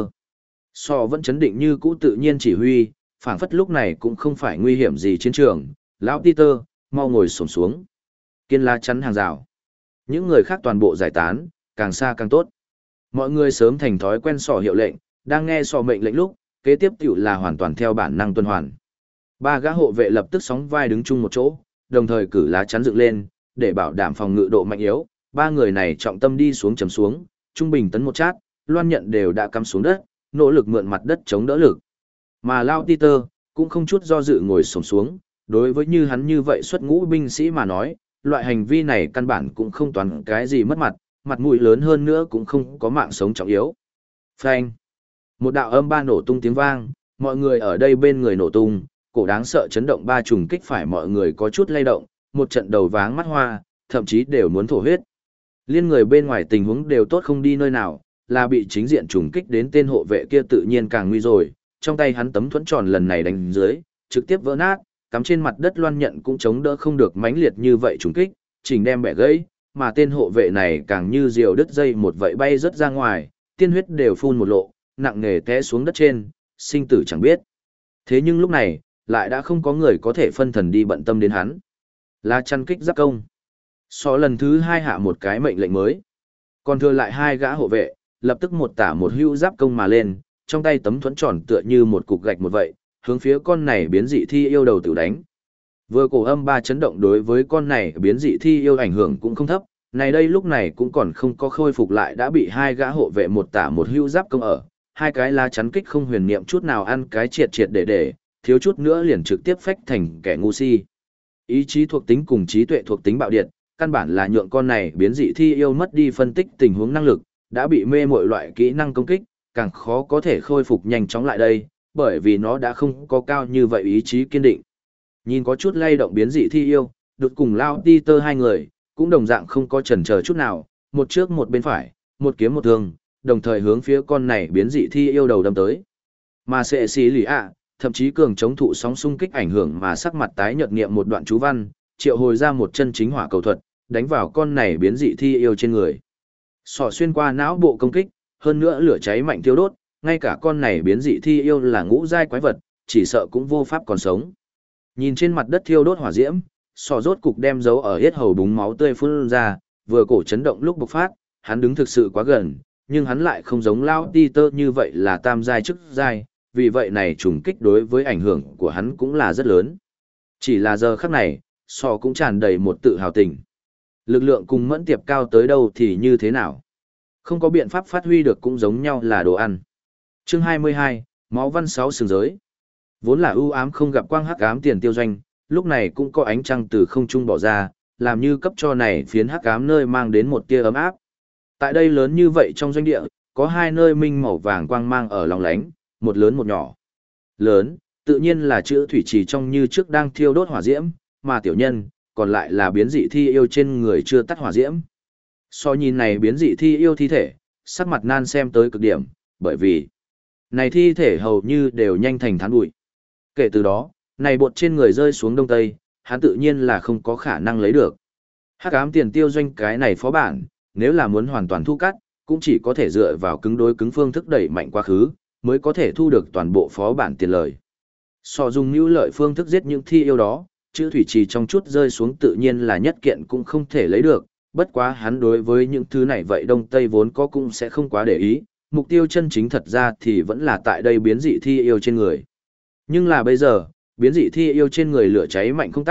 Sỏ vẫn chấn định như cũ tự nhiên chỉ huy, phảng phất lúc này cũng không phải nguy hiểm gì chiến trường. Lão Peter, mau ngồi xổm xuống. Kiên la chắn hàng rào. Những người khác toàn bộ giải tán, càng xa càng tốt. Mọi người sớm thành thói quen sỏ hiệu lệnh, đang nghe sỏ mệnh lệnh lúc, kế tiếp tiểu là hoàn toàn theo bản năng tuần hoàn. Ba gã hộ vệ lập tức sóng vai đứng chung một chỗ, đồng thời cử lá chắn dựng lên, để bảo đảm phòng ngự độ mạnh yếu. Ba người này trọng tâm đi xuống chầm xuống, trung bình tấn một chát, loan nhận đều đã cắm xuống đất, nỗ lực mượn mặt đất chống đỡ lực. Mà Lao Peter cũng không chút do dự ngồi xổm xuống, đối với như hắn như vậy xuất ngũ binh sĩ mà nói, loại hành vi này căn bản cũng không toàn cái gì mất mặt, mặt mũi lớn hơn nữa cũng không có mạng sống trọng yếu. Phanh! Một đạo âm ba nổ tung tiếng vang, mọi người ở đây bên người nổ tung, cổ đáng sợ chấn động ba trùng kích phải mọi người có chút lay động, một trận đầu váng mắt hoa, thậm chí đều muốn thổ huyết. Liên người bên ngoài tình huống đều tốt không đi nơi nào, là bị chính diện trùng kích đến tên hộ vệ kia tự nhiên càng nguy rồi, trong tay hắn tấm thuẫn tròn lần này đánh dưới, trực tiếp vỡ nát, cắm trên mặt đất loan nhận cũng chống đỡ không được mãnh liệt như vậy trùng kích, chỉnh đem bẻ gãy, mà tên hộ vệ này càng như diều đứt dây một vậy bay rất ra ngoài, tiên huyết đều phun một lộ, nặng nề té xuống đất trên, sinh tử chẳng biết. Thế nhưng lúc này, lại đã không có người có thể phân thần đi bận tâm đến hắn. Là chăn kích giáp công. So lần thứ 2 hạ một cái mệnh lệnh mới. Còn thừa lại 2 gã hộ vệ, lập tức một tả một hữu giáp công mà lên, trong tay tấm thuẫn tròn tựa như một cục gạch một vậy, hướng phía con này biến dị thi yêu đầu tự đánh. Vừa cổ âm ba chấn động đối với con này biến dị thi yêu ảnh hưởng cũng không thấp, này đây lúc này cũng còn không có khôi phục lại đã bị 2 gã hộ vệ một tả một hữu giáp công ở, 2 cái lá chắn kích không huyền niệm chút nào ăn cái triệt triệt để, thiếu chút nữa liền trực tiếp phách thành kẻ ngu si. Ý chí thuộc tính cùng trí tuệ thuộc tính bạo điện, căn bản là nhượng con này biến dị thi yêu mất đi phân tích tình huống năng lực, đã bị mê mọi loại kỹ năng công kích, càng khó có thể khôi phục nhanh chóng lại đây, bởi vì nó đã không có cao như vậy ý chí kiên định. Nhìn có chút lay động biến dị thi yêu, đột cùng Lao Peter 2 người, cũng đồng dạng không có chần chờ chút nào, một trước một bên phải, một kiếm một thương, đồng thời hướng phía con này biến dị thi yêu đầu đâm tới. Mà sẽ xí lì ạ, thậm chí cường chống thụ sóng xung kích ảnh hưởng mà sắc mặt tái nhợt niệm một đoạn chú văn, triệu hồi ra một chân chính hỏa cầu thuật, đánh vào con này biến dị thi yêu trên người. Sỏ xuyên qua não bộ công kích, hơn nữa lửa cháy mạnh thiêu đốt, ngay cả con này biến dị thi yêu là ngũ giai quái vật, chỉ sợ cũng vô pháp còn sống. Nhìn trên mặt đất thiêu đốt hỏa diễm, sỏ rốt cục đem dấu ở hết hầu búng máu tươi phun ra, vừa cổ chấn động lúc bộc phát, hắn đứng thực sự quá gần, nhưng hắn lại không giống Lao Peter như vậy là tam giai chức giai, vì vậy này trùng kích đối với ảnh hưởng của hắn cũng là rất lớn. Chỉ là giờ khắc này, sỏ cũng tràn đầy một tự hào tình. Lực lượng cùng mẫn tiệp cao tới đâu thì như thế nào? Không có biện pháp phát huy được cũng giống nhau là đồ ăn. Chương 22, Máu văn 6 sừng giới. Vốn là ưu ám không gặp quang hắc ám tiền tiêu doanh, lúc này cũng có ánh trăng từ không trung bỏ ra, làm như cấp cho này phiến hắc ám nơi mang đến một tia ấm áp. Tại đây lớn như vậy trong doanh địa, có 2 nơi minh màu vàng quang mang ở lòng lánh, một lớn một nhỏ. Lớn, tự nhiên là chữ thủy trì trong như trước đang thiêu đốt hỏa diễm, mà tiểu nhân, còn lại là biến dị thi yêu trên người chưa tắt hỏa diễm. So nhìn này biến dị thi yêu thi thể, sắc mặt nan xem tới cực điểm, bởi vì này thi thể hầu như đều nhanh thành than bụi. Kể từ đó, này bột trên người rơi xuống đông tây, hắn tự nhiên là không có khả năng lấy được. Hắc ám tiền tiêu doanh cái này phó bản, nếu là muốn hoàn toàn thu cắt, cũng chỉ có thể dựa vào cứng đối cứng phương thức đẩy mạnh quá khứ, mới có thể thu được toàn bộ phó bản tiền lời. So dùng nữu lợi phương thức giết những thi yêu đó, chữ thủy trì trong chút rơi xuống tự nhiên là nhất kiện cũng không thể lấy được, bất quá hắn đối với những thứ này vậy đông tây vốn có cũng sẽ không quá để ý, mục tiêu chân chính thật ra thì vẫn là tại đây biến dị thi yêu trên người. Nhưng là bây giờ, biến dị thi yêu trên người lửa cháy mạnh không tắt,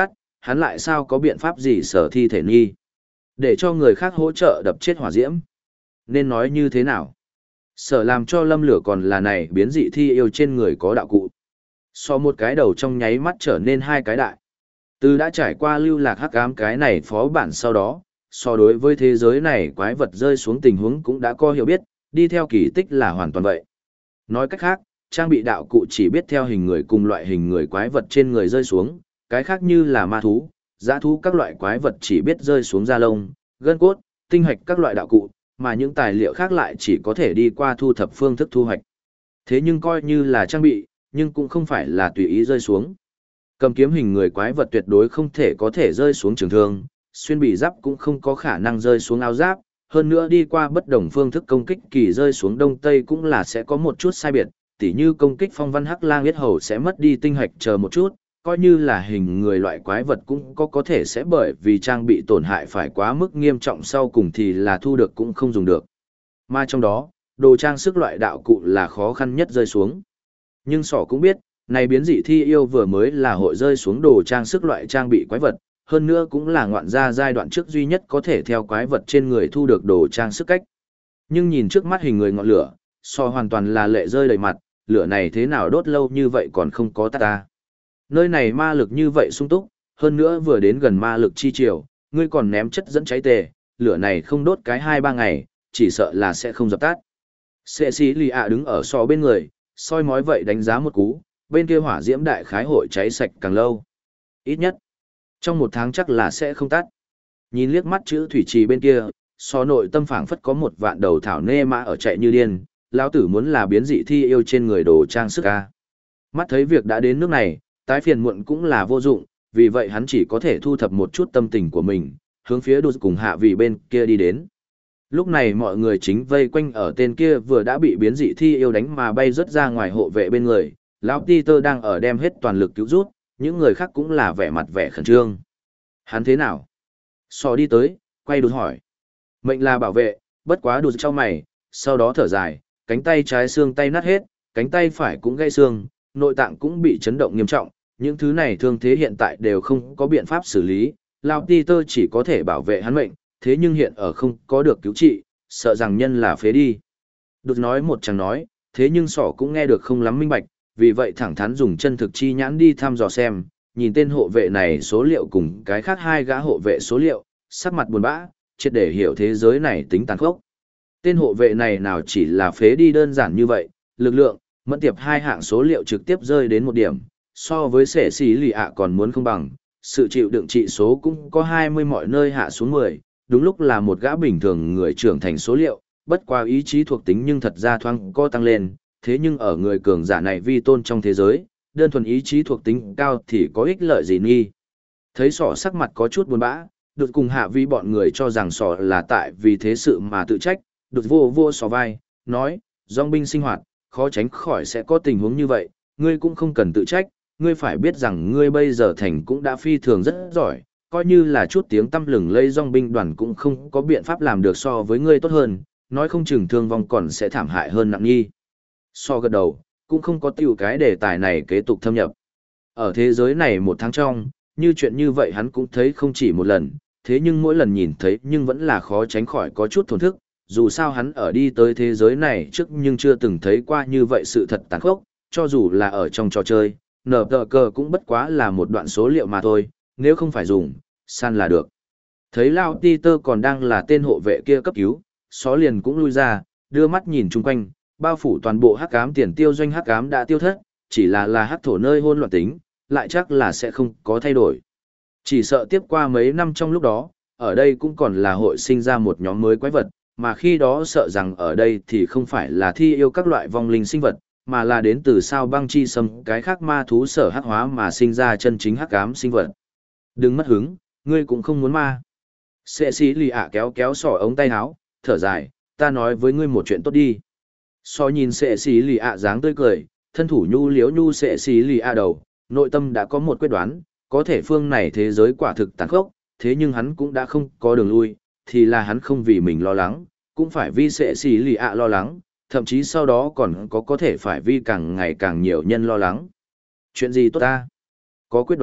hắn lại sao có biện pháp gì sở thi thể nghi. Để cho người khác hỗ trợ đập chết hỏa diễm. Nên nói như thế nào? Sở làm cho lâm lửa còn là này biến dị thi yêu trên người có đạo cụ. So một cái đầu trong nháy mắt trở nên hai cái đại. Từ đã trải qua lưu lạc hắc ám cái này phó bản sau đó, so đối với thế giới này quái vật rơi xuống tình huống cũng đã có hiểu biết, đi theo kỳ tích là hoàn toàn vậy. Nói cách khác, trang bị đạo cụ chỉ biết theo hình người cùng loại hình người quái vật trên người rơi xuống, cái khác như là ma thú, dã thú các loại quái vật chỉ biết rơi xuống da lông, gân cốt, tinh hạch các loại đạo cụ, mà những tài liệu khác lại chỉ có thể đi qua thu thập phương thức thu hoạch. Thế nhưng coi như là trang bị, nhưng cũng không phải là tùy ý rơi xuống. Cầm kiếm hình người quái vật tuyệt đối không thể có thể rơi xuống trường thương, xuyên bị giáp cũng không có khả năng rơi xuống áo giáp, hơn nữa đi qua bất đồng phương thức công kích kỳ rơi xuống đông tây cũng là sẽ có một chút sai biệt, tỉ như công kích phong văn hắc lang yết hầu sẽ mất đi tinh hạch chờ một chút, coi như là hình người loại quái vật cũng có thể sẽ bởi vì trang bị tổn hại phải quá mức nghiêm trọng sau cùng thì là thu được cũng không dùng được. Mà trong đó, đồ trang sức loại đạo cụ là khó khăn nhất rơi xuống. Nhưng sỏ cũng biết, này biến dị thi yêu vừa mới là hội rơi xuống đồ trang sức loại trang bị quái vật, hơn nữa cũng là ngoạn gia giai đoạn trước duy nhất có thể theo quái vật trên người thu được đồ trang sức cách. Nhưng nhìn trước mắt hình người ngọn lửa, so hoàn toàn là lệ rơi đầy mặt, lửa này thế nào đốt lâu như vậy còn không có tắt ta. Nơi này ma lực như vậy sung túc, hơn nữa vừa đến gần ma lực chi chiều, ngươi còn ném chất dẫn cháy tề, lửa này không đốt cái 2-3 ngày, chỉ sợ là sẽ không dập tắt. Sệ xí lì ạ đứng ở so bên người, soi mói vậy đánh giá một cú, bên kia hỏa diễm đại khái hội cháy sạch càng lâu. Ít nhất, trong 1 tháng chắc là sẽ không tắt. Nhìn liếc mắt chữ thủy trì bên kia, so nội tâm phảng phất có một vạn đầu thảo nê mã ở chạy như điên, lão tử muốn là biến dị thi yêu trên người đồ trang sức ca. Mắt thấy việc đã đến nước này, tái phiền muộn cũng là vô dụng, vì vậy hắn chỉ có thể thu thập một chút tâm tình của mình, hướng phía đột cùng hạ vị bên kia đi đến. Lúc này mọi người chính vây quanh ở tên kia vừa đã bị biến dị thi yêu đánh mà bay rớt ra ngoài hộ vệ bên người, lão Peter đang ở đem hết toàn lực cứu rút, những người khác cũng là vẻ mặt vẻ khẩn trương. Hắn thế nào? So đi tới, quay đột hỏi. Mệnh là bảo vệ, bất quá đột cho mày, sau đó thở dài, cánh tay trái xương tay nát hết, cánh tay phải cũng gãy xương, nội tạng cũng bị chấn động nghiêm trọng, những thứ này thương thế hiện tại đều không có biện pháp xử lý, lão Peter chỉ có thể bảo vệ hắn mệnh, thế nhưng hiện ở không có được cứu trị, sợ rằng nhân là phế đi. Đột nói một chẳng nói, thế nhưng sỏ cũng nghe được không lắm minh bạch, vì vậy thẳng thắn dùng chân thực chi nhãn đi thăm dò xem, nhìn tên hộ vệ này số liệu cùng cái khác 2 gã hộ vệ số liệu, sắc mặt buồn bã, triệt để hiểu thế giới này tính tàn khốc. Tên hộ vệ này nào chỉ là phế đi đơn giản như vậy, lực lượng, mẫn tiệp 2 hạng số liệu trực tiếp rơi đến 1 điểm, so với sẻ xí lì ạ còn muốn không bằng, sự chịu đựng trị số cũng có 20 mọi nơi hạ xuống 10, đúng lúc là một gã bình thường người trưởng thành số liệu, bất qua ý chí thuộc tính nhưng thật ra thoáng có tăng lên, thế nhưng ở người cường giả này vi tôn trong thế giới, đơn thuần ý chí thuộc tính cao thì có ích lợi gì nghi. Thấy sỏ sắc mặt có chút buồn bã, đột cùng hạ vi bọn người cho rằng sỏ là tại vì thế sự mà tự trách, đột vô vô sỏ vai, nói, dòng binh sinh hoạt, khó tránh khỏi sẽ có tình huống như vậy, ngươi cũng không cần tự trách, ngươi phải biết rằng ngươi bây giờ thành cũng đã phi thường rất giỏi, coi như là chút tiếng tăm lừng lây dòng binh đoàn cũng không có biện pháp làm được so với ngươi tốt hơn, nói không chừng thương vong còn sẽ thảm hại hơn nặng nghi. So gật đầu, cũng không có tiêu cái đề tài này kế tục thâm nhập. Ở thế giới này 1 tháng trong, như chuyện như vậy hắn cũng thấy không chỉ một lần, thế nhưng mỗi lần nhìn thấy nhưng vẫn là khó tránh khỏi có chút thổn thức, dù sao hắn ở đi tới thế giới này trước nhưng chưa từng thấy qua như vậy sự thật tàn khốc, cho dù là ở trong trò chơi, nở tờ cờ cũng bất quá là một đoạn số liệu mà thôi, nếu không phải dùng, san là được. Thấy Lao Peter còn đang là tên hộ vệ kia cấp cứu, xó liền cũng lui ra, đưa mắt nhìn chung quanh, bao phủ toàn bộ hắc ám tiền tiêu doanh hắc ám đã tiêu thất, chỉ là hắc thổ nơi hôn loạn tính, lại chắc là sẽ không có thay đổi. Chỉ sợ tiếp qua mấy năm trong lúc đó, ở đây cũng còn là hội sinh ra một nhóm mới quái vật, mà khi đó sợ rằng ở đây thì không phải là thi yêu các loại vong linh sinh vật, mà là đến từ sao băng chi sâm cái khác ma thú sở hắc hóa mà sinh ra chân chính hắc ám sinh vật. Đừng mất hứng, ngươi cũng không muốn ma. Sệ sĩ lì ạ kéo kéo sỏ ống tay áo, thở dài, ta nói với ngươi một chuyện tốt đi. So nhìn sệ sĩ lì ạ dáng tươi cười, thân thủ nhu liếu nhu sệ sĩ lì ạ đầu, nội tâm đã có một quyết đoán, có thể phương này thế giới quả thực tàn khốc, thế nhưng hắn cũng đã không có đường lui, thì là hắn không vì mình lo lắng, cũng phải vì sệ sĩ lì ạ lo lắng, thậm chí sau đó còn có thể phải vì càng ngày càng nhiều nhân lo lắng. Chuyện gì tốt ta? Có quyết đoán,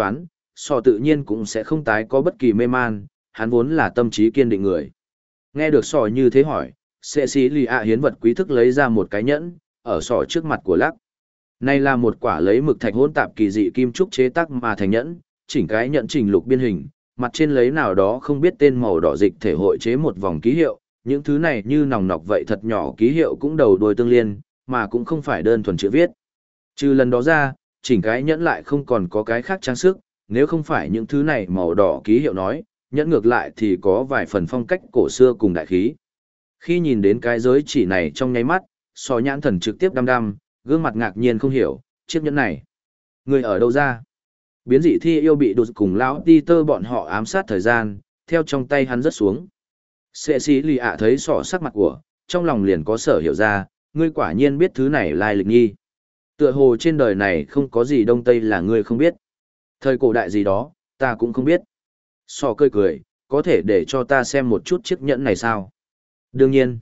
sò tự nhiên cũng sẽ không tái có bất kỳ mê man, hắn vốn là tâm trí kiên định người. Nghe được sò như thế hỏi, sệ sĩ lì ạ hiến vật quý thức lấy ra một cái nhẫn, ở sò trước mặt của lắc. Này là một quả lấy mực thạch hỗn tạp kỳ dị kim trúc chế tác mà thành nhẫn, chỉnh cái nhẫn trình lục biên hình, mặt trên lấy nào đó không biết tên màu đỏ dịch thể hội chế một vòng ký hiệu, những thứ này như nòng nọc vậy thật nhỏ ký hiệu cũng đầu đuôi tương liên, mà cũng không phải đơn thuần chữ viết. Trừ lần đó ra, chỉnh cái nhẫn lại không còn có cái khác trang sức, nếu không phải những thứ này màu đỏ ký hiệu nói, nhẫn ngược lại thì có vài phần phong cách cổ xưa cùng đại khí. Khi nhìn đến cái giới chỉ này trong nháy mắt, sò nhãn thần trực tiếp đăm đăm, gương mặt ngạc nhiên không hiểu, chiếc nhẫn này, người ở đâu ra? Biến dị thi yêu bị đột cùng lão Peter bọn họ ám sát thời gian, theo trong tay hắn rớt xuống. Sệ sĩ lì ạ thấy sọ sắc mặt của, trong lòng liền có sở hiểu ra, ngươi quả nhiên biết thứ này lai lịch nghi. Tựa hồ trên đời này không có gì đông tây là ngươi không biết. Thời cổ đại gì đó, ta cũng không biết. Sọ cười cười, có thể để cho ta xem một chút chiếc nhẫn này sao? Đương nhiên.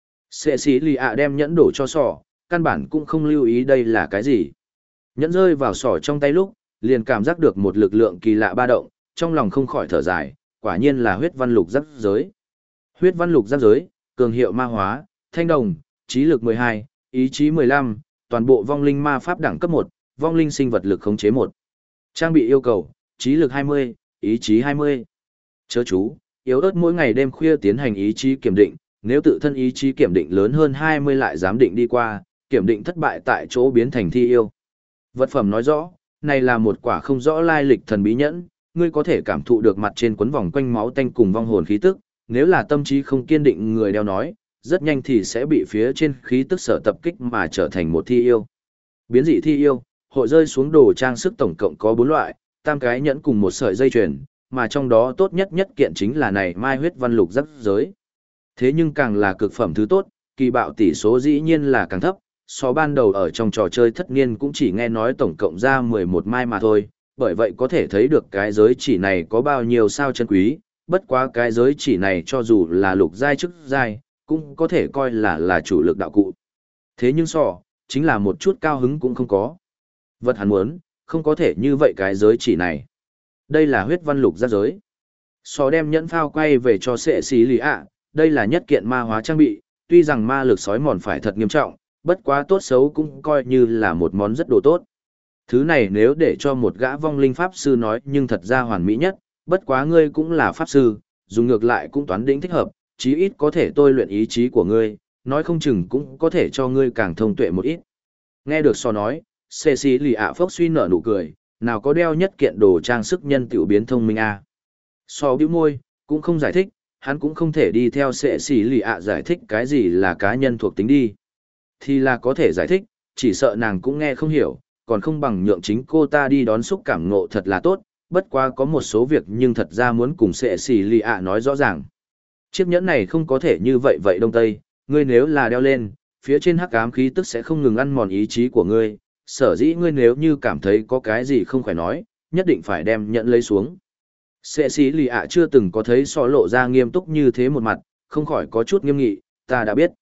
Sệ sĩ lì ạ đem nhẫn đổ cho sọ, căn bản cũng không lưu ý đây là cái gì. Nhẫn rơi vào sọ trong tay lúc, liền cảm giác được một lực lượng kỳ lạ ba động, trong lòng không khỏi thở dài, quả nhiên là huyết văn lục giác giới. Huyết văn lục giác giới, cường hiệu ma hóa, thanh đồng, trí lực 12, ý chí 15, toàn bộ vong linh ma pháp đẳng cấp 1, vong linh sinh vật lực khống chế 1. Trang bị yêu cầu, trí lực 20, ý chí 20. Chớ chú, yếu ớt mỗi ngày đêm khuya tiến hành ý chí kiểm định, nếu tự thân ý chí kiểm định lớn hơn 20 lại giám định đi qua, kiểm định thất bại tại chỗ biến thành thi yêu. Vật phẩm nói rõ, này là một quả không rõ lai lịch thần bí nhẫn, ngươi có thể cảm thụ được mặt trên quấn vòng quanh máu tanh cùng vong hồn khí tức, nếu là tâm trí không kiên định người đeo nói, rất nhanh thì sẽ bị phía trên khí tức sở tập kích mà trở thành một thi yêu. Biến dị thi yêu, hội rơi xuống đồ trang sức tổng cộng có 4 loại, tam cái nhẫn cùng một sợi dây chuyền, mà trong đó tốt nhất kiện chính là này mai huyết văn lục giác giới. Thế nhưng càng là cực phẩm thứ tốt, kỳ bạo tỷ số dĩ nhiên là càng thấp, so ban đầu ở trong trò chơi thất niên cũng chỉ nghe nói tổng cộng ra 11 mai mà thôi, bởi vậy có thể thấy được cái giới chỉ này có bao nhiêu sao chân quý, bất quá cái giới chỉ này cho dù là lục giai chức giai, cũng có thể coi là chủ lực đạo cụ. Thế nhưng chính là một chút cao hứng cũng không có. Vật hắn muốn, không có thể như vậy cái giới chỉ này. Đây là huyết văn lục giác giới. Đem nhẫn phao quay về cho sệ xí lì ạ, đây là nhất kiện ma hóa trang bị, tuy rằng ma lực sói mòn phải thật nghiêm trọng, bất quá tốt xấu cũng coi như là một món rất đồ tốt. Thứ này nếu để cho một gã vong linh pháp sư nói nhưng thật ra hoàn mỹ nhất, bất quá ngươi cũng là pháp sư, dùng ngược lại cũng toán đỉnh thích hợp, chí ít có thể tôi luyện ý chí của ngươi, nói không chừng cũng có thể cho ngươi càng thông tuệ một ít. Nghe được nói, xê xí lì ạ phốc suy nở nụ cười, nào có đeo nhất kiện đồ trang sức nhân tiểu biến thông minh à. Bĩu môi, cũng không giải thích, hắn cũng không thể đi theo xê xí lì ạ giải thích cái gì là cá nhân thuộc tính đi. Thì là có thể giải thích, chỉ sợ nàng cũng nghe không hiểu, còn không bằng nhượng chính cô ta đi đón xúc cảm ngộ thật là tốt, bất quá có một số việc nhưng thật ra muốn cùng sệ xì lì ạ nói rõ ràng. Chiếc nhẫn này không có thể như vậy đông tây, ngươi nếu là đeo lên, phía trên hắc ám khí tức sẽ không ngừng ăn mòn ý chí của ngươi, sở dĩ ngươi nếu như cảm thấy có cái gì không phải nói, nhất định phải đem nhẫn lấy xuống. Sệ xì lì ạ chưa từng có thấy lộ ra nghiêm túc như thế một mặt, không khỏi có chút nghiêm nghị, ta đã biết.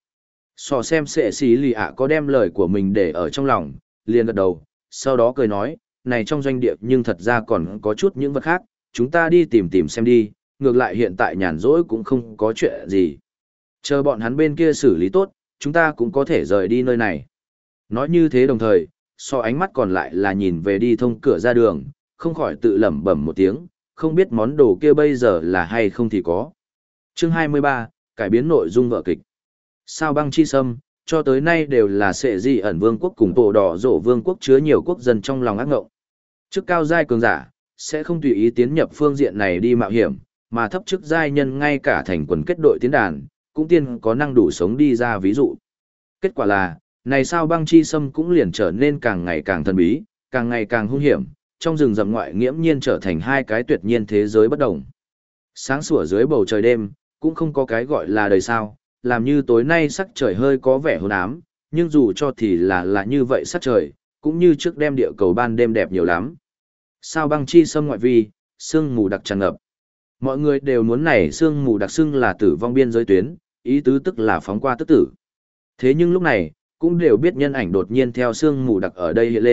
Xem sệ xì lì ạ có đem lời của mình để ở trong lòng, liền gật đầu, sau đó cười nói, này trong doanh địa nhưng thật ra còn có chút những vật khác, chúng ta đi tìm xem đi, ngược lại hiện tại nhàn rỗi cũng không có chuyện gì. Chờ bọn hắn bên kia xử lý tốt, chúng ta cũng có thể rời đi nơi này. Nói như thế đồng thời, ánh mắt còn lại là nhìn về đi thông cửa ra đường, không khỏi tự lẩm bẩm một tiếng, không biết món đồ kia bây giờ là hay không thì có. Chương 23, cải biến nội dung vở kịch. Sao băng chi sâm, cho tới nay đều là sệ di ẩn vương quốc cùng tổ đỏ rổ vương quốc chứa nhiều quốc dân trong lòng ác ngộng. Chức cao giai cường giả, sẽ không tùy ý tiến nhập phương diện này đi mạo hiểm, mà thấp chức giai nhân ngay cả thành quần kết đội tiến đàn, cũng tiên có năng đủ sống đi ra ví dụ. Kết quả là, này sao băng chi sâm cũng liền trở nên càng ngày càng thần bí, càng ngày càng hung hiểm, trong rừng rậm ngoại nghiễm nhiên trở thành hai cái tuyệt nhiên thế giới bất đồng. Sáng sủa dưới bầu trời đêm, cũng không có cái gọi là đời sao, làm như tối nay sắc trời hơi có vẻ hôn ám, nhưng dù cho thì là như vậy sắc trời, cũng như trước đêm địa cầu ban đêm đẹp nhiều lắm. Sao băng chi sâm ngoại vi, sương mù đặc tràn ngập. Mọi người đều muốn này sương mù đặc xưng là tử vong biên giới tuyến, ý tứ tức là phóng qua tức tử. Thế nhưng lúc này, cũng đều biết nhân ảnh đột nhiên theo sương mù đặc ở đây hiện lên,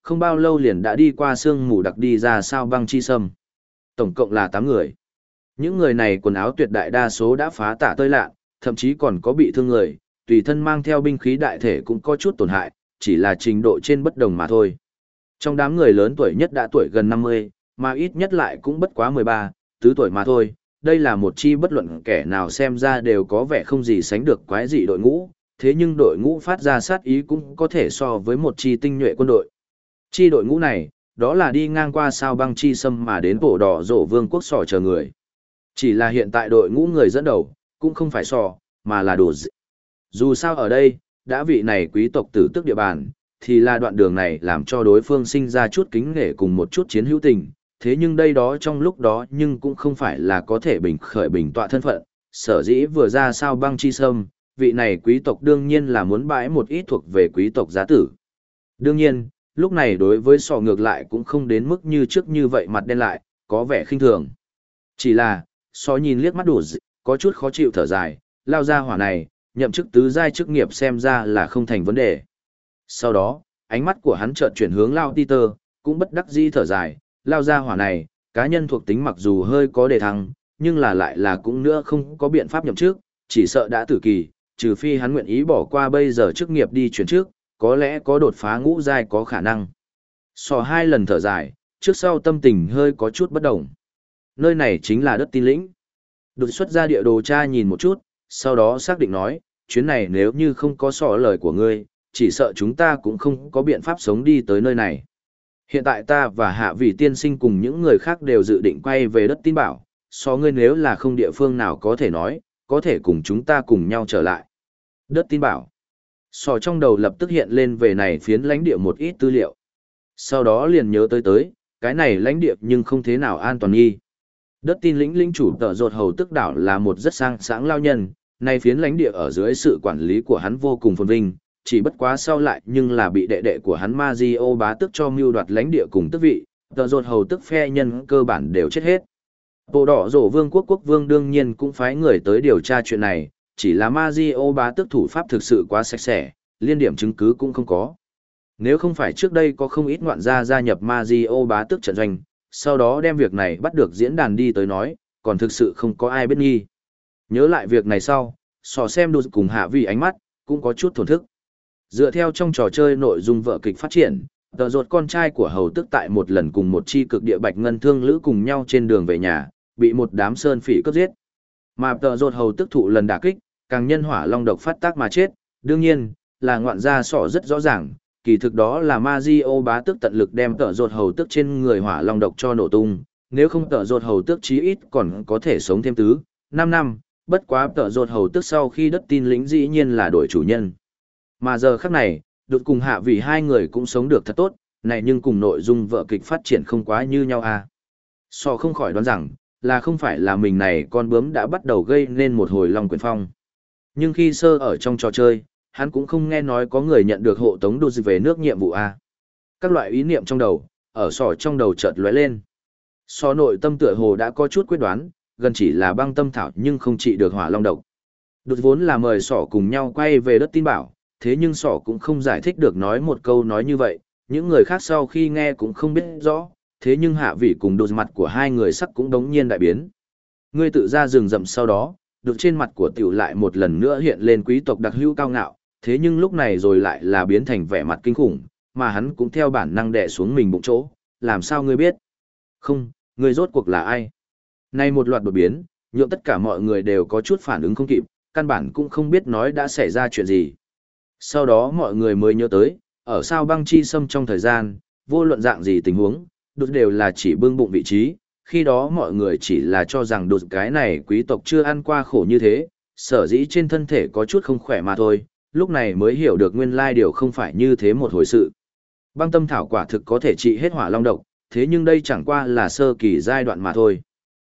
không bao lâu liền đã đi qua sương mù đặc đi ra sao băng chi sâm. Tổng cộng là 8 người. Những người này quần áo tuyệt đại đa số đã phá tả tơi lạ, thậm chí còn có bị thương người, tùy thân mang theo binh khí đại thể cũng có chút tổn hại, chỉ là trình độ trên bất đồng mà thôi. Trong đám người lớn tuổi nhất đã tuổi gần 50, mà ít nhất lại cũng bất quá 13, tứ tuổi mà thôi. Đây là một chi bất luận kẻ nào xem ra đều có vẻ không gì sánh được quái dị đội ngũ, thế nhưng đội ngũ phát ra sát ý cũng có thể so với một chi tinh nhuệ quân đội. Chi đội ngũ này, đó là đi ngang qua sao băng chi sâm mà đến Bổ Đỏ Rổ Vương quốc sò chờ người. Chỉ là hiện tại đội ngũ người dẫn đầu, cũng không phải sò, mà là đồ dị. Dù sao ở đây, đã vị này quý tộc tử tước địa bàn, thì là đoạn đường này làm cho đối phương sinh ra chút kính nể cùng một chút chiến hữu tình. Thế nhưng đây đó trong lúc đó nhưng cũng không phải là có thể bình khởi bình tọa thân phận, sở dĩ vừa ra sao băng chi sâm, vị này quý tộc đương nhiên là muốn bãi một ít thuộc về quý tộc giá tử. Đương nhiên, lúc này đối với sò ngược lại cũng không đến mức như trước như vậy mặt đen lại, có vẻ khinh thường. Chỉ là, sò nhìn liếc mắt đủ có chút khó chịu thở dài, lao ra hỏa này, nhậm chức tứ giai chức nghiệp xem ra là không thành vấn đề. Sau đó, ánh mắt của hắn chợt chuyển hướng Lao Peter, cũng bất đắc dĩ thở dài, lao ra hỏa này, cá nhân thuộc tính mặc dù hơi có đề thăng, nhưng là lại là cũng nữa không có biện pháp nhậm chức, chỉ sợ đã tử kỳ, trừ phi hắn nguyện ý bỏ qua bây giờ chức nghiệp đi chuyển trước, có lẽ có đột phá ngũ giai có khả năng. Sò 2 lần thở dài, trước sau tâm tình hơi có chút bất đồng. Nơi này chính là đất tin lĩnh. Đột xuất ra địa đồ tra nhìn một chút, sau đó xác định nói, chuyến này nếu như không có sò lời của ngươi, chỉ sợ chúng ta cũng không có biện pháp sống đi tới nơi này. Hiện tại ta và Hạ Vị tiên sinh cùng những người khác đều dự định quay về đất tin bảo, so ngươi nếu là không địa phương nào có thể nói, có thể cùng chúng ta cùng nhau trở lại. Đất tin bảo. Sò trong đầu lập tức hiện lên về này phiến lãnh địa một ít tư liệu. Sau đó liền nhớ tới, cái này lãnh địa nhưng không thế nào an toàn nghi. Đất tin lĩnh lĩnh chủ tợ rột hầu tức đảo là một rất sang sáng lao nhân, nay phiến lãnh địa ở dưới sự quản lý của hắn vô cùng phồn vinh, chỉ bất quá sau lại nhưng là bị đệ đệ của hắn Mazio bá tức cho mưu đoạt lãnh địa cùng tước vị, tợ rột hầu tức phe nhân cơ bản đều chết hết. Bộ đỏ rổ vương quốc vương đương nhiên cũng phái người tới điều tra chuyện này, chỉ là Mazio bá tức thủ pháp thực sự quá sạch sẽ, liên điểm chứng cứ cũng không có. Nếu không phải trước đây có không ít ngoạn gia nhập Mazio bá tức trận doanh, sau đó đem việc này bắt được diễn đàn đi tới nói, còn thực sự không có ai biết nghi. Nhớ lại việc này sau, sò xem đột cùng Hạ Vị ánh mắt, cũng có chút thổn thức. Dựa theo trong trò chơi nội dung vở kịch phát triển, tợ rột con trai của hầu tức tại một lần cùng một chi cực địa bạch ngân thương lữ cùng nhau trên đường về nhà, bị một đám sơn phỉ cướp giết. Mà tợ rột hầu tức thụ lần đả kích, càng nhân hỏa long độc phát tác mà chết, đương nhiên, là ngoạn gia sọ rất rõ ràng, kỳ thực đó là Mazio bá tức tận lực đem tợ rột hầu tức trên người hỏa long độc cho nổ tung, nếu không tợ rột hầu tức chí ít còn có thể sống thêm 5 năm, bất quá tợ rột hầu tức sau khi đất tin lĩnh dĩ nhiên là đổi chủ nhân. Mà giờ khắc này, đột cùng Hạ Vị hai người cũng sống được thật tốt, này nhưng cùng nội dung vở kịch phát triển không quá như nhau à. Sò không khỏi đoán rằng, là không phải là mình này con bướm đã bắt đầu gây nên một hồi long quyển phong. Nhưng khi sơ ở trong trò chơi, hắn cũng không nghe nói có người nhận được hộ tống đột về nước nhiệm vụ à. Các loại ý niệm trong đầu, ở sò trong đầu chợt lóe lên. Sò nội tâm tựa hồ đã có chút quyết đoán, gần chỉ là băng tâm thảo nhưng không trị được hỏa long độc. Đột vốn là mời sò cùng nhau quay về đất tin bảo, thế nhưng sỏ cũng không giải thích được nói một câu nói như vậy, những người khác sau khi nghe cũng không biết rõ, thế nhưng Hạ Vị cùng đột mặt của hai người sắc cũng đống nhiên đại biến. Ngươi tự ra rừng rậm sau đó, được trên mặt của tiểu lại một lần nữa hiện lên quý tộc đặc hữu cao ngạo, thế nhưng lúc này rồi lại là biến thành vẻ mặt kinh khủng, mà hắn cũng theo bản năng đè xuống mình bụng chỗ, làm sao ngươi biết? Không, ngươi rốt cuộc là ai? Nay một loạt đột biến, nhượng tất cả mọi người đều có chút phản ứng không kịp, căn bản cũng không biết nói đã xảy ra chuyện gì. Sau đó mọi người mới nhớ tới, ở sao băng chi sâm trong thời gian, vô luận dạng gì tình huống, đột đều là chỉ bưng bụng vị trí, khi đó mọi người chỉ là cho rằng đột cái này quý tộc chưa ăn qua khổ như thế, sở dĩ trên thân thể có chút không khỏe mà thôi, lúc này mới hiểu được nguyên lai điều không phải như thế một hồi sự. Băng tâm thảo quả thực có thể trị hết hỏa long độc, thế nhưng đây chẳng qua là sơ kỳ giai đoạn mà thôi.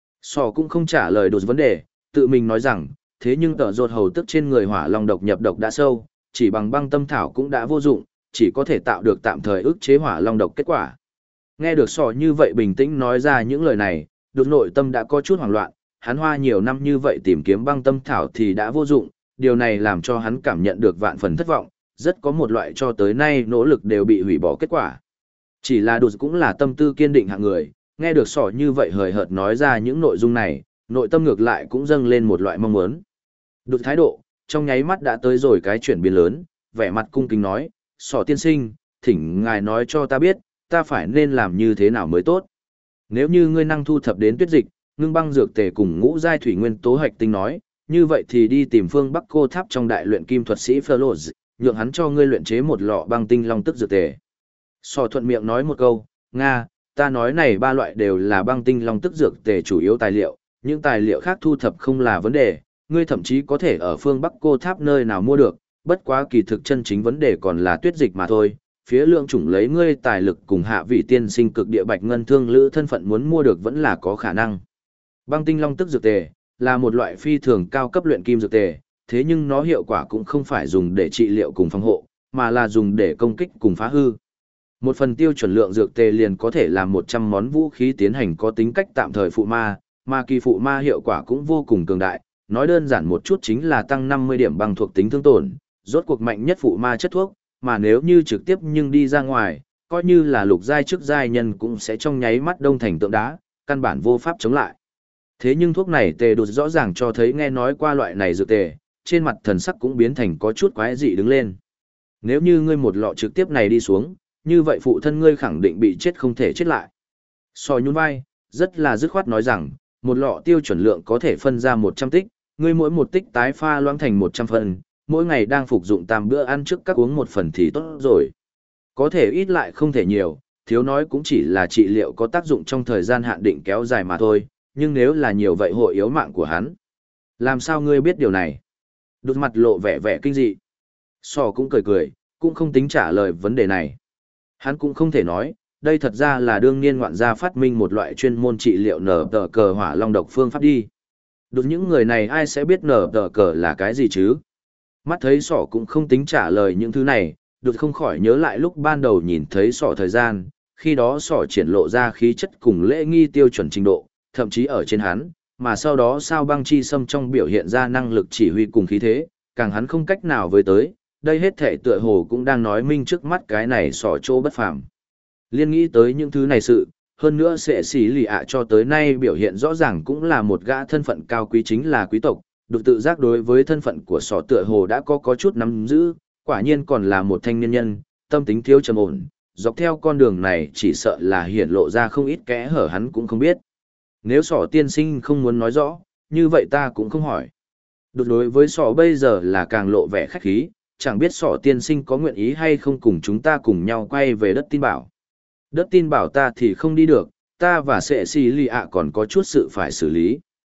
Sò cũng không trả lời đột vấn đề, tự mình nói rằng, thế nhưng tợ rột hầu tức trên người hỏa long độc nhập độc đã sâu, chỉ bằng băng tâm thảo cũng đã vô dụng, chỉ có thể tạo được tạm thời ức chế hỏa long độc kết quả. Nghe được sò như vậy bình tĩnh nói ra những lời này, đột nội tâm đã có chút hoảng loạn, hắn hoa nhiều năm như vậy tìm kiếm băng tâm thảo thì đã vô dụng, điều này làm cho hắn cảm nhận được vạn phần thất vọng, rất có một loại cho tới nay nỗ lực đều bị hủy bỏ kết quả. Chỉ là đụt cũng là tâm tư kiên định hạng người, nghe được sỏ như vậy hời hợt nói ra những nội dung này, nội tâm ngược lại cũng dâng lên một loại mong muốn. Đụt thái độ, trong nháy mắt đã tới rồi cái chuyển biến lớn, vẻ mặt cung kính nói, sỏ tiên sinh, thỉnh ngài nói cho ta biết, ta phải nên làm như thế nào mới tốt. Nếu như ngươi năng thu thập đến tuyết dịch, ngưng băng dược tề cùng ngũ giai thủy nguyên tố hạch tinh nói, như vậy thì đi tìm phương Bắc Cô Tháp trong đại luyện kim thuật sĩ Flores, nhượng hắn cho ngươi luyện chế một lọ băng tinh long tức dược tề. Sò thuận miệng nói một câu, Nga, ta nói này ba loại đều là băng tinh long tức dược tề chủ yếu tài liệu, những tài liệu khác thu thập không là vấn đề, ngươi thậm chí có thể ở phương Bắc Cô Tháp nơi nào mua được, bất quá kỳ thực chân chính vấn đề còn là tuyết dịch mà thôi. Phía lượng chủng lấy ngươi tài lực cùng hạ vị tiên sinh cực địa bạch ngân thương lữ thân phận muốn mua được vẫn là có khả năng. Băng tinh long tức dược tề là một loại phi thường cao cấp luyện kim dược tề, thế nhưng nó hiệu quả cũng không phải dùng để trị liệu cùng phòng hộ, mà là dùng để công kích cùng phá hư. Một phần tiêu chuẩn lượng dược tề liền có thể làm 100 món vũ khí tiến hành có tính cách tạm thời phụ ma, mà kỳ phụ ma hiệu quả cũng vô cùng cường đại, nói đơn giản một chút chính là tăng 50 điểm băng thuộc tính thương tổn, rốt cuộc mạnh nhất phụ ma chất thuốc, mà nếu như trực tiếp nhưng đi ra ngoài, coi như là lục giai trước giai nhân cũng sẽ trong nháy mắt đông thành tượng đá, căn bản vô pháp chống lại. Thế nhưng thuốc này tề đột rõ ràng cho thấy nghe nói qua loại này dược tề, trên mặt thần sắc cũng biến thành có chút quái dị đứng lên. Nếu như ngươi một lọ trực tiếp này đi xuống, như vậy phụ thân ngươi khẳng định bị chết không thể chết lại. Sò nhún vai, rất là dứt khoát nói rằng, một lọ tiêu chuẩn lượng có thể phân ra 100 tích, ngươi mỗi một tích tái pha loãng thành 100 phần, mỗi ngày đang phục dụng tam bữa ăn trước các uống một phần thì tốt rồi. Có thể ít lại không thể nhiều, thiếu nói cũng chỉ là trị liệu có tác dụng trong thời gian hạn định kéo dài mà thôi, nhưng nếu là nhiều vậy hội yếu mạng của hắn. Làm sao ngươi biết điều này? Đột mặt lộ vẻ vẻ kinh dị. Sò cũng cười cười, cũng không tính trả lời vấn đề này. Hắn cũng không thể nói, đây thật ra là đương niên ngoạn gia phát minh một loại chuyên môn trị liệu nở tờ cờ hỏa long độc phương pháp đi. Đột những người này ai sẽ biết nở tờ cờ là cái gì chứ? Mắt thấy sỏ cũng không tính trả lời những thứ này, đột không khỏi nhớ lại lúc ban đầu nhìn thấy sỏ thời gian, khi đó sỏ triển lộ ra khí chất cùng lễ nghi tiêu chuẩn trình độ, thậm chí ở trên hắn, mà sau đó sao băng chi xâm trong biểu hiện ra năng lực chỉ huy cùng khí thế, càng hắn không cách nào với tới, đây hết thể tựa hồ cũng đang nói minh trước mắt cái này sỏ chỗ bất phàm. Liên nghĩ tới những thứ này sự, hơn nữa sẽ xỉ lì ạ cho tới nay biểu hiện rõ ràng cũng là một gã thân phận cao quý chính là quý tộc, được tự giác đối với thân phận của sỏ tựa hồ đã có chút nắm giữ, quả nhiên còn là một thanh niên nhân, tâm tính thiếu trầm ổn, dọc theo con đường này chỉ sợ là hiển lộ ra không ít kẽ hở hắn cũng không biết. Nếu sỏ tiên sinh không muốn nói rõ, như vậy ta cũng không hỏi. Đột đối với sỏ bây giờ là càng lộ vẻ khách khí, chẳng biết sỏ tiên sinh có nguyện ý hay không cùng chúng ta cùng nhau quay về đất tin bảo. Đất tin bảo ta thì không đi được, ta và sệ xì lì ạ còn có chút sự phải xử lý.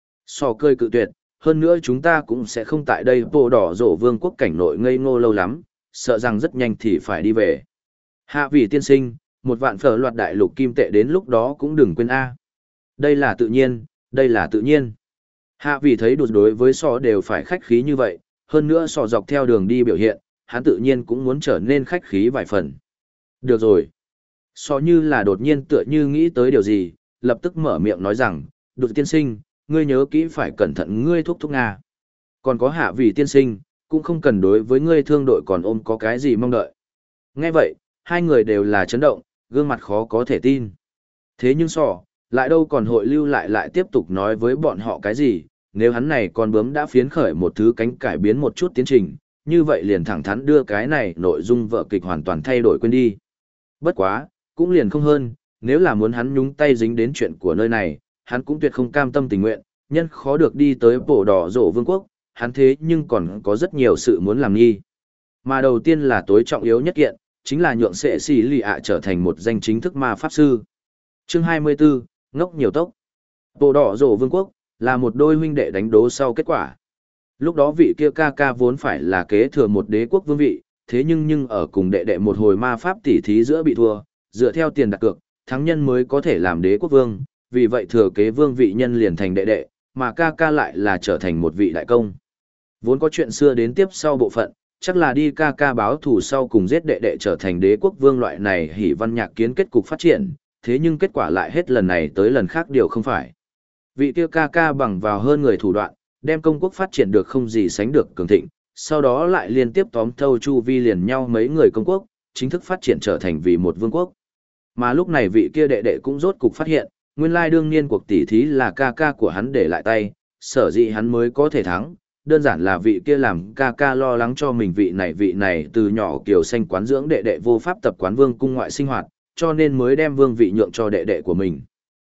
Sỏ cười cự tuyệt, hơn nữa chúng ta cũng sẽ không tại đây bộ đỏ rổ vương quốc cảnh nội ngây ngô lâu lắm, sợ rằng rất nhanh thì phải đi về. Hạ vị tiên sinh, một vạn phở loạt đại lục kim tệ đến lúc đó cũng đừng quên A. Đây là tự nhiên, đây là tự nhiên. Hạ vị thấy đột đối với sọ đều phải khách khí như vậy, hơn nữa sọ dọc theo đường đi biểu hiện, hắn tự nhiên cũng muốn trở nên khách khí vài phần. Được rồi. Sọ như là đột nhiên tựa như nghĩ tới điều gì, lập tức mở miệng nói rằng, đột tiên sinh, ngươi nhớ kỹ phải cẩn thận ngươi thúc Nga. Còn có hạ vị tiên sinh, cũng không cần đối với ngươi thương đội còn ôm có cái gì mong đợi. Nghe vậy, hai người đều là chấn động, gương mặt khó có thể tin. Thế nhưng sọ, lại đâu còn hội lưu lại tiếp tục nói với bọn họ cái gì, nếu hắn này con bướm đã phiến khởi một thứ cánh cải biến một chút tiến trình, như vậy liền thẳng thắn đưa cái này nội dung vở kịch hoàn toàn thay đổi quên đi. Bất quá, cũng liền không hơn, nếu là muốn hắn nhúng tay dính đến chuyện của nơi này, hắn cũng tuyệt không cam tâm tình nguyện, nhân khó được đi tới bộ đỏ rổ vương quốc, hắn thế nhưng còn có rất nhiều sự muốn làm nghi. Mà đầu tiên là tối trọng yếu nhất kiện, chính là nhượng sệ xì lì ạ trở thành một danh chính thức ma pháp sư. Chương 24, ngốc nhiều tốc. Bộ đỏ rổ vương quốc, là một đôi huynh đệ đánh đố sau kết quả. Lúc đó vị kia ca ca vốn phải là kế thừa một đế quốc vương vị, thế nhưng ở cùng đệ đệ một hồi ma pháp tỉ thí giữa bị thua, dựa theo tiền đặt cược, thắng nhân mới có thể làm đế quốc vương, vì vậy thừa kế vương vị nhân liền thành đệ đệ, mà ca ca lại là trở thành một vị đại công. Vốn có chuyện xưa đến tiếp sau bộ phận, chắc là đi ca ca báo thù sau cùng giết đệ đệ trở thành đế quốc vương loại này hỉ văn nhạc kiến kết cục phát triển, thế nhưng kết quả lại hết lần này tới lần khác điều không phải. Vị kia ca ca bằng vào hơn người thủ đoạn, đem công quốc phát triển được không gì sánh được cường thịnh, sau đó lại liên tiếp tóm thâu chu vi liền nhau mấy người công quốc, chính thức phát triển trở thành vì một vương quốc. Mà lúc này vị kia đệ đệ cũng rốt cục phát hiện, nguyên lai đương niên cuộc tỷ thí là ca ca của hắn để lại tay, sở dĩ hắn mới có thể thắng, đơn giản là vị kia làm ca ca lo lắng cho mình vị này từ nhỏ kiều xanh quán dưỡng đệ đệ vô pháp tập quán vương cung ngoại sinh hoạt, cho nên mới đem vương vị nhượng cho đệ đệ của mình.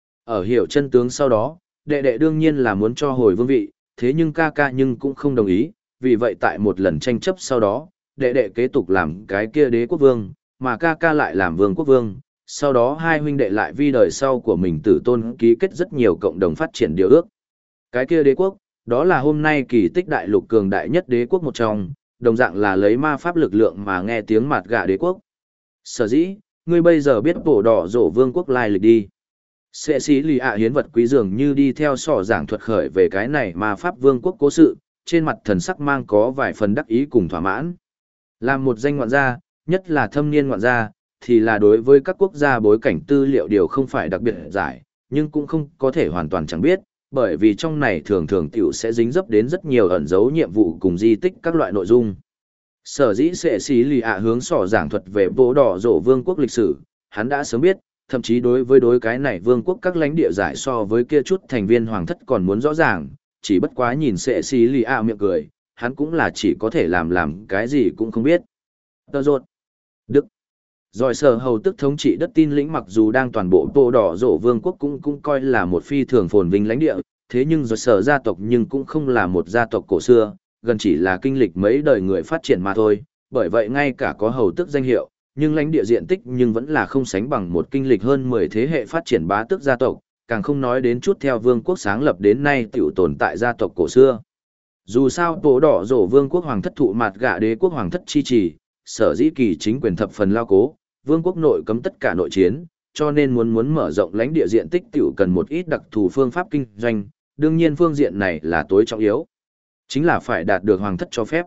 Ở hiểu chân tướng sau đó, đệ đệ đương nhiên là muốn cho hồi vương vị, thế nhưng ca ca nhưng cũng không đồng ý, vì vậy tại một lần tranh chấp sau đó, đệ đệ kế tục làm cái kia đế quốc vương, mà ca ca lại làm vương quốc vương. Sau đó hai huynh đệ lại vi đời sau của mình tử tôn ký kết rất nhiều cộng đồng phát triển điều ước. Cái kia đế quốc, đó là hôm nay kỳ tích đại lục cường đại nhất đế quốc một trong, đồng dạng là lấy ma pháp lực lượng mà nghe tiếng mạt gạ đế quốc. Sở dĩ, ngươi bây giờ biết bổ đỏ rổ vương quốc lai lịch đi. Sẽ xí lì ạ hiến vật quý dường như đi theo sỏ giảng thuật khởi về cái này ma pháp vương quốc cố sự, trên mặt thần sắc mang có vài phần đắc ý cùng thỏa mãn. Làm một danh ngoạn gia, nhất là thâm niên ngoạn gia, thì là đối với các quốc gia bối cảnh tư liệu điều không phải đặc biệt giải, nhưng cũng không có thể hoàn toàn chẳng biết, bởi vì trong này thường thường tiểu sẽ dính dấp đến rất nhiều ẩn dấu nhiệm vụ cùng di tích các loại nội dung. Sở dĩ sẽ xí lì ạ hướng sỏ giảng thuật về bố đỏ rổ vương quốc lịch sử, hắn đã sớm biết, thậm chí đối cái này vương quốc các lãnh địa giải so với kia chút thành viên hoàng thất còn muốn rõ ràng, chỉ bất quá nhìn sẽ xí lì ạ miệng cười, hắn cũng là chỉ có thể làm cái gì cũng không biết. Tờ rột. Đức. Rồi sở hầu tức thống trị đất tin lĩnh mặc dù đang toàn bộ bộ đỏ rổ vương quốc cũng coi là một phi thường phồn vinh lãnh địa, thế nhưng rồi sở gia tộc nhưng cũng không là một gia tộc cổ xưa, gần chỉ là kinh lịch mấy đời người phát triển mà thôi, bởi vậy ngay cả có hầu tức danh hiệu, nhưng lãnh địa diện tích nhưng vẫn là không sánh bằng một kinh lịch hơn 10 thế hệ phát triển bá tước gia tộc, càng không nói đến chút theo vương quốc sáng lập đến nay tiểu tồn tại gia tộc cổ xưa. Dù sao bộ đỏ rổ vương quốc hoàng thất thụ mạt gạ đế quốc hoàng thất chi trì, sở dĩ kỳ chính quyền thập phần lao cố, vương quốc nội cấm tất cả nội chiến, cho nên muốn mở rộng lãnh địa diện tích tiểu cần một ít đặc thù phương pháp kinh doanh, đương nhiên phương diện này là tối trọng yếu. Chính là phải đạt được hoàng thất cho phép.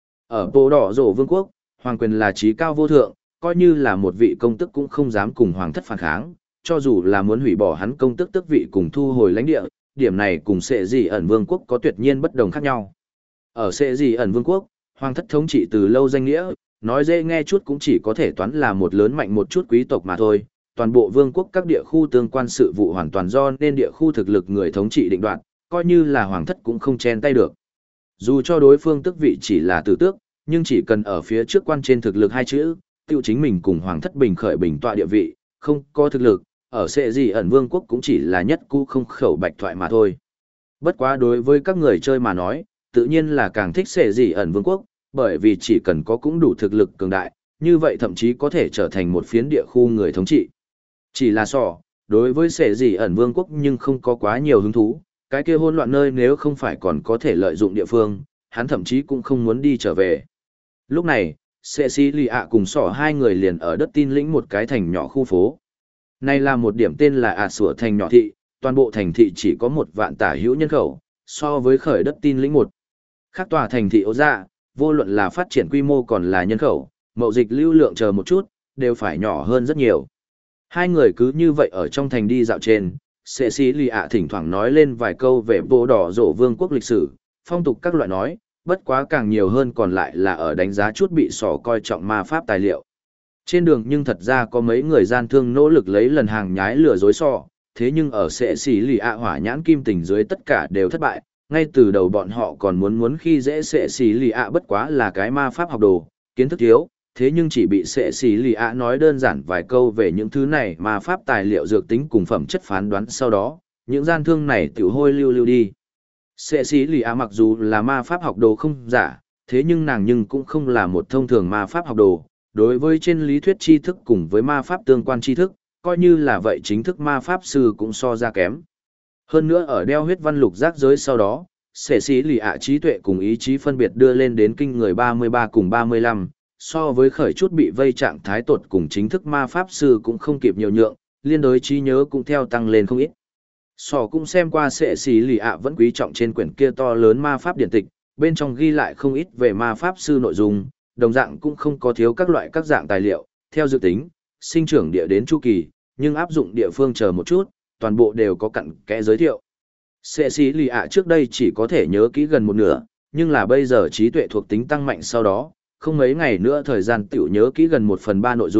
Ở bộ đỏ rổ vương quốc, hoàng quyền là trí cao vô thượng, coi như là một vị công tước cũng không dám cùng hoàng thất phản kháng, cho dù là muốn hủy bỏ hắn công tước tước vị cùng thu hồi lãnh địa, điểm này cùng Sệ Dị ẩn vương quốc có tuyệt nhiên bất đồng khác nhau. Ở Sệ Dị ẩn vương quốc, hoàng thất thống trị từ lâu danh nghĩa, nói dễ nghe chút cũng chỉ có thể toán là một lớn mạnh một chút quý tộc mà thôi, toàn bộ vương quốc các địa khu tương quan sự vụ hoàn toàn do nên địa khu thực lực người thống trị định đoạt, coi như là hoàng thất cũng không chen tay được. Dù cho đối phương tước vị chỉ là tử tước, nhưng chỉ cần ở phía trước quan trên thực lực hai chữ, tiêu chính mình cùng hoàng thất bình khởi bình tọa địa vị, không có thực lực, ở Sệ Dị ẩn vương quốc cũng chỉ là nhất cũ không khẩu bạch thoại mà thôi. Bất quá đối với các người chơi mà nói, tự nhiên là càng thích Sệ Dị ẩn vương quốc, bởi vì chỉ cần có cũng đủ thực lực cường đại, như vậy thậm chí có thể trở thành một phiến địa khu người thống trị. Chỉ là đối với Sệ Dị ẩn vương quốc nhưng không có quá nhiều hứng thú, cái kia hỗn loạn nơi nếu không phải còn có thể lợi dụng địa phương, hắn thậm chí cũng không muốn đi trở về. Lúc này, Cecilia cùng hai người liền ở đất tin lĩnh một cái thành nhỏ khu phố. Này là một điểm tên là Sủa thành nhỏ thị, toàn bộ thành thị chỉ có 1 vạn tả hữu nhân khẩu, so với khởi đất tin lĩnh một. Khác tòa thành thị ố dạ, vô luận là phát triển quy mô còn là nhân khẩu, mậu dịch lưu lượng chờ một chút, đều phải nhỏ hơn rất nhiều. Hai người cứ như vậy ở trong thành đi dạo trên, Cecilia thỉnh thoảng nói lên vài câu về bộ đỏ rổ vương quốc lịch sử, phong tục các loại nói, bất quá càng nhiều hơn còn lại là ở đánh giá chút bị coi trọng ma pháp tài liệu. Trên đường nhưng thật ra có mấy người gian thương nỗ lực lấy lần hàng nhái lừa dối thế nhưng ở Cecilia hỏa nhãn kim tình dưới tất cả đều thất bại, ngay từ đầu bọn họ còn muốn khi dễ Cecilia bất quá là cái ma pháp học đồ, kiến thức thiếu, thế nhưng chỉ bị Cecilia nói đơn giản vài câu về những thứ này ma pháp tài liệu dược tính cùng phẩm chất phán đoán sau đó, những gian thương này tiểu hôi lưu đi. Cecilia mặc dù là ma pháp học đồ không giả, thế nhưng nàng nhưng cũng không là một thông thường ma pháp học đồ, đối với trên lý thuyết tri thức cùng với ma pháp tương quan tri thức, coi như là vậy chính thức ma pháp sư cũng so ra kém. Hơn nữa ở đeo huyết văn lục giác giới sau đó, Cecilia trí tuệ cùng ý chí phân biệt đưa lên đến kinh người 33 cùng 35, so với khởi chút bị vây trạng thái tột cùng chính thức ma pháp sư cũng không kịp nhiều nhượng, liên đối trí nhớ cũng theo tăng lên không ít. Cũng xem qua Cecilia vẫn quý trọng trên quyển kia to lớn ma pháp điển tịch, bên trong ghi lại không ít về ma pháp sư nội dung, đồng dạng cũng không có thiếu các loại các dạng tài liệu, theo dự tính, sinh trưởng địa đến chu kỳ, nhưng áp dụng địa phương chờ một chút, toàn bộ đều có cặn kẽ giới thiệu. Cecilia trước đây chỉ có thể nhớ kỹ gần một nửa, nhưng là bây giờ trí tuệ thuộc tính tăng mạnh sau đó, không mấy ngày nữa thời gian tiểu nhớ kỹ gần 1/3 nội dung,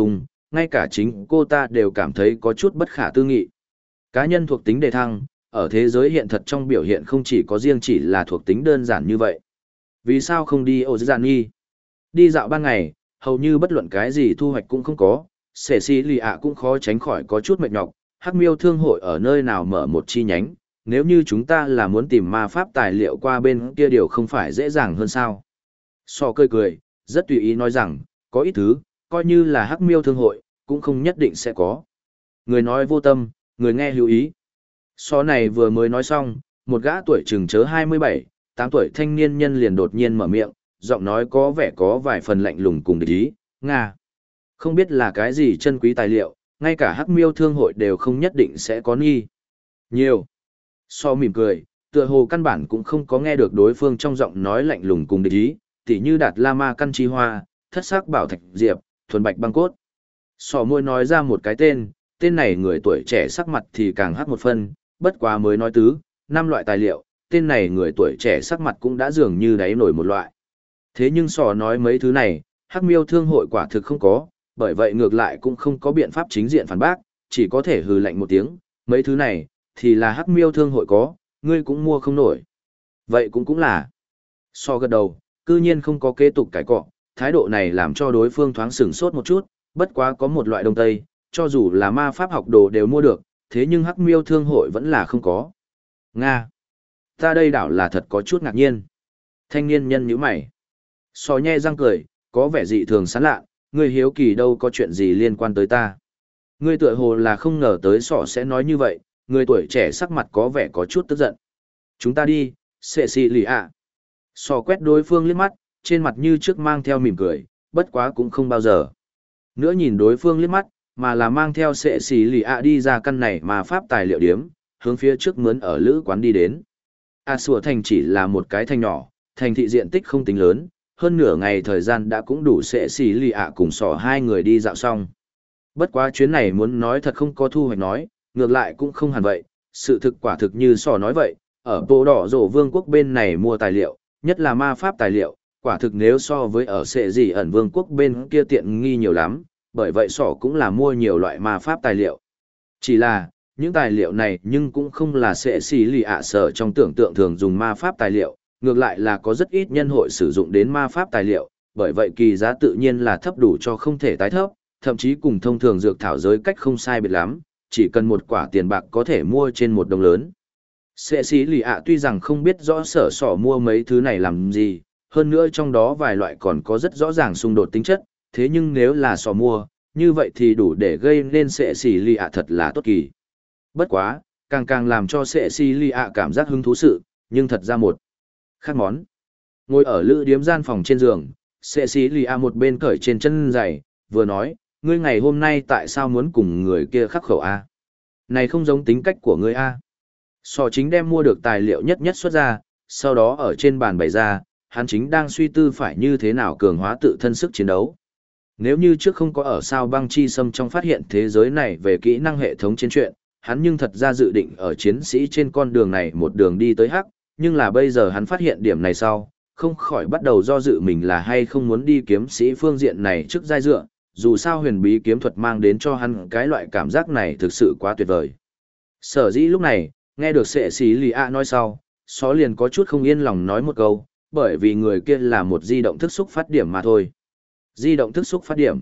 ngay cả chính cô ta đều cảm thấy có chút bất khả tư nghị. Cá nhân thuộc tính đề thăng, ở thế giới hiện thật trong biểu hiện không chỉ có riêng chỉ là thuộc tính đơn giản như vậy. Vì sao không đi ô giản nghi? Đi dạo ban ngày, hầu như bất luận cái gì thu hoạch cũng không có, sẻ xì lì ạ cũng khó tránh khỏi có chút mệt nhọc. Hắc miêu thương hội ở nơi nào mở một chi nhánh, nếu như chúng ta là muốn tìm ma pháp tài liệu qua bên kia điều không phải dễ dàng hơn sao? So cười cười, rất tùy ý nói rằng, có ít thứ, coi như là hắc miêu thương hội, cũng không nhất định sẽ có. Người nói vô tâm, người nghe hữu ý. So này vừa mới nói xong, một gã tuổi chừng chớ 27, 8 tuổi thanh niên nhân liền đột nhiên mở miệng, giọng nói có vẻ có vài phần lạnh lùng cùng địch ý, Nga. Không biết là cái gì chân quý tài liệu, ngay cả hắc miêu thương hội đều không nhất định sẽ có nghi. Nhiều. So mỉm cười, tựa hồ căn bản cũng không có nghe được đối phương trong giọng nói lạnh lùng cùng địch ý, tỉ như đạt la ma căn chi hoa, thất sắc bảo thạch diệp, thuần bạch băng cốt. So môi nói ra một cái tên này người tuổi trẻ sắc mặt thì càng hắc một phân, bất quá mới nói tứ, 5 loại tài liệu, tên này người tuổi trẻ sắc mặt cũng đã dường như đáy nổi một loại. Thế nhưng sò nói mấy thứ này, hắc miêu thương hội quả thực không có, bởi vậy ngược lại cũng không có biện pháp chính diện phản bác, chỉ có thể hừ lạnh một tiếng, mấy thứ này, thì là hắc miêu thương hội có, ngươi cũng mua không nổi. Vậy cũng là. So gật đầu, cư nhiên không có kế tục cãi cọ, thái độ này làm cho đối phương thoáng sửng sốt một chút, bất quá có một loại đông tây, cho dù là ma pháp học đồ đều mua được, thế nhưng hắc miêu thương hội vẫn là không có. Nga. Ta đây đảo là thật có chút ngạc nhiên. Thanh niên nhân nhíu mày. So nhe răng cười, có vẻ dị thường sán lạ, ngươi hiếu kỳ đâu có chuyện gì liên quan tới ta. Ngươi tựa hồ là không ngờ tới sọ sẽ nói như vậy, người tuổi trẻ sắc mặt có vẻ có chút tức giận. Chúng ta đi, xệ xì lì ạ. Sọ quét đối phương liếc mắt, trên mặt như trước mang theo mỉm cười, bất quá cũng không bao giờ. Nữa nhìn đối phương liếc mắt, mà là mang theo xệ xì lì ạ đi ra căn này mà pháp tài liệu điếm, hướng phía trước mướn ở lữ quán đi đến. Sủa thành chỉ là một cái thành nhỏ, thành thị diện tích không tính lớn, hơn nửa ngày thời gian đã cũng đủ xệ xì lì ạ cùng sỏ hai người đi dạo xong. Bất quá chuyến này muốn nói thật không có thu hoạch nói, ngược lại cũng không hẳn vậy, sự thực quả thực như sỏ nói vậy, ở bộ đỏ rổ vương quốc bên này mua tài liệu, nhất là ma pháp tài liệu, quả thực nếu so với ở xệ gì ẩn vương quốc bên kia tiện nghi nhiều lắm, bởi vậy sỏ cũng là mua nhiều loại ma pháp tài liệu. Chỉ là, những tài liệu này nhưng cũng không là xệ xì lì ạ sở trong tưởng tượng thường dùng ma pháp tài liệu, ngược lại là có rất ít nhân hội sử dụng đến ma pháp tài liệu, bởi vậy kỳ giá tự nhiên là thấp đủ cho không thể tái thấp, thậm chí cùng thông thường dược thảo giới cách không sai biệt lắm, chỉ cần một quả tiền bạc có thể mua trên một đồng lớn. Xệ xì lì ạ tuy rằng không biết rõ sở sỏ mua mấy thứ này làm gì, hơn nữa trong đó vài loại còn có rất rõ ràng xung đột tính chất, thế nhưng nếu là sỏ mua, như vậy thì đủ để gây nên xệ xì lì ạ thật là tốt kỳ. Bất quá, càng làm cho xệ xì lì ạ cảm giác hứng thú sự, nhưng thật ra một khác món. Ngồi ở lữ điếm gian phòng trên giường, xệ xì lì ạ một bên cởi trên chân giày, vừa nói, ngươi ngày hôm nay tại sao muốn cùng người kia khắc khẩu a? Này không giống tính cách của ngươi a. Sò chính đem mua được tài liệu nhất nhất xuất ra, sau đó ở trên bàn bày ra, hắn chính đang suy tư phải như thế nào cường hóa tự thân sức chiến đấu. Nếu như trước không có ở sao băng chi xâm trong phát hiện thế giới này về kỹ năng hệ thống trên chuyện, hắn nhưng thật ra dự định ở chiến sĩ trên con đường này một đường đi tới hắc, nhưng là bây giờ hắn phát hiện điểm này sau, không khỏi bắt đầu do dự mình là hay không muốn đi kiếm sĩ phương diện này trước giai dựa, dù sao huyền bí kiếm thuật mang đến cho hắn cái loại cảm giác này thực sự quá tuyệt vời. Sở dĩ lúc này, nghe được sệ xí lì ạ nói sau, xó liền có chút không yên lòng nói một câu, bởi vì người kia là một di động thức xúc phát điểm mà thôi. Di động thức xúc phát điểm.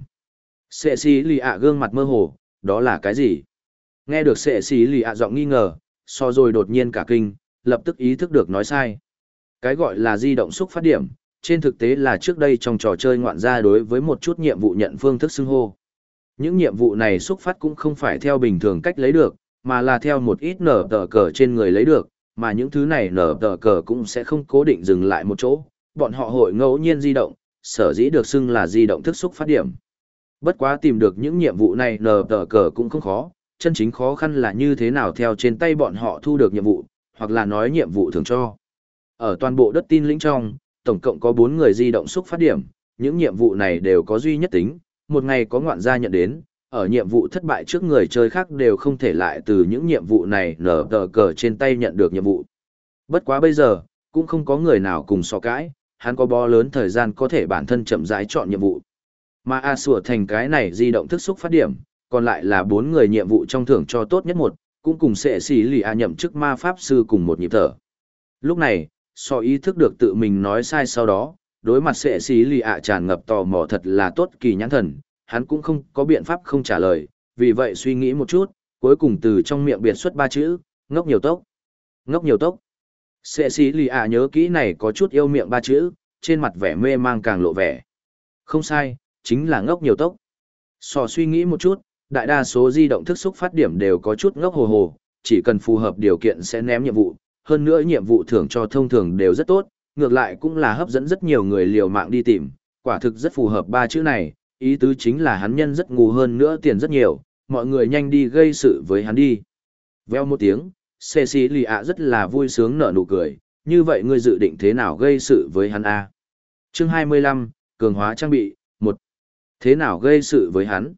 Sệ xí lì ạ gương mặt mơ hồ, đó là cái gì? Nghe được sệ xí lì ạ giọng nghi ngờ, so rồi đột nhiên cả kinh, lập tức ý thức được nói sai. Cái gọi là di động xúc phát điểm, trên thực tế là trước đây trong trò chơi ngoạn gia đối với một chút nhiệm vụ nhận phương thức xưng hô. Những nhiệm vụ này xúc phát cũng không phải theo bình thường cách lấy được, mà là theo một ít nở tờ cờ trên người lấy được, mà những thứ này nở tờ cờ cũng sẽ không cố định dừng lại một chỗ, bọn họ hội ngẫu nhiên di động, sở dĩ được xưng là di động thức xúc phát điểm. Bất quá tìm được những nhiệm vụ này nở tờ cờ cũng không khó, chân chính khó khăn là như thế nào theo trên tay bọn họ thu được nhiệm vụ, hoặc là nói nhiệm vụ thường cho. Ở toàn bộ đất tin lĩnh trong, tổng cộng có 4 người di động xúc phát điểm, những nhiệm vụ này đều có duy nhất tính, một ngày có ngoạn gia nhận đến, ở nhiệm vụ thất bại trước người chơi khác đều không thể lại từ những nhiệm vụ này nở tờ cờ trên tay nhận được nhiệm vụ. Bất quá bây giờ, cũng không có người nào cùng so cãi, hắn có bó lớn thời gian có thể bản thân chậm rãi chọn nhiệm vụ. Mà A sủa thành cái này di động thức xúc phát điểm, còn lại là 4 người nhiệm vụ trong thưởng cho tốt nhất một, cũng cùng sẽ xỉ lì A nhậm chức ma pháp sư cùng một nhịp thở. Lúc này, so ý thức được tự mình nói sai sau đó, đối mặt sẽ xỉ lì A tràn ngập tò mò thật là tốt kỳ nhãn thần, hắn cũng không có biện pháp không trả lời, vì vậy suy nghĩ một chút, cuối cùng từ trong miệng biệt xuất 3 chữ, ngốc nhiều tốc. Ngốc nhiều tốc. Sẽ xỉ lì A nhớ kỹ này có chút yêu miệng 3 chữ, trên mặt vẻ mê mang càng lộ vẻ. Không sai, chính là ngốc nhiều tốc. So suy nghĩ một chút, đại đa số di động thức xúc phát điểm đều có chút ngốc hồ hồ, chỉ cần phù hợp điều kiện sẽ ném nhiệm vụ, hơn nữa nhiệm vụ thưởng cho thông thường đều rất tốt, ngược lại cũng là hấp dẫn rất nhiều người liều mạng đi tìm, quả thực rất phù hợp 3 chữ này, ý tứ chính là hắn nhân rất ngu hơn nữa tiền rất nhiều, mọi người nhanh đi gây sự với hắn đi. Veo một tiếng, Cecilia rất là vui sướng nở nụ cười, như vậy ngươi dự định thế nào gây sự với hắn a? Chương 25, cường hóa trang bị, 1. Thế nào gây sự với hắn?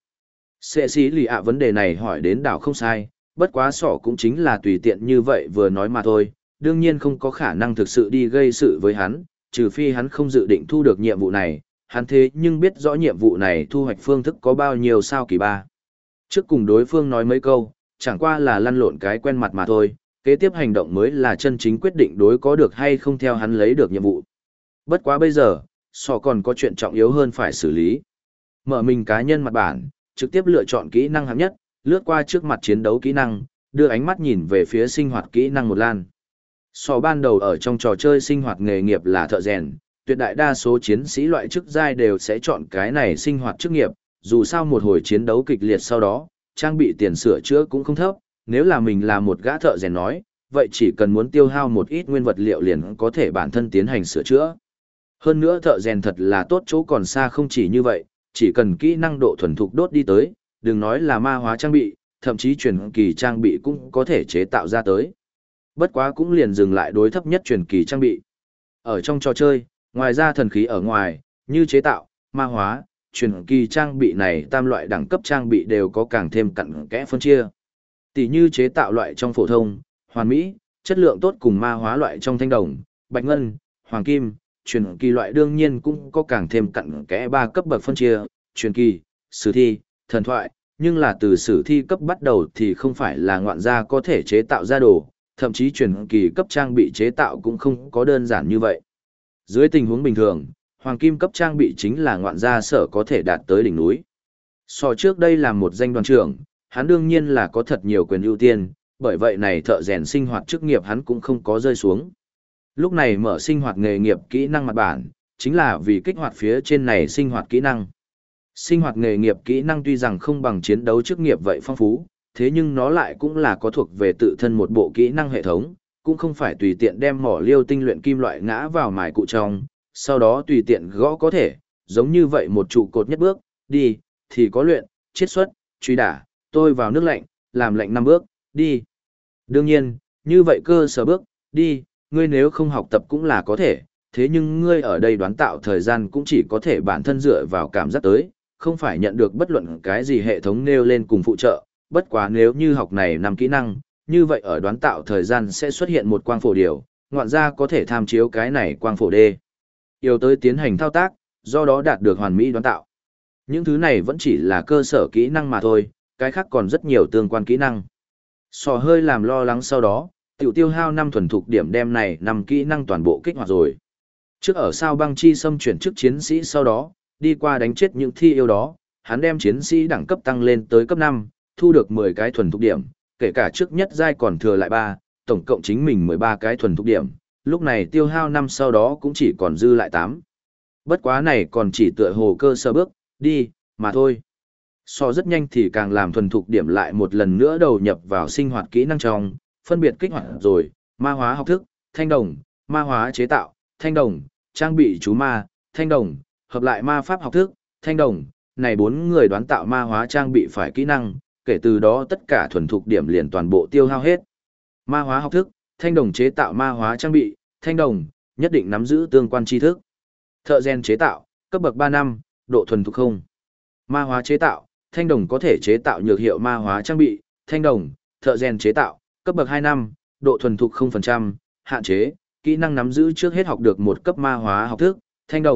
Cecilia vấn đề này hỏi đến đảo không sai, bất quá sỏ cũng chính là tùy tiện như vậy vừa nói mà thôi, đương nhiên không có khả năng thực sự đi gây sự với hắn, trừ phi hắn không dự định thu được nhiệm vụ này, hắn thế nhưng biết rõ nhiệm vụ này thu hoạch phương thức có bao nhiêu sao kỳ ba. Trước cùng đối phương nói mấy câu, chẳng qua là lăn lộn cái quen mặt mà thôi, kế tiếp hành động mới là chân chính quyết định đối có được hay không theo hắn lấy được nhiệm vụ. Bất quá bây giờ, sọ còn có chuyện trọng yếu hơn phải xử lý. Mở mình cá nhân mặt bản, trực tiếp lựa chọn kỹ năng hạng nhất, lướt qua trước mặt chiến đấu kỹ năng, đưa ánh mắt nhìn về phía sinh hoạt kỹ năng một lan. Sọ ban đầu ở trong trò chơi sinh hoạt nghề nghiệp là thợ rèn, tuyệt đại đa số chiến sĩ loại chức giai đều sẽ chọn cái này sinh hoạt chức nghiệp, dù sao một hồi chiến đấu kịch liệt sau đó, trang bị tiền sửa chữa cũng không thấp, nếu là mình là một gã thợ rèn nói, vậy chỉ cần muốn tiêu hao một ít nguyên vật liệu liền có thể bản thân tiến hành sửa chữa. Hơn nữa thợ rèn thật là tốt chỗ còn xa không chỉ như vậy, chỉ cần kỹ năng độ thuần thục đốt đi tới, đừng nói là ma hóa trang bị, thậm chí truyền kỳ trang bị cũng có thể chế tạo ra tới. Bất quá cũng liền dừng lại đối thấp nhất truyền kỳ trang bị. Ở trong trò chơi, ngoài ra thần khí ở ngoài, như chế tạo, ma hóa, truyền kỳ trang bị này tam loại đẳng cấp trang bị đều có càng thêm cặn kẽ phân chia. Tỷ như chế tạo loại trong phổ thông, hoàn mỹ, chất lượng tốt cùng ma hóa loại trong thanh đồng, bạch ngân, hoàng kim, truyền kỳ loại đương nhiên cũng có càng thêm cặn kẽ 3 cấp bậc phân chia, truyền kỳ, sử thi, thần thoại, nhưng là từ sử thi cấp bắt đầu thì không phải là ngoạn gia có thể chế tạo ra đồ, thậm chí truyền kỳ cấp trang bị chế tạo cũng không có đơn giản như vậy. Dưới tình huống bình thường, hoàng kim cấp trang bị chính là ngoạn gia sở có thể đạt tới đỉnh núi. So trước đây là một danh đoàn trưởng, hắn đương nhiên là có thật nhiều quyền ưu tiên, bởi vậy này thợ rèn sinh hoạt chức nghiệp hắn cũng không có rơi xuống. Lúc này mở sinh hoạt nghề nghiệp kỹ năng mặt bản, chính là vì kích hoạt phía trên này sinh hoạt kỹ năng. Sinh hoạt nghề nghiệp kỹ năng tuy rằng không bằng chiến đấu chức nghiệp vậy phong phú, thế nhưng nó lại cũng là có thuộc về tự thân một bộ kỹ năng hệ thống, cũng không phải tùy tiện đem mỏ liêu tinh luyện kim loại ngã vào mài cụ trong, sau đó tùy tiện gõ có thể, giống như vậy một trụ cột nhất bước, đi, thì có luyện, chiết xuất, truy đả, tôi vào nước lạnh, làm lạnh 5 bước, đi. Đương nhiên, như vậy cơ sở bước, đi, ngươi nếu không học tập cũng là có thể, thế nhưng ngươi ở đây đoán tạo thời gian cũng chỉ có thể bản thân dựa vào cảm giác tới, không phải nhận được bất luận cái gì hệ thống nêu lên cùng phụ trợ, bất quá nếu như học này 5 kỹ năng, như vậy ở đoán tạo thời gian sẽ xuất hiện một quang phổ điều, ngoạn ra có thể tham chiếu cái này quang phổ đê. Yêu tới tiến hành thao tác, do đó đạt được hoàn mỹ đoán tạo. Những thứ này vẫn chỉ là cơ sở kỹ năng mà thôi, cái khác còn rất nhiều tương quan kỹ năng. Sò hơi làm lo lắng sau đó, tiểu tiêu hao 5 thuần thục điểm đem này 5 kỹ năng toàn bộ kích hoạt rồi. Trước ở sao băng chi xâm chuyển chức chiến sĩ sau đó, đi qua đánh chết những thi yêu đó, hắn đem chiến sĩ đẳng cấp tăng lên tới cấp 5, thu được 10 cái thuần thục điểm, kể cả trước nhất giai còn thừa lại 3, tổng cộng chính mình 13 cái thuần thục điểm, lúc này tiêu hao 5 sau đó cũng chỉ còn dư lại 8. Bất quá này còn chỉ tựa hồ cơ sơ bước, đi, mà thôi. So rất nhanh thì càng làm thuần thục điểm lại một lần nữa đầu nhập vào sinh hoạt kỹ năng trong, phân biệt kích hoạt rồi, ma hóa học thức, thanh đồng, ma hóa chế tạo, thanh đồng, trang bị chú ma, thanh đồng, hợp lại ma pháp học thức, thanh đồng, này 4 người đoán tạo ma hóa trang bị phải kỹ năng, kể từ đó tất cả thuần thục điểm liền toàn bộ tiêu hao hết. Ma hóa học thức, thanh đồng chế tạo ma hóa trang bị, thanh đồng, nhất định nắm giữ tương quan tri thức. Thợ rèn chế tạo, cấp bậc 3 năm, độ thuần thục không. Ma hóa chế tạo, thanh đồng có thể chế tạo nhược hiệu ma hóa trang bị, thanh đồng, thợ rèn chế tạo, cấp bậc 2 năm, độ thuần thục 0%, hạn chế, kỹ năng nắm giữ trước hết học được một cấp ma hóa học thức, thanh đồng,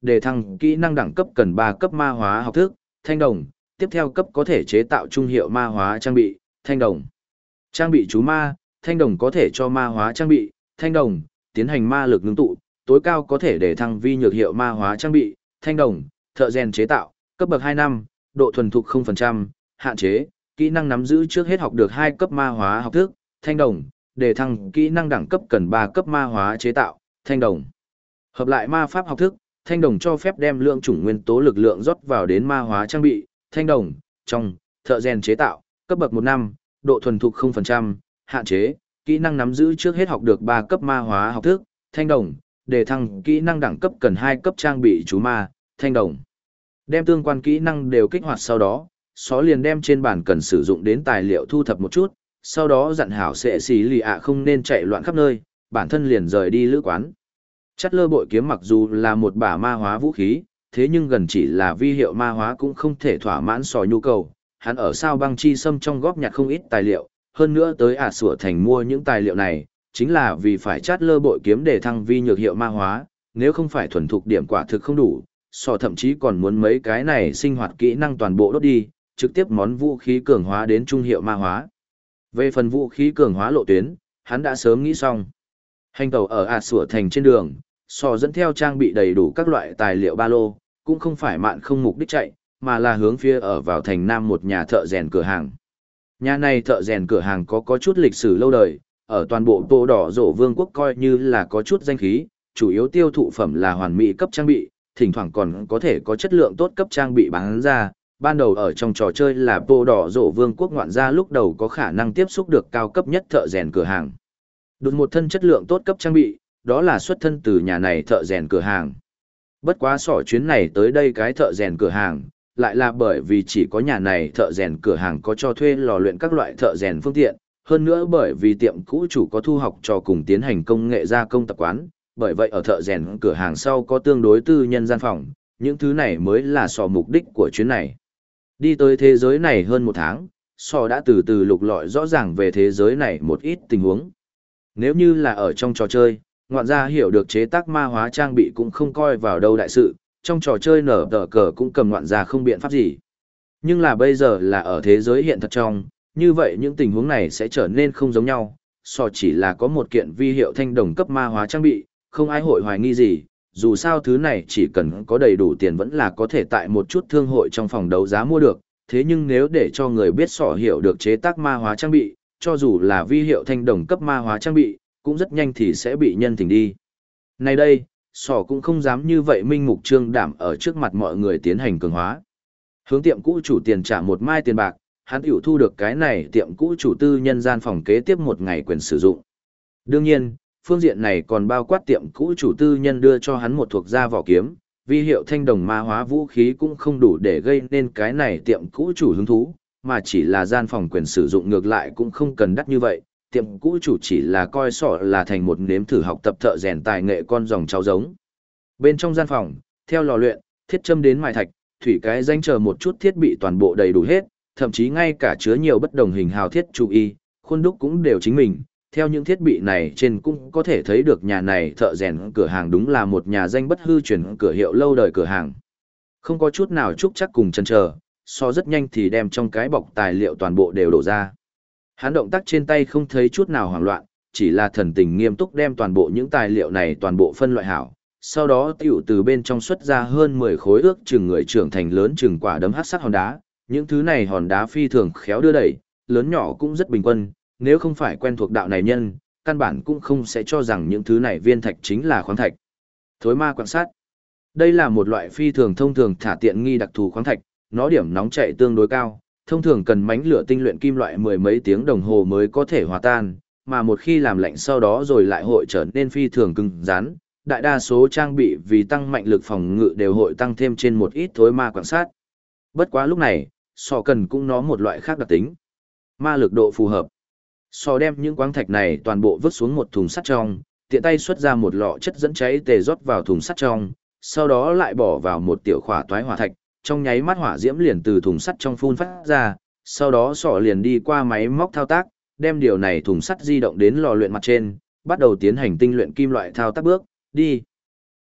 đề thăng kỹ năng đẳng cấp cần 3 cấp ma hóa học thức, thanh đồng, tiếp theo cấp có thể chế tạo trung hiệu ma hóa trang bị, thanh đồng. Trang bị chú ma, thanh đồng có thể cho ma hóa trang bị, thanh đồng, tiến hành ma lực ngưng tụ, tối cao có thể để thăng vi nhược hiệu ma hóa trang bị, thanh đồng, thợ rèn chế tạo, cấp bậc 2 năm, độ thuần thục 0%, hạn chế, kỹ năng nắm giữ trước hết học được 2 cấp ma hóa học thức, thanh đồng, để thăng kỹ năng đẳng cấp cần 3 cấp ma hóa chế tạo, thanh đồng. Hợp lại ma pháp học thức, thanh đồng cho phép đem lượng chủng nguyên tố lực lượng rót vào đến ma hóa trang bị, thanh đồng, trong, thợ rèn chế tạo, cấp bậc 1 năm, độ thuần thục 0%, hạn chế, kỹ năng nắm giữ trước hết học được 3 cấp ma hóa học thức, thanh đồng, để thăng kỹ năng đẳng cấp cần 2 cấp trang bị chú ma, thanh đồng. Đem tương quan kỹ năng đều kích hoạt sau đó, Só liền đem trên bàn cần sử dụng đến tài liệu thu thập một chút, sau đó dặn hảo sẽ xì lì ạ không nên chạy loạn khắp nơi, bản thân liền rời đi lữ quán. Chắt lơ bội kiếm mặc dù là một bả ma hóa vũ khí, thế nhưng gần chỉ là vi hiệu ma hóa cũng không thể thỏa mãn Sò nhu cầu. Hắn ở sao băng chi sâm trong góp nhặt không ít tài liệu, hơn nữa tới sủa thành mua những tài liệu này, chính là vì phải chát lơ bội kiếm để thăng vi nhược hiệu ma hóa, nếu không phải thuần thục điểm quả thực không đủ, Sò thậm chí còn muốn mấy cái này sinh hoạt kỹ năng toàn bộ đốt đi, trực tiếp món vũ khí cường hóa đến trung hiệu ma hóa. Về phần vũ khí cường hóa lộ tuyến, hắn đã sớm nghĩ xong. Hành tàu ở sủa thành trên đường, Sò dẫn theo trang bị đầy đủ các loại tài liệu ba lô, cũng không phải mạn không mục đích chạy, mà là hướng phía ở vào thành Nam một nhà thợ rèn cửa hàng. Nhà này thợ rèn cửa hàng có chút lịch sử lâu đời, ở toàn bộ Tô Đỏ Rổ Vương quốc coi như là có chút danh khí, chủ yếu tiêu thụ phẩm là hoàn mỹ cấp trang bị, thỉnh thoảng còn có thể có chất lượng tốt cấp trang bị bán ra. Ban đầu ở trong trò chơi là Tô Đỏ Rổ Vương quốc ngoạn gia lúc đầu có khả năng tiếp xúc được cao cấp nhất thợ rèn cửa hàng. Đột một thân chất lượng tốt cấp trang bị, đó là xuất thân từ nhà này thợ rèn cửa hàng. Bất quá sỏ chuyến này tới đây cái thợ rèn cửa hàng, lại là bởi vì chỉ có nhà này thợ rèn cửa hàng có cho thuê lò luyện các loại thợ rèn phương tiện, hơn nữa bởi vì tiệm cũ chủ có thu học trò cùng tiến hành công nghệ gia công tập quán, bởi vậy ở thợ rèn cửa hàng sau có tương đối tư nhân gian phòng, những thứ này mới là sò mục đích của chuyến này. Đi tới thế giới này hơn một tháng, sò đã từ từ lục lọi rõ ràng về thế giới này một ít tình huống. Nếu như là ở trong trò chơi, ngoạn gia hiểu được chế tác ma hóa trang bị cũng không coi vào đâu đại sự, trong trò chơi nở tờ cờ cũng cầm ngoạn gia không biện pháp gì. Nhưng là bây giờ là ở thế giới hiện thật trong, như vậy những tình huống này sẽ trở nên không giống nhau, sò chỉ là có một kiện vi hiệu thanh đồng cấp ma hóa trang bị, không ai hội hoài nghi gì, dù sao thứ này chỉ cần có đầy đủ tiền vẫn là có thể tại một chút thương hội trong phòng đấu giá mua được, thế nhưng nếu để cho người biết sò hiểu được chế tác ma hóa trang bị, cho dù là vi hiệu thanh đồng cấp ma hóa trang bị, cũng rất nhanh thì sẽ bị nhân tình đi. Này đây, sò cũng không dám như vậy minh mục trương đảm ở trước mặt mọi người tiến hành cường hóa. Hướng tiệm cũ chủ tiền trả một mai tiền bạc, hắn tiểu thu được cái này tiệm cũ chủ tư nhân gian phòng kế tiếp một ngày quyền sử dụng. Đương nhiên, phương diện này còn bao quát tiệm cũ chủ tư nhân đưa cho hắn một thuộc da vỏ kiếm, vi hiệu thanh đồng ma hóa vũ khí cũng không đủ để gây nên cái này tiệm cũ chủ hứng thú, mà chỉ là gian phòng quyền sử dụng ngược lại cũng không cần đắt như vậy. Tiệm cũ chủ chỉ là coi sọ là thành một nếm thử học tập thợ rèn tài nghệ con dòng cháu giống. Bên trong gian phòng, theo lò luyện, thiết châm đến mài thạch, thủy cái danh chờ một chút thiết bị toàn bộ đầy đủ hết, thậm chí ngay cả chứa nhiều bất đồng hình hào thiết chú y, khuôn đúc cũng đều chính mình. Theo những thiết bị này trên cũng có thể thấy được nhà này thợ rèn cửa hàng đúng là một nhà danh bất hư truyền cửa hiệu lâu đời cửa hàng. Không có chút nào chúc chắc cùng chần chờ, so rất nhanh thì đem trong cái bọc tài liệu toàn bộ đều đổ ra. Hắn động tác trên tay không thấy chút nào hoảng loạn, chỉ là thần tình nghiêm túc đem toàn bộ những tài liệu này toàn bộ phân loại hảo. Sau đó tiểu từ bên trong xuất ra hơn 10 khối ước chừng người trưởng thành lớn chừng quả đấm hắc sắc hòn đá. Những thứ này hòn đá phi thường khéo đưa đẩy, lớn nhỏ cũng rất bình quân, nếu không phải quen thuộc đạo này nhân, căn bản cũng không sẽ cho rằng những thứ này viên thạch chính là khoáng thạch. Thối ma quan sát. Đây là một loại phi thường thông thường thả tiện nghi đặc thù khoáng thạch, nó điểm nóng chạy tương đối cao, thông thường cần mánh lửa tinh luyện kim loại mười mấy tiếng đồng hồ mới có thể hòa tan, mà một khi làm lạnh sau đó rồi lại hội trở nên phi thường cứng rắn. Đại đa số trang bị vì tăng mạnh lực phòng ngự đều hội tăng thêm trên một ít thối ma quan sát. Bất quá lúc này, sò cần cũng nó một loại khác đặc tính. Ma lực độ phù hợp. Sò đem những quáng thạch này toàn bộ vứt xuống một thùng sắt trong, tiện tay xuất ra một lọ chất dẫn cháy tề rót vào thùng sắt trong, sau đó lại bỏ vào một tiểu khỏa toái hỏa thạch, trong nháy mắt hỏa diễm liền từ thùng sắt trong phun phát ra, sau đó sọ liền đi qua máy móc thao tác, đem điều này thùng sắt di động đến lò luyện mặt trên, bắt đầu tiến hành tinh luyện kim loại thao tác bước, đi.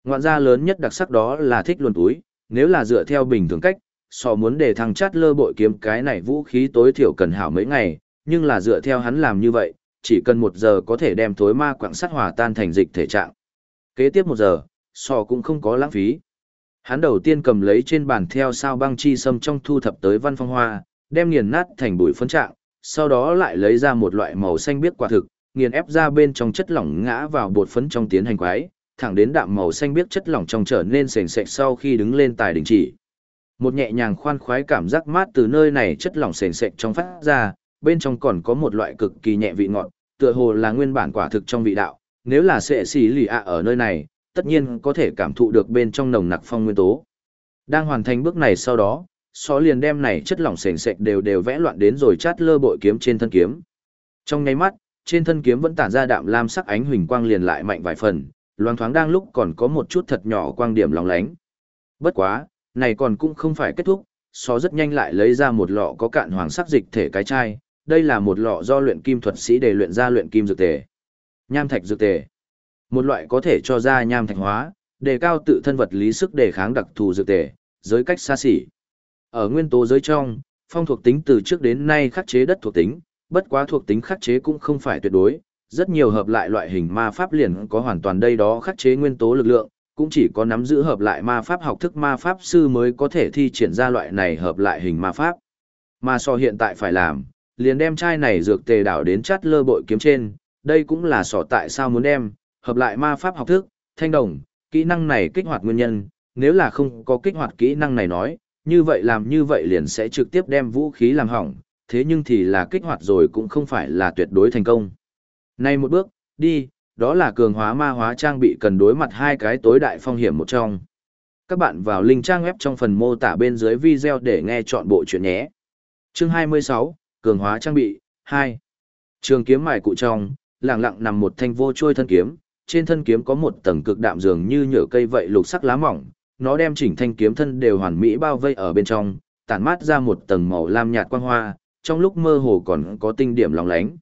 Ngoạn gia lớn nhất đặc sắc đó là thích luồn túi, nếu là dựa theo bình thường cách, so muốn để thằng chát lơ bội kiếm cái này vũ khí tối thiểu cần hảo mấy ngày, nhưng là dựa theo hắn làm như vậy, chỉ cần 1 giờ có thể đem thối ma quặng sắt hòa tan thành dịch thể trạng. Kế tiếp 1 giờ, so cũng không có lãng phí. Hắn đầu tiên cầm lấy trên bàn theo sao băng chi sâm trong thu thập tới văn phong hoa, đem nghiền nát thành bụi phấn trạng, sau đó lại lấy ra một loại màu xanh biếc quả thực, nghiền ép ra bên trong chất lỏng ngã vào bột phấn trong tiến hành quái, thẳng đến đạm màu xanh biếc chất lỏng trong trở nên sền sệt sau khi đứng lên tài đình chỉ. Một nhẹ nhàng khoan khoái cảm giác mát từ nơi này chất lỏng sền sệt trong phát ra, bên trong còn có một loại cực kỳ nhẹ vị ngọt, tựa hồ là nguyên bản quả thực trong vị đạo, nếu là sệ xì lì ạ ở nơi này, tất nhiên có thể cảm thụ được bên trong nồng nặc phong nguyên tố. Đang hoàn thành bước này sau đó, Só liền đem này chất lỏng sền sệt đều vẽ loạn đến rồi chát lơ bội kiếm trên thân kiếm. Trong nháy mắt, trên thân kiếm vẫn tản ra đạm lam sắc ánh huỳnh quang liền lại mạnh vài phần, loáng thoáng đang lúc còn có một chút thật nhỏ quang điểm lóng lánh. Bất quá, này còn cũng không phải kết thúc, Só rất nhanh lại lấy ra một lọ có cạn hoàng sắc dịch thể cái chai, đây là một lọ do luyện kim thuật sĩ để luyện ra luyện kim dược tề. Nham thạch dược tề, một loại có thể cho ra nham thạch hóa, đề cao tự thân vật lý sức đề kháng đặc thù dược tề, giới cách xa xỉ. Ở nguyên tố giới trong, phong thuộc tính từ trước đến nay khắc chế đất thuộc tính, bất quá thuộc tính khắc chế cũng không phải tuyệt đối, rất nhiều hợp lại loại hình ma pháp liền có hoàn toàn đây đó khắc chế nguyên tố lực lượng, cũng chỉ có nắm giữ hợp lại ma pháp học thức ma pháp sư mới có thể thi triển ra loại này hợp lại hình ma pháp. Mà so hiện tại phải làm, liền đem chai này dược tề đảo đến chát lơ bội kiếm trên, đây cũng là sọ tại sao muốn đem hợp lại ma pháp học thức, thanh đồng, kỹ năng này kích hoạt nguyên nhân, nếu là không có kích hoạt kỹ năng này nói, như vậy làm như vậy liền sẽ trực tiếp đem vũ khí làm hỏng, thế nhưng thì là kích hoạt rồi cũng không phải là tuyệt đối thành công. Này một bước, đi, đó là cường hóa ma hóa trang bị cần đối mặt 2 cái tối đại phong hiểm một trong. Các bạn vào link trang web trong phần mô tả bên dưới video để nghe chọn bộ chuyện nhé. Chương 26, cường hóa trang bị, 2. Trường kiếm mài cụ trong, lặng lặng nằm một thanh vô trôi thân kiếm, trên thân kiếm có một tầng cực đạm dường như nhựa cây vậy lục sắc lá mỏng, nó đem chỉnh thanh kiếm thân đều hoàn mỹ bao vây ở bên trong, tản mát ra một tầng màu lam nhạt quang hoa, trong lúc mơ hồ còn có tinh điểm lóng lánh.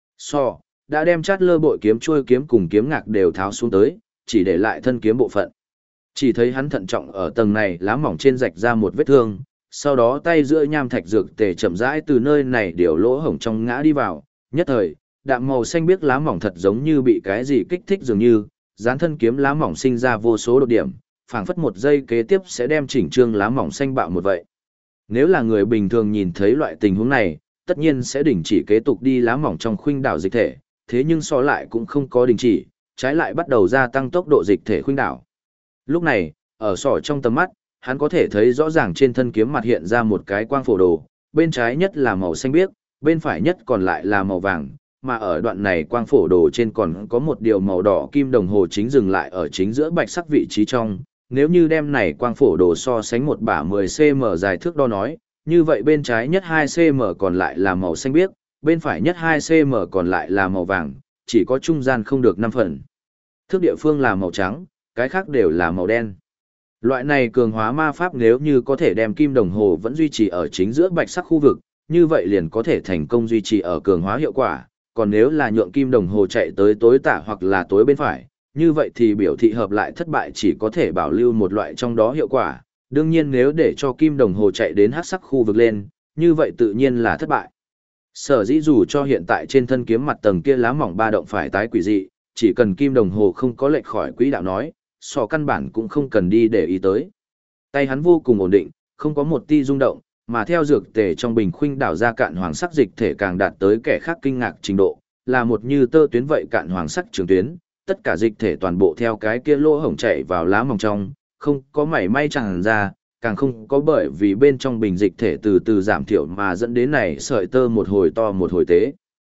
So, đã đem chát lơ bội kiếm chuôi kiếm cùng kiếm ngạc đều tháo xuống tới, chỉ để lại thân kiếm bộ phận. Chỉ thấy hắn thận trọng ở tầng này lá mỏng trên rạch ra một vết thương, sau đó tay giữa nham thạch dược tề chậm rãi từ nơi này điều lỗ hổng trong ngã đi vào, nhất thời, đạm màu xanh biếc lá mỏng thật giống như bị cái gì kích thích dường như, dán thân kiếm lá mỏng sinh ra vô số đột điểm, phảng phất một giây kế tiếp sẽ đem chỉnh trương lá mỏng xanh bạo một vậy. Nếu là người bình thường nhìn thấy loại tình huống này, tất nhiên sẽ đình chỉ kế tục đi lá mỏng trong khuynh đảo dịch thể, thế nhưng so lại cũng không có đình chỉ, trái lại bắt đầu gia tăng tốc độ dịch thể khuynh đảo. Lúc này, ở sỏ trong tầm mắt, hắn có thể thấy rõ ràng trên thân kiếm mặt hiện ra một cái quang phổ đồ, bên trái nhất là màu xanh biếc, bên phải nhất còn lại là màu vàng, mà ở đoạn này quang phổ đồ trên còn có một điều màu đỏ kim đồng hồ chính dừng lại ở chính giữa bạch sắc vị trí trong. Nếu như đem này quang phổ đồ so sánh một bả 10cm dài thước đo nói, như vậy bên trái nhất 2cm còn lại là màu xanh biếc, bên phải nhất 2cm còn lại là màu vàng, chỉ có trung gian không được 5 phần. Thước địa phương là màu trắng, cái khác đều là màu đen. Loại này cường hóa ma pháp nếu như có thể đem kim đồng hồ vẫn duy trì ở chính giữa bạch sắc khu vực, như vậy liền có thể thành công duy trì ở cường hóa hiệu quả, còn nếu là nhượng kim đồng hồ chạy tới tối tả hoặc là tối bên phải, như vậy thì biểu thị hợp lại thất bại chỉ có thể bảo lưu một loại trong đó hiệu quả. Đương nhiên nếu để cho kim đồng hồ chạy đến hắc sắc khu vực lên, như vậy tự nhiên là thất bại. Sở dĩ dù cho hiện tại trên thân kiếm mặt tầng kia lá mỏng ba động phải tái quỷ dị, chỉ cần kim đồng hồ không có lệch khỏi quỹ đạo nói, sò căn bản cũng không cần đi để ý tới. Tay hắn vô cùng ổn định, không có một ti rung động, mà theo dược tề trong bình khuynh đảo ra cạn hoàng sắc dịch thể càng đạt tới kẻ khác kinh ngạc trình độ, là một như tơ tuyến vậy cạn hoàng sắc trường tuyến, tất cả dịch thể toàn bộ theo cái kia lỗ hổng chạy vào lá mỏng trong, không có mảy may tràn ra, càng không có bởi vì bên trong bình dịch thể từ từ giảm thiểu mà dẫn đến này sợi tơ một hồi to một hồi tế.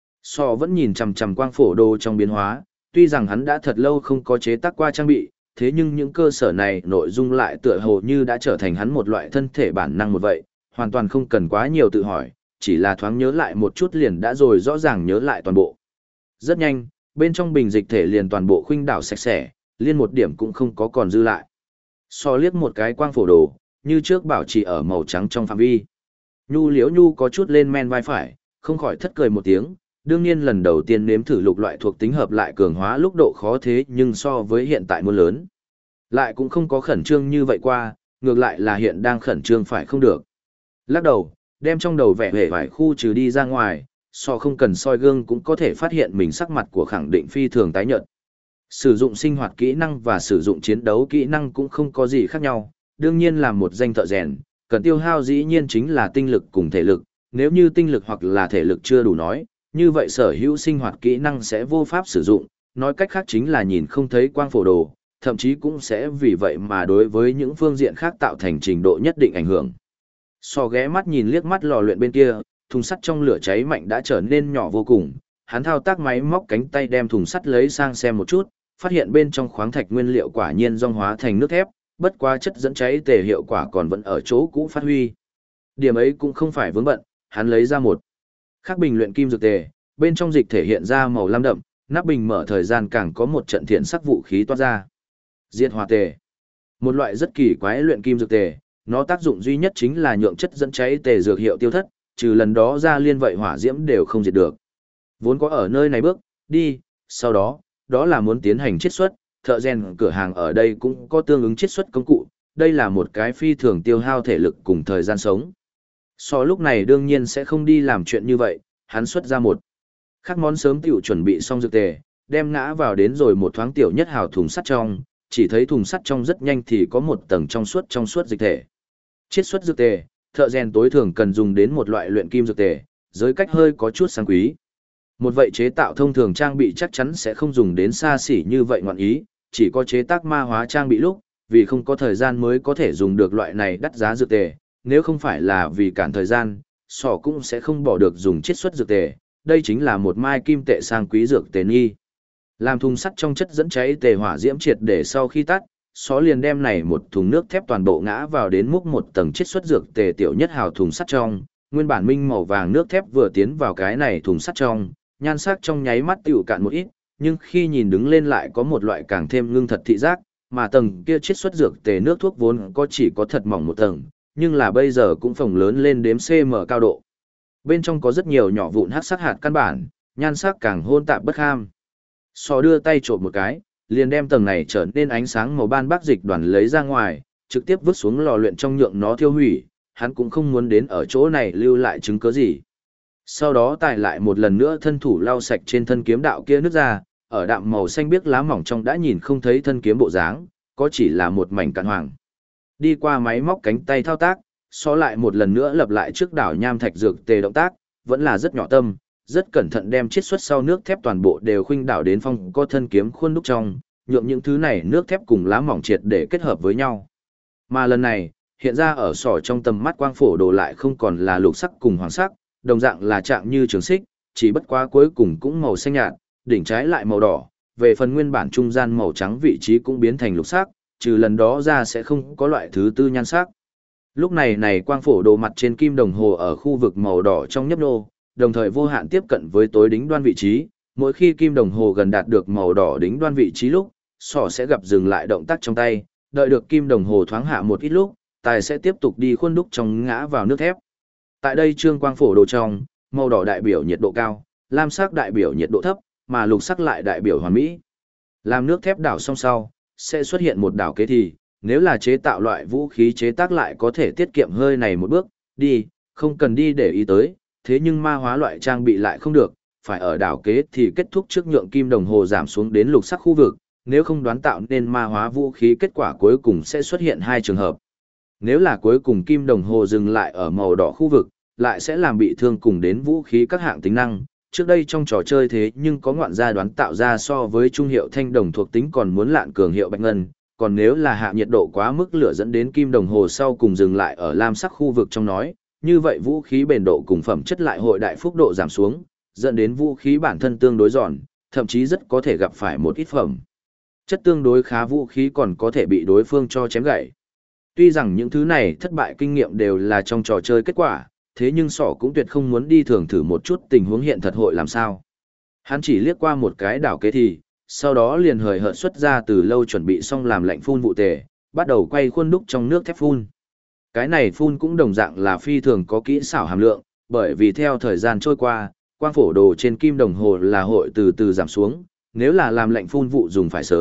So vẫn nhìn chằm chằm quang phổ đồ trong biến hóa, tuy rằng hắn đã thật lâu không có chế tác qua trang bị, thế nhưng những cơ sở này nội dung lại tựa hồ như đã trở thành hắn một loại thân thể bản năng một vậy, hoàn toàn không cần quá nhiều tự hỏi, chỉ là thoáng nhớ lại một chút liền đã rồi rõ ràng nhớ lại toàn bộ. Rất nhanh, bên trong bình dịch thể liền toàn bộ khuynh đảo sạch sẽ, liên một điểm cũng không có còn dư lại. So liếc một cái quang phổ đồ, như trước bảo trì ở màu trắng trong phạm vi. Nhu Liễu Nhu có chút lên men vai phải, không khỏi thất cười một tiếng, đương nhiên lần đầu tiên nếm thử lục loại thuộc tính hợp lại cường hóa lúc độ khó thế nhưng so với hiện tại muôn lớn. Lại cũng không có khẩn trương như vậy qua, ngược lại là hiện đang khẩn trương phải không được. Lắc đầu, đem trong đầu vẻ hề vải khu trừ đi ra ngoài, so không cần soi gương cũng có thể phát hiện mình sắc mặt của khẳng định phi thường tái nhợt. Sử dụng sinh hoạt kỹ năng và sử dụng chiến đấu kỹ năng cũng không có gì khác nhau, đương nhiên là một danh thợ rèn, cần tiêu hao dĩ nhiên chính là tinh lực cùng thể lực, nếu như tinh lực hoặc là thể lực chưa đủ nói, như vậy sở hữu sinh hoạt kỹ năng sẽ vô pháp sử dụng, nói cách khác chính là nhìn không thấy quang phổ đồ, thậm chí cũng sẽ vì vậy mà đối với những phương diện khác tạo thành trình độ nhất định ảnh hưởng. So ghé mắt nhìn liếc mắt lò luyện bên kia, thùng sắt trong lửa cháy mạnh đã trở nên nhỏ vô cùng, hắn thao tác máy móc cánh tay đem thùng sắt lấy sang xem một chút, phát hiện bên trong khoáng thạch nguyên liệu quả nhiên dong hóa thành nước thép, bất quá chất dẫn cháy tề hiệu quả còn vẫn ở chỗ cũ phát huy. Điểm ấy cũng không phải vướng bận, hắn lấy ra một khắc bình luyện kim dược tề, bên trong dịch thể hiện ra màu lam đậm, nắp bình mở thời gian càng có một trận thiện sắc vũ khí toát ra. Diệt hỏa tề, một loại rất kỳ quái luyện kim dược tề, nó tác dụng duy nhất chính là nhượng chất dẫn cháy tề dược hiệu tiêu thất, trừ lần đó ra liên vậy hỏa diễm đều không diệt được. Vốn có ở nơi này bước đi, sau đó là muốn tiến hành chiết xuất, thợ rèn cửa hàng ở đây cũng có tương ứng chiết xuất công cụ, đây là một cái phi thường tiêu hao thể lực cùng thời gian sống. So lúc này đương nhiên sẽ không đi làm chuyện như vậy, hắn xuất ra một khắc món sớm tiểu chuẩn bị xong dược tề, đem ngã vào đến rồi một thoáng tiểu nhất hào thùng sắt trong, chỉ thấy thùng sắt trong rất nhanh thì có một tầng trong suốt dịch thể. Chiết xuất dược tề, thợ rèn tối thường cần dùng đến một loại luyện kim dược tề, giới cách hơi có chút sang quý. Một vậy chế tạo thông thường trang bị chắc chắn sẽ không dùng đến xa xỉ như vậy ngoạn ý, chỉ có chế tác ma hóa trang bị lúc, vì không có thời gian mới có thể dùng được loại này đắt giá dược tề, nếu không phải là vì cản thời gian, sỏ cũng sẽ không bỏ được dùng chiết xuất dược tề, đây chính là một mai kim tệ sang quý dược tề nghi. Làm thùng sắt trong chất dẫn cháy tề hỏa diễm triệt để sau khi tắt, xó liền đem này một thùng nước thép toàn bộ ngã vào đến múc một tầng chiết xuất dược tề tiểu nhất hào thùng sắt trong, nguyên bản minh màu vàng nước thép vừa tiến vào cái này thùng sắt trong, nhan sắc trong nháy mắt tiểu cạn một ít, nhưng khi nhìn đứng lên lại có một loại càng thêm ngưng thật thị giác, mà tầng kia chiết xuất dược tề nước thuốc vốn có chỉ có thật mỏng một tầng, nhưng là bây giờ cũng phồng lớn lên đếm cm cao độ. Bên trong có rất nhiều nhỏ vụn hắc sắc hạt căn bản, nhan sắc càng hôn tạp bất kham. Sò đưa tay trộm một cái, liền đem tầng này trở nên ánh sáng màu ban bác dịch đoàn lấy ra ngoài, trực tiếp vứt xuống lò luyện trong nhượng nó thiêu hủy, hắn cũng không muốn đến ở chỗ này lưu lại chứng cứ gì. Sau đó tài lại một lần nữa thân thủ lau sạch trên thân kiếm đạo kia nước ra, ở đạm màu xanh biếc lá mỏng trong đã nhìn không thấy thân kiếm bộ dáng, có chỉ là một mảnh cạn hoàng. Đi qua máy móc cánh tay thao tác, so lại một lần nữa lập lại trước đảo nham thạch dược tề động tác, vẫn là rất nhỏ tâm, rất cẩn thận đem chiết xuất sau nước thép toàn bộ đều khuynh đảo đến phong có thân kiếm khuôn đúc trong, nhượng những thứ này nước thép cùng lá mỏng triệt để kết hợp với nhau. Mà lần này, hiện ra ở sỏ trong tầm mắt quang phổ đồ lại không còn là lục sắc cùng hoàng sắc, đồng dạng là trạng như trường xích, chỉ bất quá cuối cùng cũng màu xanh nhạt, đỉnh trái lại màu đỏ, về phần nguyên bản trung gian màu trắng vị trí cũng biến thành lục sắc, trừ lần đó ra sẽ không có loại thứ tư nhan sắc. Lúc này quang phổ đồ mặt trên kim đồng hồ ở khu vực màu đỏ trong nhấp nô, đồng thời vô hạn tiếp cận với tối đính đoan vị trí, mỗi khi kim đồng hồ gần đạt được màu đỏ đính đoan vị trí lúc, sỏ sẽ gặp dừng lại động tác trong tay, đợi được kim đồng hồ thoáng hạ một ít lúc, tài sẽ tiếp tục đi khuôn đúc trong ngã vào nước thép. Tại đây trương quang phổ đồ trong, màu đỏ đại biểu nhiệt độ cao, lam sắc đại biểu nhiệt độ thấp, mà lục sắc lại đại biểu hoàn mỹ. Làm nước thép đảo xong sau, sẽ xuất hiện một đảo kế thì, nếu là chế tạo loại vũ khí chế tác lại có thể tiết kiệm hơi này một bước, đi, không cần đi để ý tới, thế nhưng ma hóa loại trang bị lại không được, phải ở đảo kế thì kết thúc trước nhượng kim đồng hồ giảm xuống đến lục sắc khu vực, nếu không đoán tạo nên ma hóa vũ khí kết quả cuối cùng sẽ xuất hiện hai trường hợp. Nếu là cuối cùng kim đồng hồ dừng lại ở màu đỏ khu vực, lại sẽ làm bị thương cùng đến vũ khí các hạng tính năng. Trước đây trong trò chơi thế nhưng có ngoạn gia đoán tạo ra so với trung hiệu thanh đồng thuộc tính còn muốn lạn cường hiệu bạch ngân, còn nếu là hạ nhiệt độ quá mức lửa dẫn đến kim đồng hồ sau cùng dừng lại ở lam sắc khu vực trong nói, như vậy vũ khí bền độ cùng phẩm chất lại hội đại phúc độ giảm xuống, dẫn đến vũ khí bản thân tương đối giòn, thậm chí rất có thể gặp phải một ít phẩm chất tương đối khá vũ khí còn có thể bị đối phương cho chém gãy. Tuy rằng những thứ này thất bại kinh nghiệm đều là trong trò chơi kết quả, thế nhưng sỏ cũng tuyệt không muốn đi thường thử một chút tình huống hiện thật hội làm sao. Hắn chỉ liếc qua một cái đảo kế thì, sau đó liền hời hợt xuất ra từ lâu chuẩn bị xong làm lạnh phun vụ tề, bắt đầu quay khuôn đúc trong nước thép phun. Cái này phun cũng đồng dạng là phi thường có kỹ xảo hàm lượng, bởi vì theo thời gian trôi qua, quang phổ đồ trên kim đồng hồ là hội từ từ giảm xuống, nếu là làm lạnh phun vụ dùng phải sớm,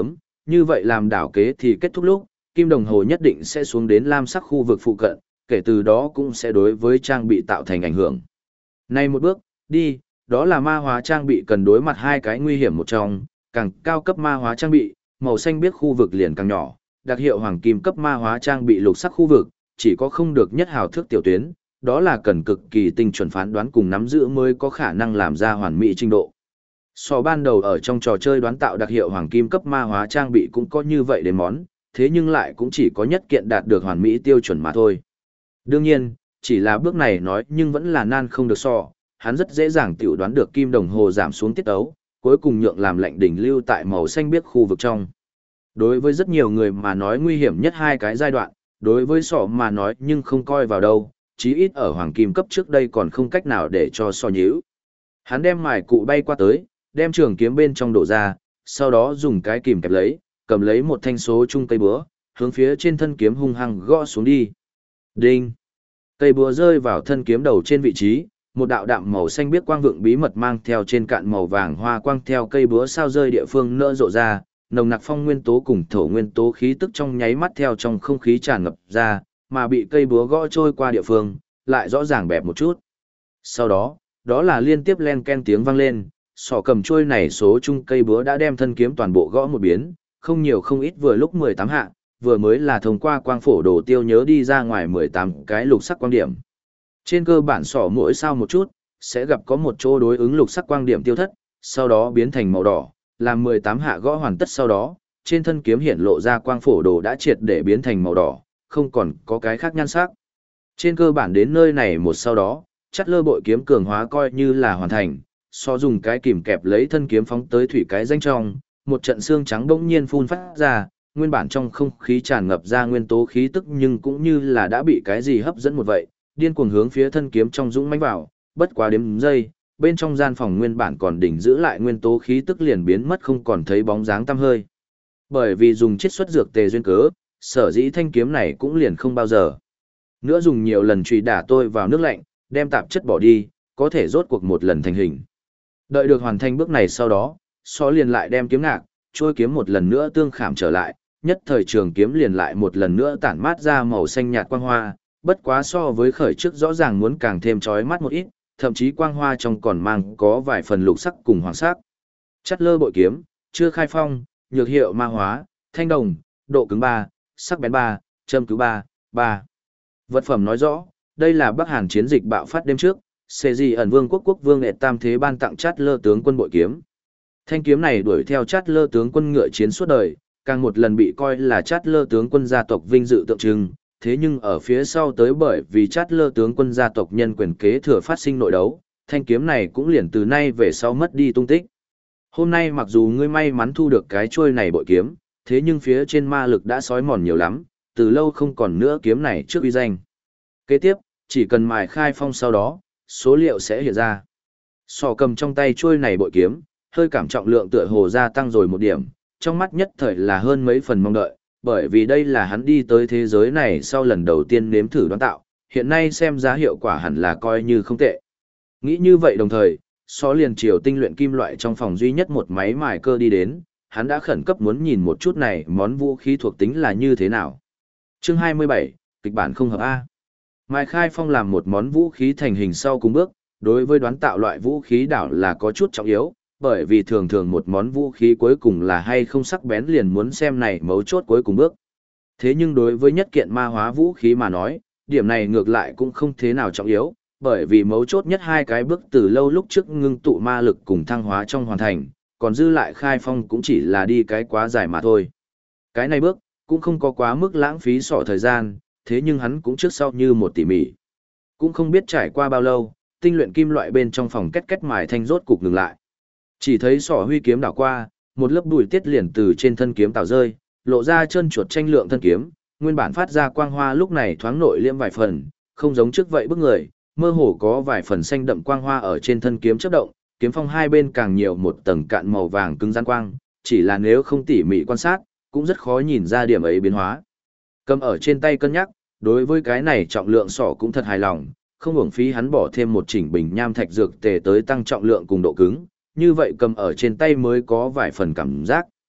như vậy làm đảo kế thì kết thúc lúc, kim đồng hồ nhất định sẽ xuống đến lam sắc khu vực phụ cận, kể từ đó cũng sẽ đối với trang bị tạo thành ảnh hưởng. Này một bước, đi, đó là ma hóa trang bị cần đối mặt hai cái nguy hiểm một trong, càng cao cấp ma hóa trang bị, màu xanh biết khu vực liền càng nhỏ, đặc hiệu hoàng kim cấp ma hóa trang bị lục sắc khu vực, chỉ có không được nhất hào thước tiểu tuyến, đó là cần cực kỳ tinh chuẩn phán đoán cùng nắm giữ mới có khả năng làm ra hoàn mỹ trình độ. So ban đầu ở trong trò chơi đoán tạo đặc hiệu hoàng kim cấp ma hóa trang bị cũng có như vậy đến món, thế nhưng lại cũng chỉ có nhất kiện đạt được hoàn mỹ tiêu chuẩn mà thôi. Đương nhiên, chỉ là bước này nói nhưng vẫn là nan không được so, hắn rất dễ dàng tiểu đoán được kim đồng hồ giảm xuống tiết ấu, cuối cùng nhượng làm lệnh đỉnh lưu tại màu xanh biếc khu vực trong. Đối với rất nhiều người mà nói nguy hiểm nhất hai cái giai đoạn, đối với sọ mà nói nhưng không coi vào đâu, chí ít ở hoàng kim cấp trước đây còn không cách nào để cho sọ nhíu. Hắn đem mài cụ bay qua tới, đem trường kiếm bên trong đổ ra, sau đó dùng cái kìm kẹp lấy, cầm lấy một thanh số chung cây búa, hướng phía trên thân kiếm hung hăng gõ xuống đi. Đinh! Cây búa rơi vào thân kiếm đầu trên vị trí, một đạo đạm màu xanh biếc quang vượng bí mật mang theo trên cạn màu vàng hoa quang theo cây búa sao rơi địa phương nở rộ ra, nồng nặc phong nguyên tố cùng thổ nguyên tố khí tức trong nháy mắt theo trong không khí tràn ngập ra, mà bị cây búa gõ trôi qua địa phương, lại rõ ràng bẹp một chút. Sau đó, đó là liên tiếp len ken tiếng vang lên, sọ cầm trôi này số chung cây búa đã đem thân kiếm toàn bộ gõ một biến, không nhiều không ít vừa lúc 18 hạ, vừa mới là thông qua quang phổ đồ tiêu nhớ đi ra ngoài 18 cái lục sắc quang điểm. Trên cơ bản sọ mỗi sao một chút, sẽ gặp có một chỗ đối ứng lục sắc quang điểm tiêu thất, sau đó biến thành màu đỏ, làm 18 hạ gõ hoàn tất sau đó, trên thân kiếm hiện lộ ra quang phổ đồ đã triệt để biến thành màu đỏ, không còn có cái khác nhan sắc. Trên cơ bản đến nơi này một sau đó, chắt lơ bội kiếm cường hóa coi như là hoàn thành, so dùng cái kìm kẹp lấy thân kiếm phóng tới thủy cái danh trong, một trận xương trắng bỗng nhiên phun phát ra, nguyên bản trong không khí tràn ngập ra nguyên tố khí tức nhưng cũng như là đã bị cái gì hấp dẫn một vậy, điên cuồng hướng phía thân kiếm trong dũng mãnh vào, bất quá đếm giây, bên trong gian phòng nguyên bản còn đỉnh giữ lại nguyên tố khí tức liền biến mất không còn thấy bóng dáng tăm hơi. Bởi vì dùng chiết xuất dược tề duyên cớ, sở dĩ thanh kiếm này cũng liền không bao giờ nữa dùng nhiều lần chùy đả tôi vào nước lạnh, đem tạp chất bỏ đi, có thể rốt cuộc một lần thành hình. Đợi được hoàn thành bước này sau đó, so liền lại đem kiếm ngạc, trôi kiếm một lần nữa tương khảm trở lại, nhất thời trường kiếm liền lại một lần nữa tản mát ra màu xanh nhạt quang hoa, bất quá so với khởi trước rõ ràng muốn càng thêm chói mắt một ít, thậm chí quang hoa trong còn mang có vài phần lục sắc cùng hoàng sắc. Chắt lơ bội kiếm, chưa khai phong, nhược hiệu ma hóa, thanh đồng, độ cứng 3, sắc bén 3, châm cứu 3, 3. Vật phẩm nói rõ, đây là Bắc Hàn chiến dịch bạo phát đêm trước, Sê Di ẩn vương quốc vương đệ tam thế ban tặng chát lơ tướng quân bội kiếm. Thanh kiếm này đuổi theo chát lơ tướng quân ngựa chiến suốt đời, càng một lần bị coi là chát lơ tướng quân gia tộc vinh dự tượng trưng, thế nhưng ở phía sau tới bởi vì chát lơ tướng quân gia tộc nhân quyền kế thừa phát sinh nội đấu, thanh kiếm này cũng liền từ nay về sau mất đi tung tích. Hôm nay mặc dù ngươi may mắn thu được cái chuôi này bội kiếm, thế nhưng phía trên ma lực đã sói mòn nhiều lắm, từ lâu không còn nữa kiếm này trước uy danh. Kế tiếp, chỉ cần mài khai phong sau đó, số liệu sẽ hiện ra. Sò cầm trong tay chuôi này bội kiếm, hơi cảm trọng lượng tựa hồ gia tăng rồi một điểm, trong mắt nhất thời là hơn mấy phần mong đợi, bởi vì đây là hắn đi tới thế giới này sau lần đầu tiên nếm thử đoán tạo, hiện nay xem giá hiệu quả hẳn là coi như không tệ. Nghĩ như vậy đồng thời, Sò liền chiều tinh luyện kim loại trong phòng duy nhất một máy mài cơ đi đến, hắn đã khẩn cấp muốn nhìn một chút này món vũ khí thuộc tính là như thế nào. Chương 27, kịch bản không hợp A. Mai khai phong làm một món vũ khí thành hình sau cùng bước, đối với đoán tạo loại vũ khí đảo là có chút trọng yếu, bởi vì thường thường một món vũ khí cuối cùng là hay không sắc bén liền muốn xem này mấu chốt cuối cùng bước. Thế nhưng đối với nhất kiện ma hóa vũ khí mà nói, điểm này ngược lại cũng không thế nào trọng yếu, bởi vì mấu chốt nhất hai cái bước từ lâu lúc trước ngưng tụ ma lực cùng thăng hóa trong hoàn thành, còn dư lại khai phong cũng chỉ là đi cái quá dài mà thôi. Cái này bước, cũng không có quá mức lãng phí sọ thời gian, thế nhưng hắn cũng trước sau như một tỉ mỉ. Cũng không biết trải qua bao lâu, tinh luyện kim loại bên trong phòng két két mài thanh rốt cục ngừng lại. Chỉ thấy sọ huy kiếm đảo qua, một lớp bụi tiết liền từ trên thân kiếm tạo rơi, lộ ra chân chuột tranh lượng thân kiếm, nguyên bản phát ra quang hoa lúc này thoáng nội liễm vài phần, không giống trước vậy bức người, mơ hồ có vài phần xanh đậm quang hoa ở trên thân kiếm chớp động, kiếm phong hai bên càng nhiều một tầng cạn màu vàng cứng rắn quang, chỉ là nếu không tỉ mỉ quan sát, cũng rất khó nhìn ra điểm ấy biến hóa. Cầm ở trên tay cân nhắc, đối với cái này trọng lượng sọ cũng thật hài lòng, không uổng phí hắn bỏ thêm một chỉnh bình nham thạch dược tề tới tăng trọng lượng cùng độ cứng, như vậy cầm ở trên tay mới có vài phần cảm giác.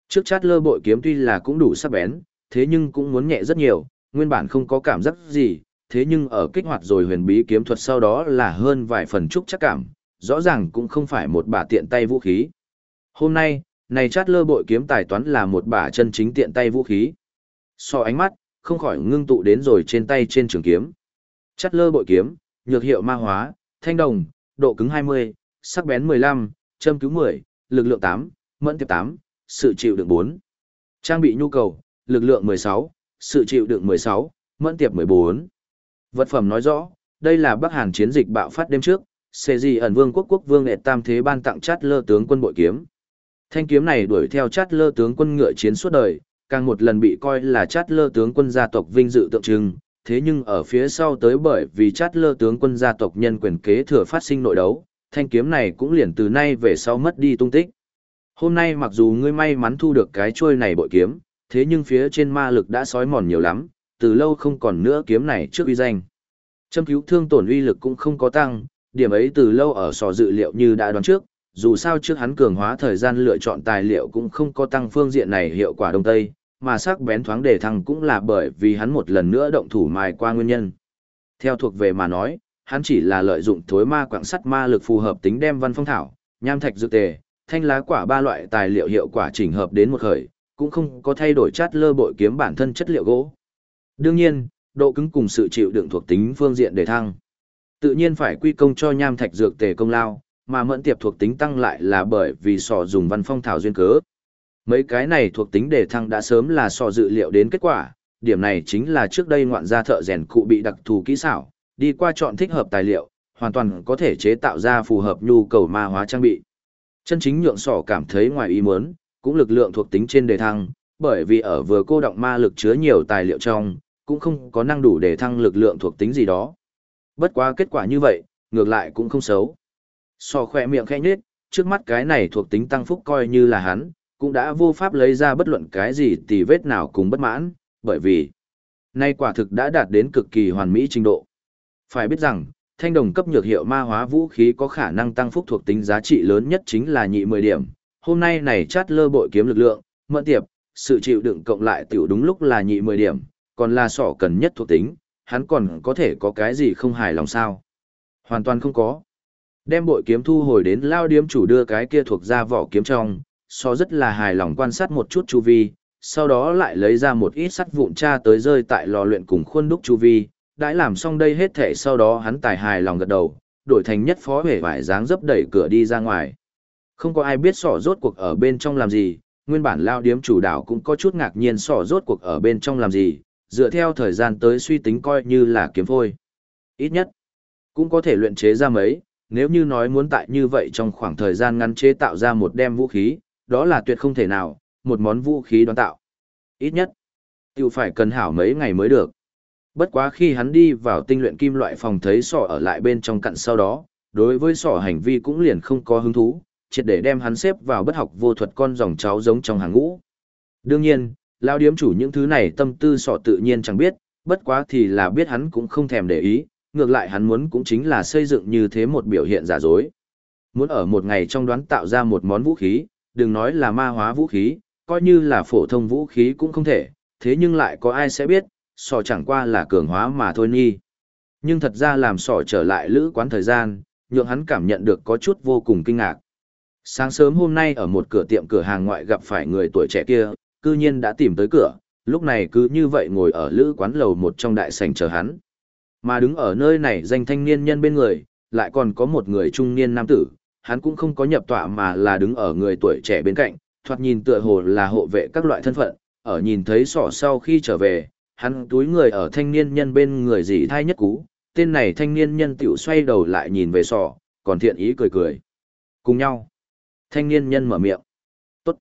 Trước chát lơ bội kiếm tuy là cũng đủ sắc bén, thế nhưng cũng muốn nhẹ rất nhiều, nguyên bản không có cảm giác gì, thế nhưng ở kích hoạt rồi huyền bí kiếm thuật sau đó là hơn vài phần trúc chắc cảm, rõ ràng cũng không phải một bả tiện tay vũ khí. Hôm nay, này chát lơ bội kiếm tài toán là một bả chân chính tiện tay vũ khí. So ánh mắt, không khỏi ngưng tụ đến rồi trên tay trên trường kiếm. Chát lơ bội kiếm, nhược hiệu ma hóa, thanh đồng, độ cứng 20, sắc bén 15, châm cứu 10, lực lượng 8, mẫn tiệp 8, sự chịu đựng 4. Trang bị nhu cầu, lực lượng 16, sự chịu đựng 16, mẫn tiệp 14. Vật phẩm nói rõ, đây là Bắc Hàn chiến dịch bạo phát đêm trước, Sê ẩn vương quốc vương đệ tam thế ban tặng chát lơ tướng quân bội kiếm. Thanh kiếm này đuổi theo chát lơ tướng quân ngựa chiến suốt đời, càng một lần bị coi là chát lơ tướng quân gia tộc vinh dự tượng trưng, thế nhưng ở phía sau tới bởi vì chát lơ tướng quân gia tộc nhân quyền kế thừa phát sinh nội đấu, thanh kiếm này cũng liền từ nay về sau mất đi tung tích. Hôm nay mặc dù ngươi may mắn thu được cái chuôi này bội kiếm, thế nhưng phía trên ma lực đã sói mòn nhiều lắm, từ lâu không còn nữa kiếm này trước uy danh. Châm cứu thương tổn uy lực cũng không có tăng, điểm ấy từ lâu ở sò dự liệu như đã đoán trước, dù sao trước hắn cường hóa thời gian lựa chọn tài liệu cũng không có tăng phương diện này hiệu quả đông tây, mà sắc bén thoáng đề thăng cũng là bởi vì hắn một lần nữa động thủ mài qua nguyên nhân. Theo thuộc về mà nói, hắn chỉ là lợi dụng thối ma quặng sắt ma lực phù hợp tính đem văn phong thảo, nham thạch dược tề, thanh lá quả ba loại tài liệu hiệu quả chỉnh hợp đến một khởi, cũng không có thay đổi chát lơ bội kiếm bản thân chất liệu gỗ. Đương nhiên, độ cứng cùng sự chịu đựng thuộc tính phương diện đề thăng. Tự nhiên phải quy công cho nham thạch dược tề công lao, mà mẫn tiệp thuộc tính tăng lại là bởi vì sò dùng văn phong thảo duyên cớ. Mấy cái này thuộc tính đề thăng đã sớm là sò dự liệu đến kết quả, điểm này chính là trước đây ngoạn gia thợ rèn cụ bị đặc thù kỹ xảo, đi qua chọn thích hợp tài liệu, hoàn toàn có thể chế tạo ra phù hợp nhu cầu ma hóa trang bị. Chân chính nhượng sò cảm thấy ngoài ý muốn, cũng lực lượng thuộc tính trên đề thăng, bởi vì ở vừa cô động ma lực chứa nhiều tài liệu trong, cũng không có năng đủ để thăng lực lượng thuộc tính gì đó. Bất quá kết quả như vậy, ngược lại cũng không xấu. Sò khỏe miệng khẽ nhếch, trước mắt cái này thuộc tính tăng phúc coi như là hắn, cũng đã vô pháp lấy ra bất luận cái gì tì vết nào cùng bất mãn, bởi vì nay quả thực đã đạt đến cực kỳ hoàn mỹ trình độ. Phải biết rằng, thanh đồng cấp nhược hiệu ma hóa vũ khí có khả năng tăng phúc thuộc tính giá trị lớn nhất chính là nhị 10 điểm. Hôm nay này chát lơ bội kiếm lực lượng, mẫn tiệp, sự chịu đựng cộng lại tiểu đúng lúc là nhị 10 điểm, còn là sỏ cần nhất thuộc tính, hắn còn có thể có cái gì không hài lòng sao? Hoàn toàn không có. Đem bội kiếm thu hồi đến lao điếm chủ đưa cái kia thuộc ra vỏ kiếm trong, so rất là hài lòng quan sát một chút chu vi, sau đó lại lấy ra một ít sắt vụn tra tới rơi tại lò luyện cùng khuôn đúc chu vi, đã làm xong đây hết thể sau đó hắn tài hài lòng gật đầu, đổi thành nhất phó hề vải dáng dấp đẩy cửa đi ra ngoài. Không có ai biết sỏ rốt cuộc ở bên trong làm gì, nguyên bản lao điếm chủ đảo cũng có chút ngạc nhiên sỏ rốt cuộc ở bên trong làm gì, dựa theo thời gian tới suy tính coi như là kiếm phôi. Ít nhất, cũng có thể luyện chế ra mấy, nếu như nói muốn tại như vậy trong khoảng thời gian ngắn chế tạo ra một đem vũ khí, đó là tuyệt không thể nào, một món vũ khí đoán tạo. Ít nhất, tiểu phải cần hảo mấy ngày mới được. Bất quá khi hắn đi vào tinh luyện kim loại phòng thấy sỏ ở lại bên trong cặn sau đó, đối với sỏ hành vi cũng liền không có hứng thú, triệt để đem hắn xếp vào bất học vô thuật con dòng cháu giống trong hàng ngũ. Đương nhiên, lao điếm chủ những thứ này tâm tư sỏ tự nhiên chẳng biết, bất quá thì là biết hắn cũng không thèm để ý, ngược lại hắn muốn cũng chính là xây dựng như thế một biểu hiện giả dối. Muốn ở một ngày trong đoán tạo ra một món vũ khí, đừng nói là ma hóa vũ khí, coi như là phổ thông vũ khí cũng không thể, thế nhưng lại có ai sẽ biết, sỏ chẳng qua là cường hóa mà thôi nhi. Nhưng thật ra làm sỏ trở lại lữ quán thời gian, nhượng hắn cảm nhận được có chút vô cùng kinh ngạc. Sáng sớm hôm nay ở một cửa tiệm cửa hàng ngoại gặp phải người tuổi trẻ kia, cư nhiên đã tìm tới cửa, lúc này cứ như vậy ngồi ở lữ quán lầu một trong đại sảnh chờ hắn. Mà đứng ở nơi này danh thanh niên nhân bên người, lại còn có một người trung niên nam tử, hắn cũng không có nhập tọa mà là đứng ở người tuổi trẻ bên cạnh, thoạt nhìn tựa hồ là hộ vệ các loại thân phận, ở nhìn thấy sỏ sau khi trở về, hắn túi người ở thanh niên nhân bên người dì thai nhất cú, tên này thanh niên nhân tiểu xoay đầu lại nhìn về sỏ, còn thiện ý cười cười. Cùng nhau. Thanh niên nhân mở miệng. Tốt.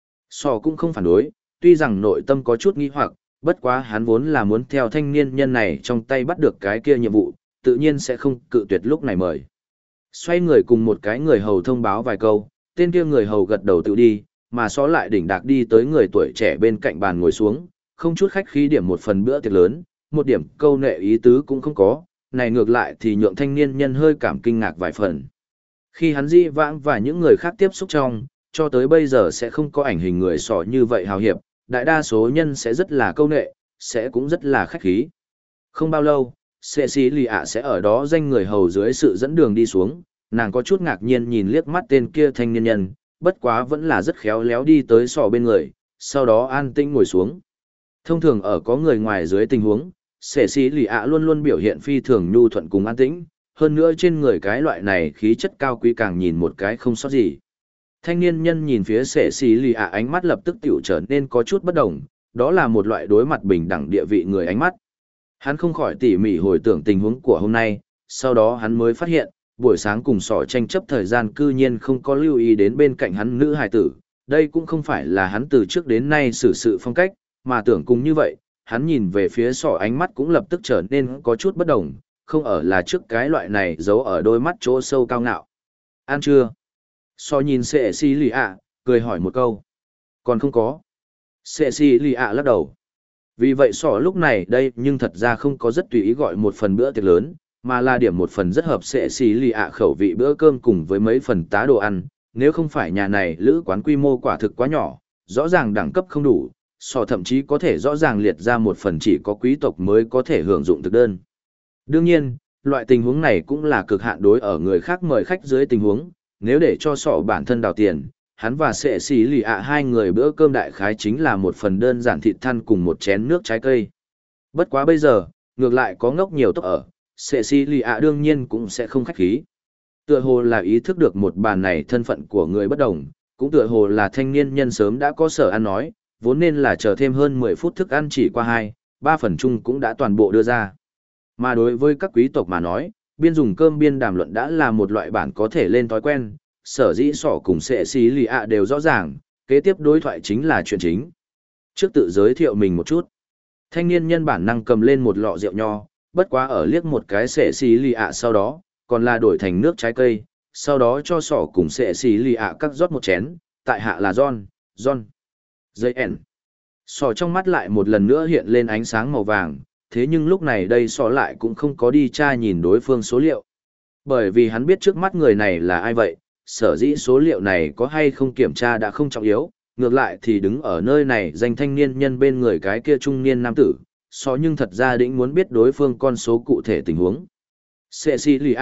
Sỏ cũng không phản đối, tuy rằng nội tâm có chút nghi hoặc, bất quá hắn vốn là muốn theo thanh niên nhân này trong tay bắt được cái kia nhiệm vụ, tự nhiên sẽ không cự tuyệt lúc này mời. Xoay người cùng một cái người hầu thông báo vài câu, tên kia người hầu gật đầu tự đi, mà xó lại đỉnh đạc đi tới người tuổi trẻ bên cạnh bàn ngồi xuống, không chút khách khí điểm một phần bữa tiệc lớn, một điểm câu nệ ý tứ cũng không có, này ngược lại thì nhượng thanh niên nhân hơi cảm kinh ngạc vài phần. Khi hắn di vãng và những người khác tiếp xúc trong, cho tới bây giờ sẽ không có ảnh hình người sỏ như vậy hào hiệp, đại đa số nhân sẽ rất là câu nệ, sẽ cũng rất là khách khí. Không bao lâu, Cecilia sẽ ở đó danh người hầu dưới sự dẫn đường đi xuống, nàng có chút ngạc nhiên nhìn liếc mắt tên kia thanh niên nhân, bất quá vẫn là rất khéo léo đi tới sỏ bên người, sau đó an tĩnh ngồi xuống. Thông thường ở có người ngoài dưới tình huống, Cecilia luôn luôn biểu hiện phi thường nhu thuận cùng an tĩnh, hơn nữa trên người cái loại này khí chất cao quý càng nhìn một cái không sót gì. Thanh niên nhân nhìn phía Cecilia ánh mắt lập tức tiểu trở nên có chút bất đồng, đó là một loại đối mặt bình đẳng địa vị người ánh mắt. Hắn không khỏi tỉ mỉ hồi tưởng tình huống của hôm nay, sau đó hắn mới phát hiện, buổi sáng cùng sỏ tranh chấp thời gian cư nhiên không có lưu ý đến bên cạnh hắn nữ hài tử, đây cũng không phải là hắn từ trước đến nay xử sự phong cách, mà tưởng cùng như vậy, hắn nhìn về phía sỏ ánh mắt cũng lập tức trở nên có chút bất đồng, không ở là trước cái loại này giấu ở đôi mắt chỗ sâu cao ngạo. Ăn chưa? Sỏ nhìn Cecilia, cười hỏi một câu. Còn không có. Cecilia lắc đầu. Vì vậy sỏ lúc này đây nhưng thật ra không có rất tùy ý gọi một phần bữa tiệc lớn, mà là điểm một phần rất hợp Cecilia khẩu vị bữa cơm cùng với mấy phần tá đồ ăn, nếu không phải nhà này lữ quán quy mô quả thực quá nhỏ, rõ ràng đẳng cấp không đủ, sỏ thậm chí có thể rõ ràng liệt ra một phần chỉ có quý tộc mới có thể hưởng dụng thực đơn. Đương nhiên, loại tình huống này cũng là cực hạn đối ở người khác mời khách dưới tình huống, nếu để cho sỏ bản thân đào tiền, hắn và sệ xì lì ạ hai người bữa cơm đại khái chính là một phần đơn giản thịt thăn cùng một chén nước trái cây. Bất quá bây giờ, ngược lại có ngốc nhiều tốc ở, sệ xì lì ạ đương nhiên cũng sẽ không khách khí. Tựa hồ là ý thức được một bàn này thân phận của người bất đồng, cũng tựa hồ là thanh niên nhân sớm đã có sở ăn nói, vốn nên là chờ thêm hơn 10 phút thức ăn chỉ qua 2-3 phần chung cũng đã toàn bộ đưa ra. Mà đối với các quý tộc mà nói, biên dùng cơm biên đàm luận đã là một loại bản có thể lên thói quen, sở dĩ sỏ cùng sệ xì lì ạ đều rõ ràng, kế tiếp đối thoại chính là chuyện chính. Trước tự giới thiệu mình một chút, thanh niên nhân bản năng cầm lên một lọ rượu nho, bất quá ở liếc một cái sệ xì lì ạ sau đó, còn là đổi thành nước trái cây, sau đó cho sỏ cùng sệ xì lì ạ cắt rót một chén, tại hạ là John. Dây ẻn. Sỏ trong mắt lại một lần nữa hiện lên ánh sáng màu vàng, thế nhưng lúc này đây sỏ lại cũng không có đi tra nhìn đối phương số liệu. Bởi vì hắn biết trước mắt người này là ai vậy, sở dĩ số liệu này có hay không kiểm tra đã không trọng yếu, ngược lại thì đứng ở nơi này danh thanh niên nhân bên người cái kia trung niên nam tử, sỏ nhưng thật ra định muốn biết đối phương con số cụ thể tình huống. Cecilia.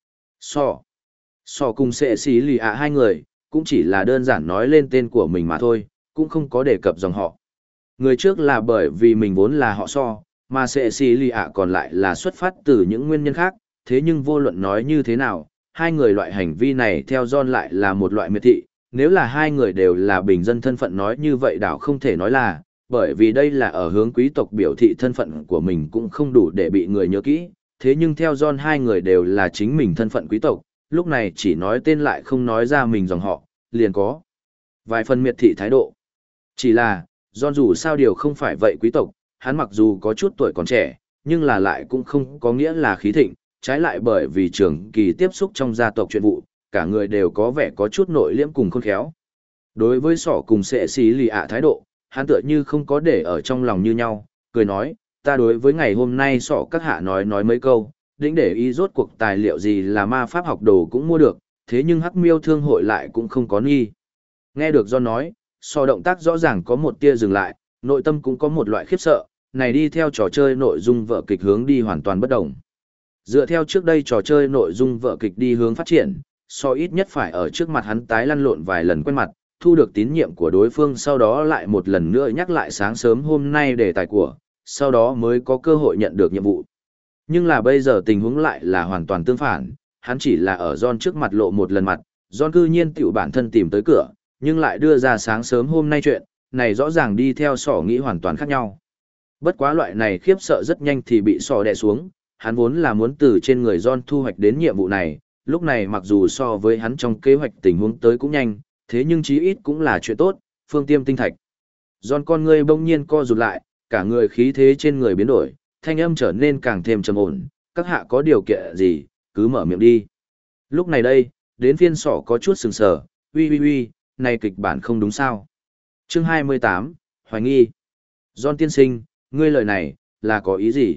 Sỏ cùng Cecilia hai người, cũng chỉ là đơn giản nói lên tên của mình mà thôi, cũng không có đề cập dòng họ. Người trước là bởi vì mình vốn là họ mà Cecilia còn lại là xuất phát từ những nguyên nhân khác, thế nhưng vô luận nói như thế nào, hai người loại hành vi này theo John lại là một loại miệt thị, nếu là hai người đều là bình dân thân phận nói như vậy đảo không thể nói là, bởi vì đây là ở hướng quý tộc biểu thị thân phận của mình cũng không đủ để bị người nhớ kỹ, thế nhưng theo John hai người đều là chính mình thân phận quý tộc, lúc này chỉ nói tên lại không nói ra mình dòng họ, liền có vài phần miệt thị thái độ. Chỉ là, John dù sao điều không phải vậy quý tộc, hắn mặc dù có chút tuổi còn trẻ, nhưng là lại cũng không có nghĩa là khí thịnh, trái lại bởi vì trường kỳ tiếp xúc trong gia tộc chuyện vụ, cả người đều có vẻ có chút nội liễm cùng khôn khéo. Đối với sỏ cùng sệ xí lì ạ thái độ, hắn tựa như không có để ở trong lòng như nhau, cười nói, ta đối với ngày hôm nay sỏ các hạ nói mấy câu, định để ý rốt cuộc tài liệu gì là ma pháp học đồ cũng mua được, thế nhưng Hắc Miêu thương hội lại cũng không có nghi. Nghe được do nói, sỏ động tác rõ ràng có một tia dừng lại, nội tâm cũng có một loại khiếp sợ, này đi theo trò chơi nội dung vở kịch hướng đi hoàn toàn bất đồng. Dựa theo trước đây trò chơi nội dung vở kịch đi hướng phát triển, ít nhất phải ở trước mặt hắn tái lăn lộn vài lần quen mặt, thu được tín nhiệm của đối phương sau đó lại một lần nữa nhắc lại sáng sớm hôm nay đề tài của, sau đó mới có cơ hội nhận được nhiệm vụ. Nhưng là bây giờ tình huống lại là hoàn toàn tương phản, hắn chỉ là ở John trước mặt lộ một lần mặt, John cư nhiên tiểu bản thân tìm tới cửa, nhưng lại đưa ra sáng sớm hôm nay chuyện, này rõ ràng đi theo nghĩ hoàn toàn khác nhau. Bất quá loại này khiếp sợ rất nhanh thì bị đè xuống, hắn vốn là muốn từ trên người John thu hoạch đến nhiệm vụ này, lúc này mặc dù so với hắn trong kế hoạch tình huống tới cũng nhanh, thế nhưng chí ít cũng là chuyện tốt, phương tiêm tinh thạch. John con ngươi bỗng nhiên co rụt lại, cả người khí thế trên người biến đổi, thanh âm trở nên càng thêm trầm ổn, các hạ có điều kiện gì, cứ mở miệng đi. Lúc này đây, đến phiên có chút sừng sờ, uy, này kịch bản không đúng sao. Chương 28, Hoài nghi. John tiên sinh, ngươi lời này, là có ý gì?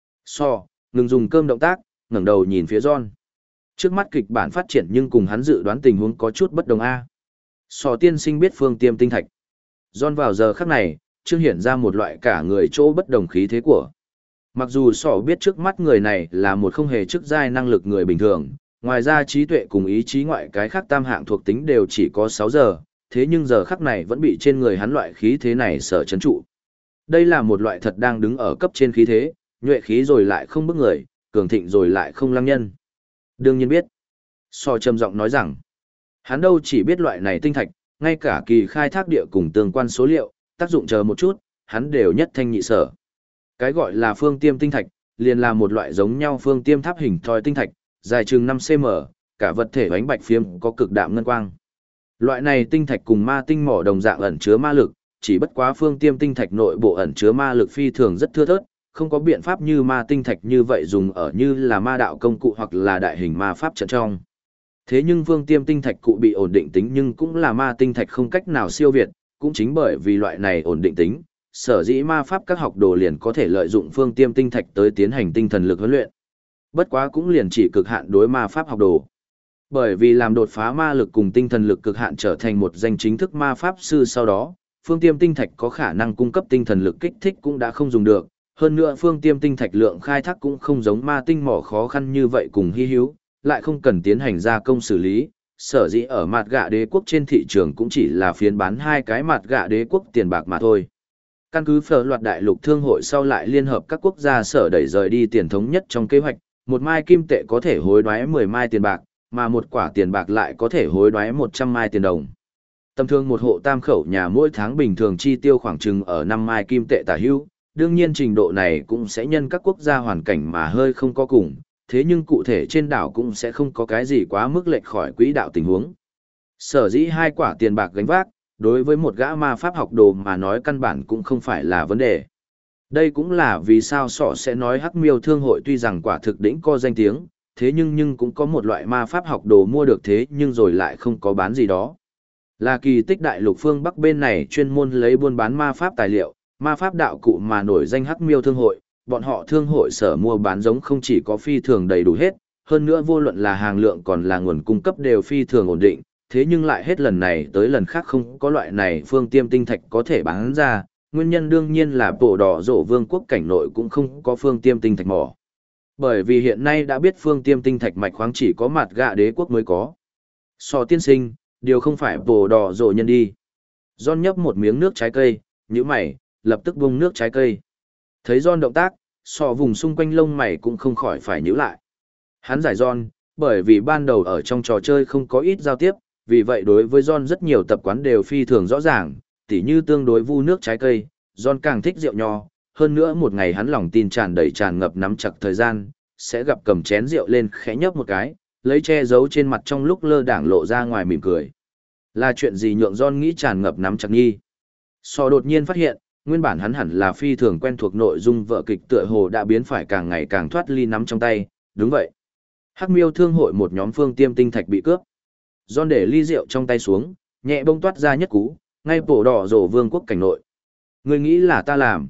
Ngừng dùng cơm động tác, ngẩng đầu nhìn phía John. Trước mắt kịch bản phát triển nhưng cùng hắn dự đoán tình huống có chút bất đồng a. Sò tiên sinh biết phương tiêm tinh thạch. John vào giờ khắc này, trương hiện ra một loại cả người chỗ bất đồng khí thế của. Mặc dù sỏ biết trước mắt người này là một không hề chức giai năng lực người bình thường, ngoài ra trí tuệ cùng ý chí ngoại cái khác tam hạng thuộc tính đều chỉ có 6 giờ, thế nhưng giờ khắc này vẫn bị trên người hắn loại khí thế này sở chấn trụ. Đây là một loại thật đang đứng ở cấp trên khí thế, nhuệ khí rồi lại không bức người, cường thịnh rồi lại không lăng nhân. Đương nhiên biết. So trầm giọng nói rằng, hắn đâu chỉ biết loại này tinh thạch, ngay cả kỳ khai thác địa cùng tương quan số liệu, tác dụng chờ một chút, hắn đều nhất thanh nhị sở. Cái gọi là phương tiêm tinh thạch, liền là một loại giống nhau phương tiêm tháp hình thoi tinh thạch, dài chừng 5 cm, cả vật thể bánh bạch phiêm có cực đạm ngân quang. Loại này tinh thạch cùng ma tinh mỏ đồng dạng ẩn chứa ma lực, chỉ bất quá phương tiêm tinh thạch nội bộ ẩn chứa ma lực phi thường rất thưa thớt, không có biện pháp như ma tinh thạch như vậy dùng ở như là ma đạo công cụ hoặc là đại hình ma pháp trận trong. Thế nhưng phương tiêm tinh thạch cụ bị ổn định tính nhưng cũng là ma tinh thạch không cách nào siêu việt, cũng chính bởi vì loại này ổn định tính, sở dĩ ma pháp các học đồ liền có thể lợi dụng phương tiêm tinh thạch tới tiến hành tinh thần lực huấn luyện. Bất quá cũng liền chỉ cực hạn đối ma pháp học đồ. Bởi vì làm đột phá ma lực cùng tinh thần lực cực hạn trở thành một danh chính thức ma pháp sư sau đó, phương tiêm tinh thạch có khả năng cung cấp tinh thần lực kích thích cũng đã không dùng được. Hơn nữa phương tiêm tinh thạch lượng khai thác cũng không giống ma tinh mỏ khó khăn như vậy cùng hy hữu, lại không cần tiến hành gia công xử lý. Sở dĩ ở mặt gạ đế quốc trên thị trường cũng chỉ là phiên bán hai cái mặt gạ đế quốc tiền bạc mà thôi. Căn cứ phở loạt đại lục thương hội sau lại liên hợp các quốc gia sở đẩy rời đi tiền thống nhất trong kế hoạch, một mai kim tệ có thể hối đoái 10 mai tiền bạc, mà một quả tiền bạc lại có thể hối đoái 100 mai tiền đồng. Tầm thường một hộ tam khẩu nhà mỗi tháng bình thường chi tiêu khoảng chừng ở 5 mai kim tệ tả hữu, đương nhiên trình độ này cũng sẽ nhân các quốc gia hoàn cảnh mà hơi không có cùng, thế nhưng cụ thể trên đảo cũng sẽ không có cái gì quá mức lệch khỏi quỹ đạo tình huống. Sở dĩ hai quả tiền bạc gánh vác, đối với một gã ma pháp học đồ mà nói căn bản cũng không phải là vấn đề. Đây cũng là vì sao sọ sẽ nói Hắc Miêu Thương hội tuy rằng quả thực đỉnh có danh tiếng, thế nhưng cũng có một loại ma pháp học đồ mua được thế nhưng rồi lại không có bán gì đó. Là kỳ tích đại lục phương Bắc bên này chuyên môn lấy buôn bán ma pháp tài liệu, ma pháp đạo cụ mà nổi danh Hắc Miêu Thương hội, bọn họ thương hội sở mua bán giống không chỉ có phi thường đầy đủ hết, hơn nữa vô luận là hàng lượng còn là nguồn cung cấp đều phi thường ổn định, thế nhưng lại hết lần này tới lần khác không có loại này phương tiêm tinh thạch có thể bán ra, nguyên nhân đương nhiên là bộ đỏ rổ vương quốc cảnh nội cũng không có phương tiêm tinh thạch mỏ. Bởi vì hiện nay đã biết phương tiêm tinh thạch mạch khoáng chỉ có mặt gạ đế quốc mới có. So tiên sinh, điều không phải bộ đỏ rổ nhân đi. John nhấp một miếng nước trái cây, nhíu mày, lập tức bung nước trái cây. Thấy John động tác, so vùng xung quanh lông mày cũng không khỏi phải nhíu lại. Hắn giải John, bởi vì ban đầu ở trong trò chơi không có ít giao tiếp, vì vậy đối với John rất nhiều tập quán đều phi thường rõ ràng, tỉ như tương đối vu nước trái cây, John càng thích rượu nho, hơn nữa một ngày hắn lòng tin tràn đầy tràn ngập nắm chặt thời gian, sẽ gặp cầm chén rượu lên khẽ nhấp một cái, lấy che giấu trên mặt trong lúc lơ đãng lộ ra ngoài mỉm cười. Là chuyện gì nhượng John nghĩ tràn ngập nắm chặt nghi? So đột nhiên phát hiện, nguyên bản hắn hẳn là phi thường quen thuộc nội dung vở kịch tựa hồ đã biến phải càng ngày càng thoát ly nắm trong tay, đúng vậy. Hắc Miêu Thương hội một nhóm phương tiêm tinh thạch bị cướp. John để ly rượu trong tay xuống, nhẹ bông toát ra nhất cú, ngay bổ đỏ rổ vương quốc cảnh nội. Người nghĩ là ta làm.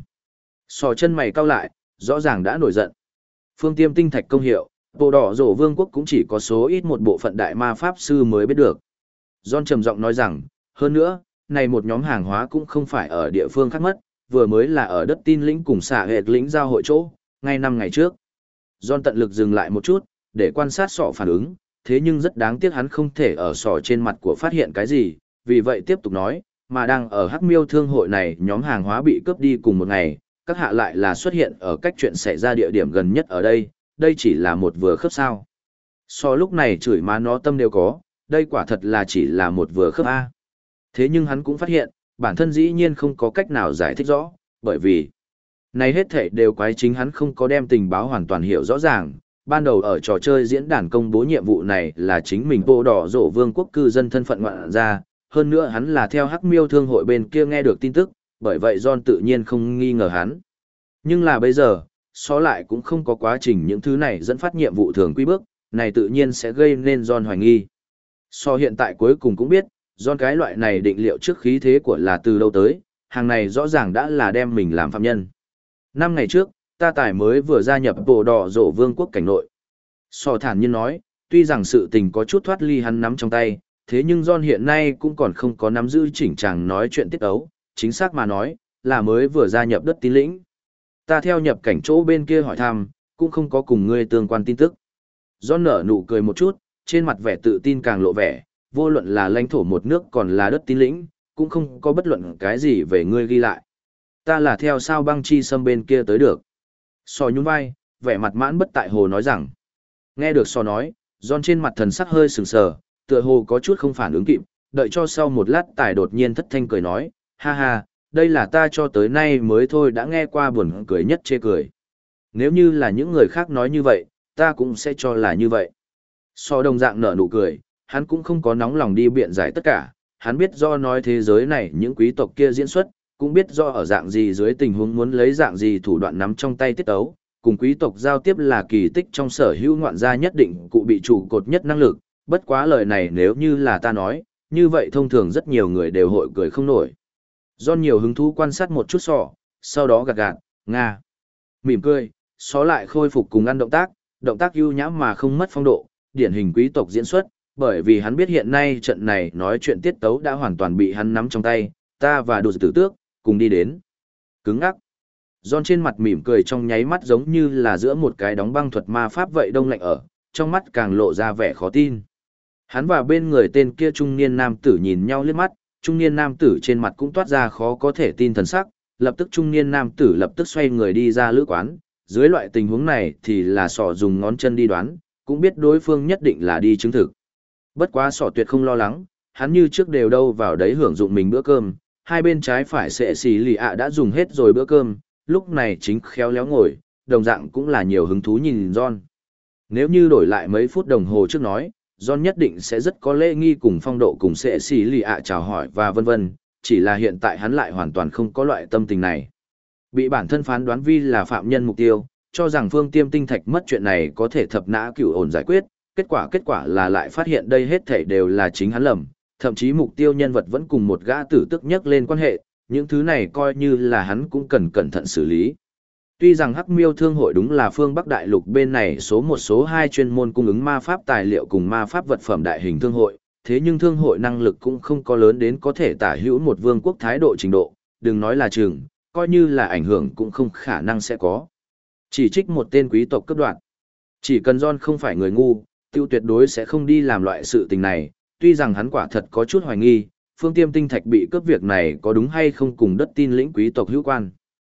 Sò chân mày cau lại, rõ ràng đã nổi giận. Phương tiêm tinh thạch công hiệu, bổ đỏ rổ vương quốc cũng chỉ có số ít một bộ phận đại ma pháp sư mới biết được. John trầm giọng nói rằng, hơn nữa, này một nhóm hàng hóa cũng không phải ở địa phương khác mất, vừa mới là ở đất tin lĩnh cùng xả hệt lĩnh giao hội chỗ, ngay 5 ngày trước. John tận lực dừng lại một chút, để quan sát sọ phản ứng, thế nhưng rất đáng tiếc hắn không thể ở sọ trên mặt của phát hiện cái gì, vì vậy tiếp tục nói, mà đang ở Hắc Miêu Thương hội này nhóm hàng hóa bị cướp đi cùng một ngày, các hạ lại là xuất hiện ở cách chuyện xảy ra địa điểm gần nhất ở đây, đây chỉ là một vừa khớp sao. So lúc này chửi má nó tâm đều có, đây quả thật là chỉ là một vừa khớp A. Thế nhưng hắn cũng phát hiện, bản thân dĩ nhiên không có cách nào giải thích rõ, bởi vì này hết thảy đều quái chính hắn không có đem tình báo hoàn toàn hiểu rõ ràng. Ban đầu ở trò chơi diễn đàn công bố nhiệm vụ này là chính mình bộ đỏ rổ vương quốc cư dân thân phận ngoạn ra, hơn nữa hắn là theo Hắc Miêu Thương hội bên kia nghe được tin tức, bởi vậy John tự nhiên không nghi ngờ hắn. Nhưng là bây giờ, so lại cũng không có quá trình những thứ này dẫn phát nhiệm vụ thường quy bước, này tự nhiên sẽ gây nên John hoài nghi. So hiện tại cuối cùng cũng biết, John cái loại này định liệu trước khí thế của là từ đâu tới, hàng này rõ ràng đã là đem mình làm phạm nhân. 5 ngày trước, ta tài mới vừa gia nhập bộ đỏ rổ vương quốc cảnh nội. So thản nhiên nói, tuy rằng sự tình có chút thoát ly hắn nắm trong tay, thế nhưng John hiện nay cũng còn không có nắm giữ chỉnh chàng nói chuyện tiết ấu, chính xác mà nói, là mới vừa gia nhập đất tín lĩnh. Ta theo nhập cảnh chỗ bên kia hỏi thăm, cũng không có cùng ngươi tương quan tin tức. John nở nụ cười một chút, trên mặt vẻ tự tin càng lộ vẻ, vô luận là lãnh thổ một nước còn là đất tín lĩnh, cũng không có bất luận cái gì về ngươi ghi lại. Ta là theo sao băng chi xâm bên kia tới được. Sò nhún vai, vẻ mặt mãn bất tại hồ nói rằng. Nghe được Sò nói, John trên mặt thần sắc hơi sừng sờ, tựa hồ có chút không phản ứng kịp, đợi cho sau một lát tài đột nhiên thất thanh cười nói, ha ha, đây là ta cho tới nay mới thôi đã nghe qua buồn cười nhất chê cười. Nếu như là những người khác nói như vậy, ta cũng sẽ cho là như vậy. So đồng dạng nở nụ cười, hắn cũng không có nóng lòng đi biện giải tất cả, hắn biết do nói thế giới này những quý tộc kia diễn xuất, cũng biết do ở dạng gì dưới tình huống muốn lấy dạng gì thủ đoạn nắm trong tay tiết tấu, cùng quý tộc giao tiếp là kỳ tích trong sở hữu ngoạn gia nhất định cụ bị trụ cột nhất năng lực, bất quá lời này nếu như là ta nói, như vậy thông thường rất nhiều người đều hội cười không nổi. John nhiều hứng thú quan sát một chút sọ, sau đó gạt gạt, nga. Mỉm cười, xó lại khôi phục cùng ăn động tác ưu nhã mà không mất phong độ, điển hình quý tộc diễn xuất, bởi vì hắn biết hiện nay trận này nói chuyện tiết tấu đã hoàn toàn bị hắn nắm trong tay, ta và đồ tử tước, cùng đi đến. Cứng ngắc. John trên mặt mỉm cười trong nháy mắt giống như là giữa một cái đóng băng thuật ma pháp vậy đông lạnh ở, trong mắt càng lộ ra vẻ khó tin. Hắn và bên người tên kia trung niên nam tử nhìn nhau liếc mắt, trung niên nam tử trên mặt cũng toát ra khó có thể tin thần sắc, lập tức trung niên nam tử lập tức xoay người đi ra lữ quán, dưới loại tình huống này thì là sỏ dùng ngón chân đi đoán, cũng biết đối phương nhất định là đi chứng thực. Bất quá sỏ tuyệt không lo lắng, hắn như trước đều đâu vào đấy hưởng dụng mình bữa cơm, hai bên trái phải sẽ xì lì ạ đã dùng hết rồi bữa cơm, lúc này chính khéo léo ngồi, đồng dạng cũng là nhiều hứng thú nhìn John. Nếu như đổi lại mấy phút đồng hồ trước nói, John nhất định sẽ rất có lễ nghi cùng phong độ cùng sẽ xì lì ạ chào hỏi và vân vân, chỉ là hiện tại hắn lại hoàn toàn không có loại tâm tình này. Bị bản thân phán đoán vi là phạm nhân mục tiêu, cho rằng Phương Tiêm Tinh Thạch mất chuyện này có thể thập nã cửu ổn giải quyết, kết quả là lại phát hiện đây hết thảy đều là chính hắn lầm, thậm chí mục tiêu nhân vật vẫn cùng một gã tử tức nhắc lên quan hệ, những thứ này coi như là hắn cũng cần cẩn thận xử lý. Tuy rằng Hắc Miêu Thương hội đúng là phương Bắc Đại Lục bên này số một số hai chuyên môn cung ứng ma pháp tài liệu cùng ma pháp vật phẩm đại hình thương hội, thế nhưng thương hội năng lực cũng không có lớn đến có thể tả hữu một vương quốc thái độ trình độ, đừng nói là chừng, coi như là ảnh hưởng cũng không khả năng sẽ có. Chỉ trích một tên quý tộc cấp đoạn. Chỉ cần John không phải người ngu, tiêu tuyệt đối sẽ không đi làm loại sự tình này, tuy rằng hắn quả thật có chút hoài nghi, Phương Tiêm Tinh Thạch bị cướp việc này có đúng hay không cùng đất tin lĩnh quý tộc hữu quan.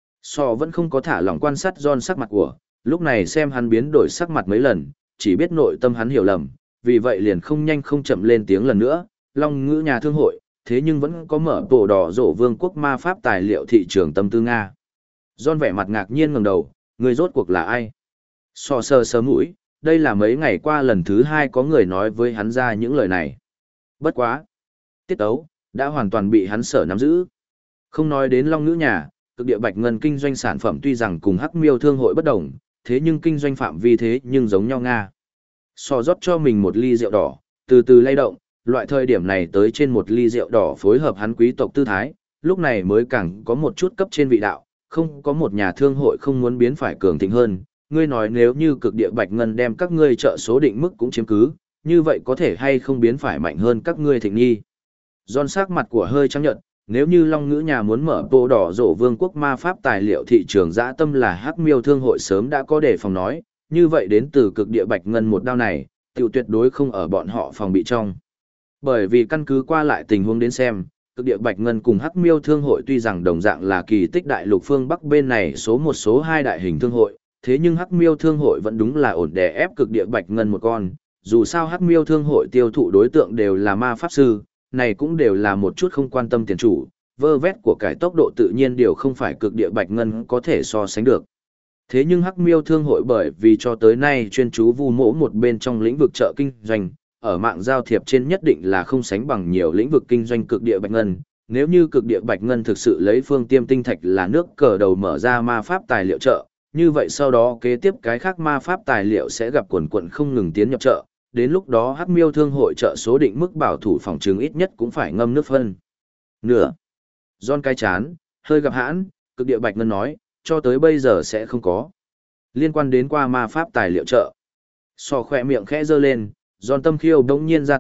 Sọ vẫn không có thả lỏng quan sát John sắc mặt của, lúc này xem hắn biến đổi sắc mặt mấy lần, chỉ biết nội tâm hắn hiểu lầm, vì vậy liền không nhanh không chậm lên tiếng lần nữa, Long Ngữ nhà thương hội, thế nhưng vẫn có mở bộ đỏ rổ vương quốc ma pháp tài liệu thị trường tâm tư Nga. John vẻ mặt ngạc nhiên ngẩng đầu, người rốt cuộc là ai? Sọ sờ sờ mũi, đây là mấy ngày qua lần thứ hai có người nói với hắn ra những lời này. Bất quá. Tiết tấu, đã hoàn toàn bị hắn sở nắm giữ. Không nói đến Long Ngữ nhà, cực địa bạch ngân kinh doanh sản phẩm tuy rằng cùng Hắc Miêu thương hội bất đồng, thế nhưng kinh doanh phạm vi thế nhưng giống nhau Nga. Sò rót cho mình một ly rượu đỏ, từ từ lay động, loại thời điểm này tới trên một ly rượu đỏ phối hợp hắn quý tộc tư thái, lúc này mới càng có một chút cấp trên vị đạo, không có một nhà thương hội không muốn biến phải cường thịnh hơn. Ngươi nói nếu như cực địa bạch ngân đem các ngươi trợ số định mức cũng chiếm cứ, như vậy có thể hay không biến phải mạnh hơn các ngươi thịnh nghi. Giòn sắc mặt của hơi trắng nhợt, nếu như Long Ngữ nhà muốn mở bộ đỏ rổ vương quốc ma pháp tài liệu thị trường dã tâm là Hắc Miêu thương hội sớm đã có đề phòng nói, như vậy đến từ cực địa bạch ngân một đao này, tiểu tuyệt đối không ở bọn họ phòng bị trong. Bởi vì căn cứ qua lại tình huống đến xem, cực địa bạch ngân cùng Hắc Miêu thương hội tuy rằng đồng dạng là kỳ tích đại lục phương Bắc bên này số một số hai đại hình thương hội, thế nhưng Hắc Miêu thương hội vẫn đúng là ổn đè ép cực địa bạch ngân một con, dù sao Hắc Miêu thương hội tiêu thụ đối tượng đều là ma pháp sư, này cũng đều là một chút không quan tâm tiền chủ, vơ vét của cải tốc độ tự nhiên điều không phải cực địa bạch ngân có thể so sánh được. Thế nhưng Hắc Miêu thương hội bởi vì cho tới nay chuyên chú vu mỗ một bên trong lĩnh vực chợ kinh doanh, ở mạng giao thiệp trên nhất định là không sánh bằng nhiều lĩnh vực kinh doanh cực địa bạch ngân. Nếu như cực địa bạch ngân thực sự lấy Phương Tiêm Tinh Thạch là nước cờ đầu mở ra ma pháp tài liệu chợ, như vậy sau đó kế tiếp cái khác ma pháp tài liệu sẽ gặp quần quận không ngừng tiến nhập chợ, đến lúc đó Hắc Miêu thương hội chợ số định mức bảo thủ phòng chứng ít nhất cũng phải ngâm nước phân nửa. John cái chán, hơi gặp hãn, cực địa bạch ngân nói, cho tới bây giờ sẽ không có. Liên quan đến qua ma pháp tài liệu chợ. Sò khỏe miệng khẽ giơ lên, John tâm khiêu đống nhiên ra tốc,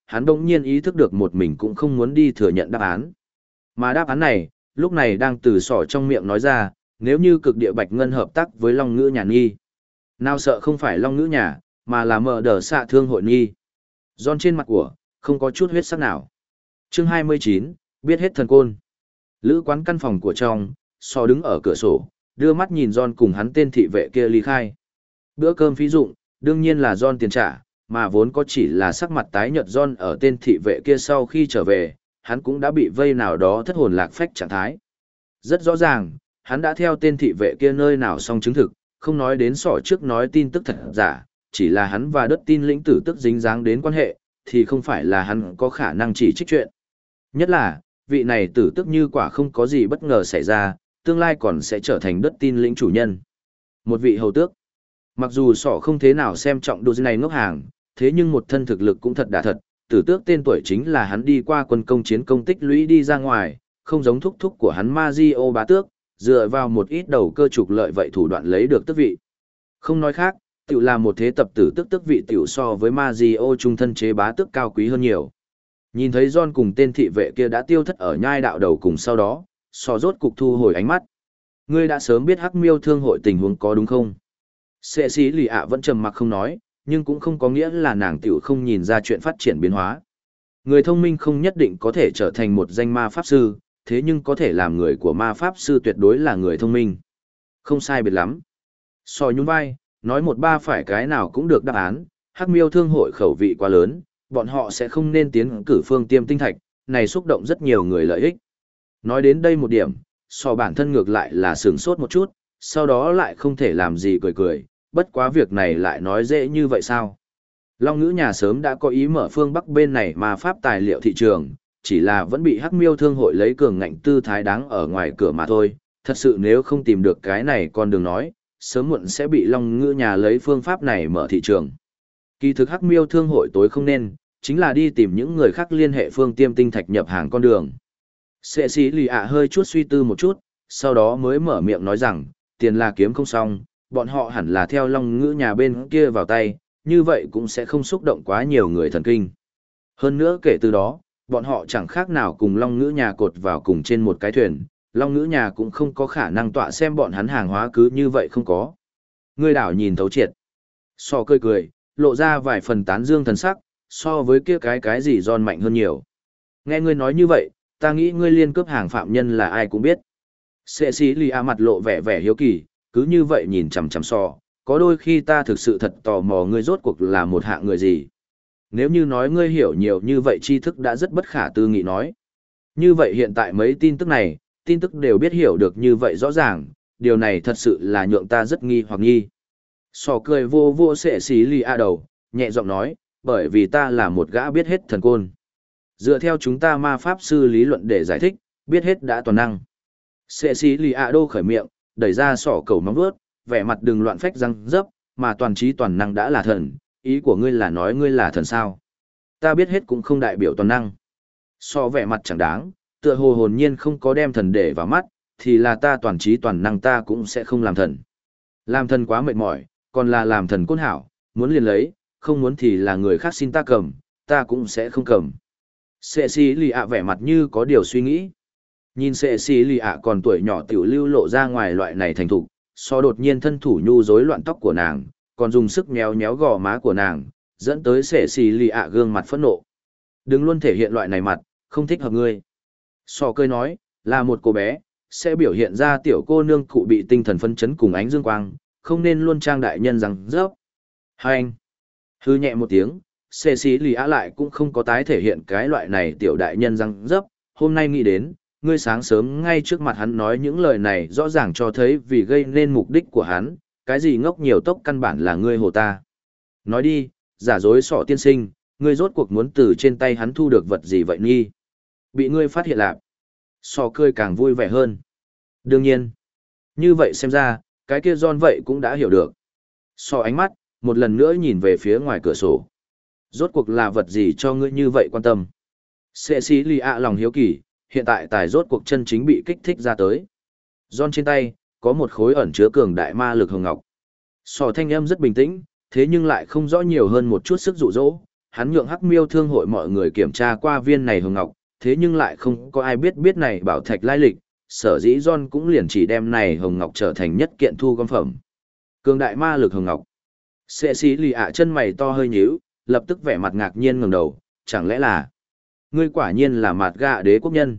hắn bỗng nhiên ý thức được một mình cũng không muốn đi thừa nhận đáp án. Mà đáp án này, lúc này đang từ sỏ trong miệng nói ra, nếu như cực địa bạch ngân hợp tác với Long Ngữ Nhà Nhi. Nào sợ không phải Long Ngữ Nhà, mà là mở đờ xạ thương hội Nhi. Giòn trên mặt của, không có chút huyết sắc nào. Chương 29, biết hết thần côn. Lữ quán căn phòng của trong, sò đứng ở cửa sổ, đưa mắt nhìn John cùng hắn tên thị vệ kia ly khai. Bữa cơm phí dụng, đương nhiên là John tiền trả, mà vốn có chỉ là sắc mặt tái nhợt John ở tên thị vệ kia sau khi trở về, hắn cũng đã bị vây nào đó thất hồn lạc phách trạng thái. Rất rõ ràng, hắn đã theo tên thị vệ kia nơi nào xong chứng thực, không nói đến sỏ trước nói tin tức thật giả, chỉ là hắn và đất tin lĩnh tử tức dính dáng đến quan hệ, thì không phải là hắn có khả năng chỉ trích chuyện. Nhất là, vị này tử tức như quả không có gì bất ngờ xảy ra, tương lai còn sẽ trở thành đất tin lĩnh chủ nhân. Một vị hầu tước. Mặc dù sỏ không thế nào xem trọng đồ này ngốc hàng, thế nhưng một thân thực lực cũng thật đã thật, tử tước tên tuổi chính là hắn đi qua quân công chiến công tích lũy đi ra ngoài, không giống thúc thúc của hắn Mazio bá tước, dựa vào một ít đầu cơ trục lợi vậy thủ đoạn lấy được tước vị. Không nói khác, tiểu là một thế tập tử tước tước vị tiểu so với Mazio trung thân chế bá tước cao quý hơn nhiều. Nhìn thấy John cùng tên thị vệ kia đã tiêu thất ở nhai đạo đầu cùng sau đó, sò rốt cục thu hồi ánh mắt. Ngươi đã sớm biết Hắc Miêu thương hội tình huống có đúng không? Sệ sĩ lì ạ vẫn trầm mặc không nói, nhưng cũng không có nghĩa là nàng tiểu không nhìn ra chuyện phát triển biến hóa. Người thông minh không nhất định có thể trở thành một danh ma pháp sư, thế nhưng có thể làm người của ma pháp sư tuyệt đối là người thông minh. Không sai biệt lắm. Sò nhún vai, nói một ba phải cái nào cũng được đáp án, Hắc Miêu thương hội khẩu vị quá lớn, bọn họ sẽ không nên tiến cử Phương Tiêm tinh thạch, này xúc động rất nhiều người lợi ích. Nói đến đây một điểm, sò bản thân ngược lại là sửng sốt một chút, sau đó lại không thể làm gì cười cười, bất quá việc này lại nói dễ như vậy sao? Long Ngữ Nhà sớm đã có ý mở phương Bắc bên này mà pháp tài liệu thị trường, chỉ là vẫn bị Hắc Miêu thương hội lấy cường ngạnh tư thái đáng ở ngoài cửa mà thôi, thật sự nếu không tìm được cái này con đường nói, sớm muộn sẽ bị Long Ngữ Nhà lấy phương pháp này mở thị trường. Kỳ thực Hắc Miêu thương hội tối không nên, chính là đi tìm những người khác liên hệ Phương Tiêm tinh thạch nhập hàng con đường. Sệ sĩ lì ạ hơi chút suy tư một chút, sau đó mới mở miệng nói rằng, tiền là kiếm không xong, bọn họ hẳn là theo Long Ngữ Nhà bên kia vào tay, như vậy cũng sẽ không xúc động quá nhiều người thần kinh. Hơn nữa kể từ đó, bọn họ chẳng khác nào cùng Long Ngữ Nhà cột vào cùng trên một cái thuyền, Long Ngữ Nhà cũng không có khả năng tọa xem bọn hắn hàng hóa cứ như vậy không có. Ngươi đảo nhìn thấu triệt. So cười cười, lộ ra vài phần tán dương thần sắc, so với kia cái gì giòn mạnh hơn nhiều. Nghe ngươi nói như vậy, ta nghĩ ngươi liên cướp hàng phạm nhân là ai cũng biết. Sệ sĩ lì a mặt lộ vẻ vẻ hiếu kỳ, cứ như vậy nhìn chằm chằm so, có đôi khi ta thực sự thật tò mò ngươi rốt cuộc là một hạng người gì. Nếu như nói ngươi hiểu nhiều như vậy tri thức đã rất bất khả tư nghị nói. Như vậy hiện tại mấy tin tức này, tin tức đều biết hiểu được như vậy rõ ràng, điều này thật sự là nhượng ta rất nghi hoặc nghi. Sò cười vô vô sệ sĩ lì a đầu, nhẹ giọng nói, bởi vì ta là một gã biết hết thần côn. Dựa theo chúng ta ma pháp sư lý luận để giải thích, biết hết đã toàn năng. Sệ sĩ lì a đô khởi miệng, đẩy ra sỏ cầu móng vuốt, vẻ mặt đừng loạn phách răng dấp, mà toàn trí toàn năng đã là thần, ý của ngươi là nói ngươi là thần sao. Ta biết hết cũng không đại biểu toàn năng. So vẻ mặt chẳng đáng, tựa hồ hồn nhiên không có đem thần để vào mắt, thì là ta toàn trí toàn năng ta cũng sẽ không làm thần. Làm thần quá mệt mỏi, còn là làm thần côn hảo, muốn liền lấy, không muốn thì là người khác xin ta cầm, ta cũng sẽ không cầm. Sệ sĩ lì ạ vẻ mặt như có điều suy nghĩ. Nhìn sệ sĩ lì ạ còn tuổi nhỏ tiểu lưu lộ ra ngoài loại này thành thục, so đột nhiên thân thủ nhu rối loạn tóc của nàng, còn dùng sức méo méo gò má của nàng, dẫn tới sệ sĩ lì ạ gương mặt phẫn nộ. Đừng luôn thể hiện loại này mặt, không thích hợp ngươi. So cười nói, là một cô bé, sẽ biểu hiện ra tiểu cô nương cụ bị tinh thần phấn chấn cùng ánh dương quang, không nên luôn trang đại nhân rằng rớp. Hai anh. Hư nhẹ một tiếng, xê xí lì á lại cũng không có tái thể hiện cái loại này tiểu đại nhân răng rớp. Hôm nay nghĩ đến, ngươi sáng sớm ngay trước mặt hắn nói những lời này rõ ràng cho thấy vì gây nên mục đích của hắn, cái gì ngốc nhiều tốc căn bản là ngươi hồ ta. Nói đi, giả dối sọ tiên sinh, ngươi rốt cuộc muốn từ trên tay hắn thu được vật gì vậy nghi? Bị ngươi phát hiện lạc. Sọ cười càng vui vẻ hơn. Đương nhiên. Như vậy xem ra, cái kia John vậy cũng đã hiểu được. Sọ ánh mắt, một lần nữa nhìn về phía ngoài cửa sổ. Rốt cuộc là vật gì cho ngươi như vậy quan tâm? Sệ sĩ lì ạ lòng hiếu kỳ, hiện tại tài rốt cuộc chân chính bị kích thích ra tới. John trên tay, có một khối ẩn chứa cường đại ma lực hồng ngọc. Sọ thanh âm rất bình tĩnh, thế nhưng lại không rõ nhiều hơn một chút sức dụ dỗ. hắn nhượng Hắc Miêu Thương hội mọi người kiểm tra qua viên này hồng ngọc, thế nhưng lại không có ai biết này bảo thạch lai lịch, sở dĩ John cũng liền chỉ đem này hồng ngọc trở thành nhất kiện thu gom phẩm. Cường đại ma lực hồng ngọc. Sệ xí lì ạ chân mày to hơi nhíu, lập tức vẻ mặt ngạc nhiên ngẩng đầu, chẳng lẽ là ngươi quả nhiên là mạt gạ đế quốc nhân.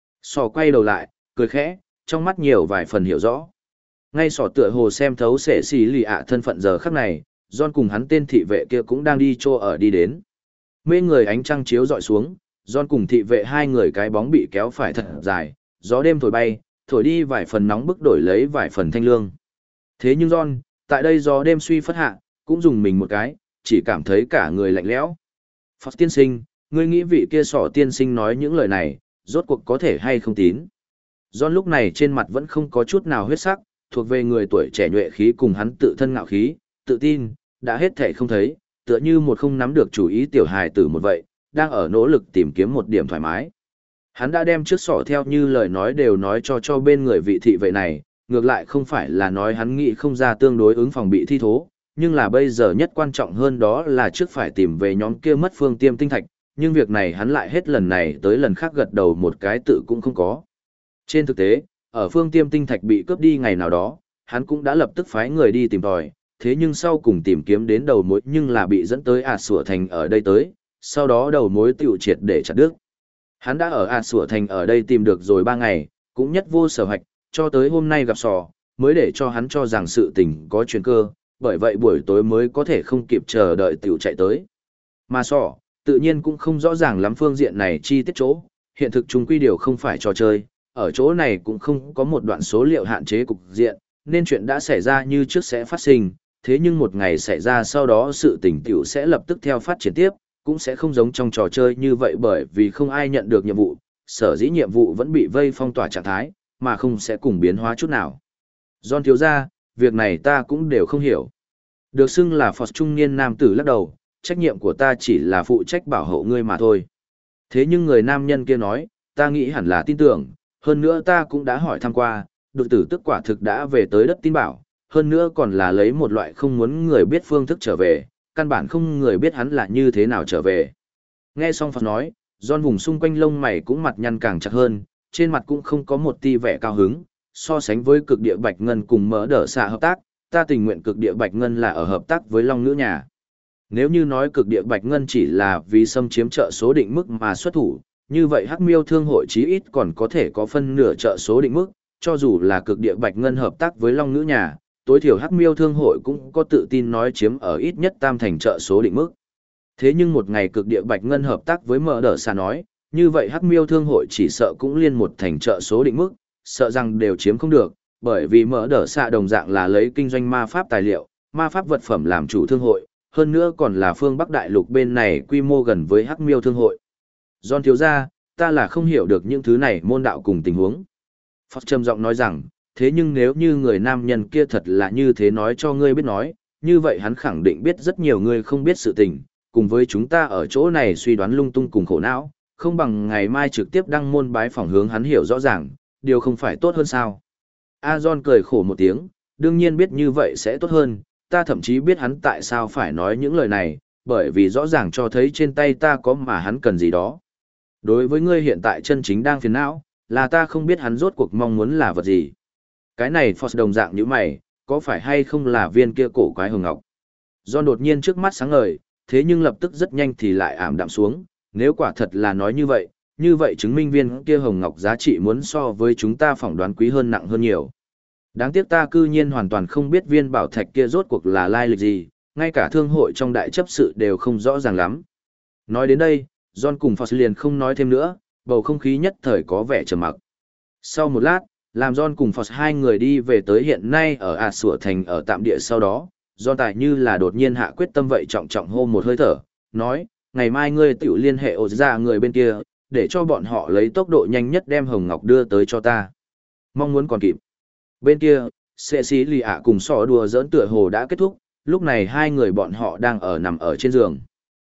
Sò quay đầu lại, cười khẽ, trong mắt nhiều vài phần hiểu rõ. Ngay sò tựa hồ xem thấu sệ xí lì ạ thân phận giờ khắc này, John cùng hắn tên thị vệ kia cũng đang đi chỗ ở đi đến. Mê người ánh trăng chiếu dọi xuống, John cùng thị vệ hai người cái bóng bị kéo phải thật dài, gió đêm thổi bay, thổi đi vài phần nóng bức đổi lấy vài phần thanh lương. Thế nhưng John, tại đây gió đêm suy phất hạ, cũng dùng mình một cái, chỉ cảm thấy cả người lạnh lẽo. Phật tiên sinh, ngươi nghĩ vị kia sỏ tiên sinh nói những lời này, rốt cuộc có thể hay không tín. John lúc này trên mặt vẫn không có chút nào huyết sắc, thuộc về người tuổi trẻ nhuệ khí cùng hắn tự thân ngạo khí, tự tin, đã hết thể không thấy, tựa như một không nắm được chủ ý tiểu hài tử một vậy, đang ở nỗ lực tìm kiếm một điểm thoải mái. Hắn đã đem trước sỏ theo như lời nói đều nói cho bên người vị thị vệ này, ngược lại không phải là nói hắn nghĩ không ra tương đối ứng phòng bị thi thố, nhưng là bây giờ nhất quan trọng hơn đó là trước phải tìm về nhóm kia mất phương tiêm tinh thạch, nhưng việc này hắn lại hết lần này tới lần khác gật đầu một cái tự cũng không có. Trên thực tế, ở phương tiêm tinh thạch bị cướp đi ngày nào đó, hắn cũng đã lập tức phái người đi tìm tòi, thế nhưng sau cùng tìm kiếm đến đầu mối nhưng là bị dẫn tới Sủa Thành ở đây tới, sau đó đầu mối tiểu triệt để chặt đứt. Hắn đã ở Sủa Thành ở đây tìm được rồi 3 ngày, cũng nhất vô sở hạch, cho tới hôm nay gặp sò, mới để cho hắn cho rằng sự tình có chuyển cơ, bởi vậy buổi tối mới có thể không kịp chờ đợi tiểu chạy tới. Mà sò, tự nhiên cũng không rõ ràng lắm phương diện này chi tiết chỗ, hiện thực chúng quy điều không phải trò chơi, ở chỗ này cũng không có một đoạn số liệu hạn chế cục diện, nên chuyện đã xảy ra như trước sẽ phát sinh, thế nhưng một ngày xảy ra sau đó sự tình tiểu sẽ lập tức theo phát triển tiếp, cũng sẽ không giống trong trò chơi như vậy bởi vì không ai nhận được nhiệm vụ, sở dĩ nhiệm vụ vẫn bị vây phong tỏa trạng thái, mà không sẽ cùng biến hóa chút nào. John thiếu ra, việc này ta cũng đều không hiểu. Được xưng là Phật trung niên nam tử lắc đầu, trách nhiệm của ta chỉ là phụ trách bảo hộ ngươi mà thôi. Thế nhưng người nam nhân kia nói, ta nghĩ hẳn là tin tưởng, hơn nữa ta cũng đã hỏi thăm qua, đột tử tức quả thực đã về tới đất tin bảo, hơn nữa còn là lấy một loại không muốn người biết phương thức trở về, căn bản không người biết hắn là như thế nào trở về. Nghe xong Phật nói, John vùng xung quanh lông mày cũng mặt nhăn càng chặt hơn, trên mặt cũng không có một ti vẻ cao hứng, so sánh với cực địa bạch ngân cùng mỡ đỡ xạ hợp tác, ta tình nguyện cực địa bạch ngân là ở hợp tác với Long Nữ Nhà. Nếu như nói cực địa bạch ngân chỉ là vì xâm chiếm trợ số định mức mà xuất thủ, như vậy Hắc Miêu Thương hội chí ít còn có thể có phân nửa trợ số định mức, cho dù là cực địa bạch ngân hợp tác với Long Nữ Nhà, tối thiểu Hắc Miêu Thương hội cũng có tự tin nói chiếm ở ít nhất tam thành trợ số định mức. Thế nhưng một ngày cực địa bạch ngân hợp tác với Mỡ Đỡ Xạ nói, như vậy Hắc Miêu Thương hội chỉ sợ cũng liên một thành trợ số định mức, sợ rằng đều chiếm không được, bởi vì Mỡ Đỡ Xạ đồng dạng là lấy kinh doanh ma pháp tài liệu, ma pháp vật phẩm làm chủ thương hội, hơn nữa còn là phương Bắc Đại Lục bên này quy mô gần với Hắc Miêu Thương hội. John thiếu gia, ta là không hiểu được những thứ này môn đạo cùng tình huống. Phật trầm giọng nói rằng, thế nhưng nếu như người nam nhân kia thật là như thế nói cho ngươi biết nói, như vậy hắn khẳng định biết rất nhiều người không biết sự tình, cùng với chúng ta ở chỗ này suy đoán lung tung cùng khổ não, không bằng ngày mai trực tiếp đăng môn bái phỏng hướng hắn hiểu rõ ràng, điều không phải tốt hơn sao. A John cười khổ một tiếng, đương nhiên biết như vậy sẽ tốt hơn, ta thậm chí biết hắn tại sao phải nói những lời này, bởi vì rõ ràng cho thấy trên tay ta có mà hắn cần gì đó. Đối với ngươi hiện tại chân chính đang phiền não, là ta không biết hắn rốt cuộc mong muốn là vật gì. Cái này Phật đồng dạng như mày, có phải hay không là viên kia cổ quái hồng ngọc? John đột nhiên trước mắt sáng ngời, thế nhưng lập tức rất nhanh thì lại ảm đạm xuống, nếu quả thật là nói như vậy chứng minh viên kia hồng ngọc giá trị muốn so với chúng ta phỏng đoán quý hơn nặng hơn nhiều. Đáng tiếc ta cư nhiên hoàn toàn không biết viên bảo thạch kia rốt cuộc là lai lịch gì, ngay cả thương hội trong đại chấp sự đều không rõ ràng lắm. Nói đến đây, John cùng Phật liền không nói thêm nữa, bầu không khí nhất thời có vẻ trầm mặc. Sau một lát, làm John cùng Phật hai người đi về tới hiện nay ở Sủa Thành ở tạm địa sau đó, John tài như là đột nhiên hạ quyết tâm vậy trọng trọng hô một hơi thở, nói, ngày mai ngươi tiểu liên hệ ổ ra người bên kia, để cho bọn họ lấy tốc độ nhanh nhất đem Hồng Ngọc đưa tới cho ta. Mong muốn còn kịp. Bên kia, Sệ Xí Lì ạ cùng sò đùa giỡn tựa hồ đã kết thúc, lúc này hai người bọn họ đang nằm ở trên giường.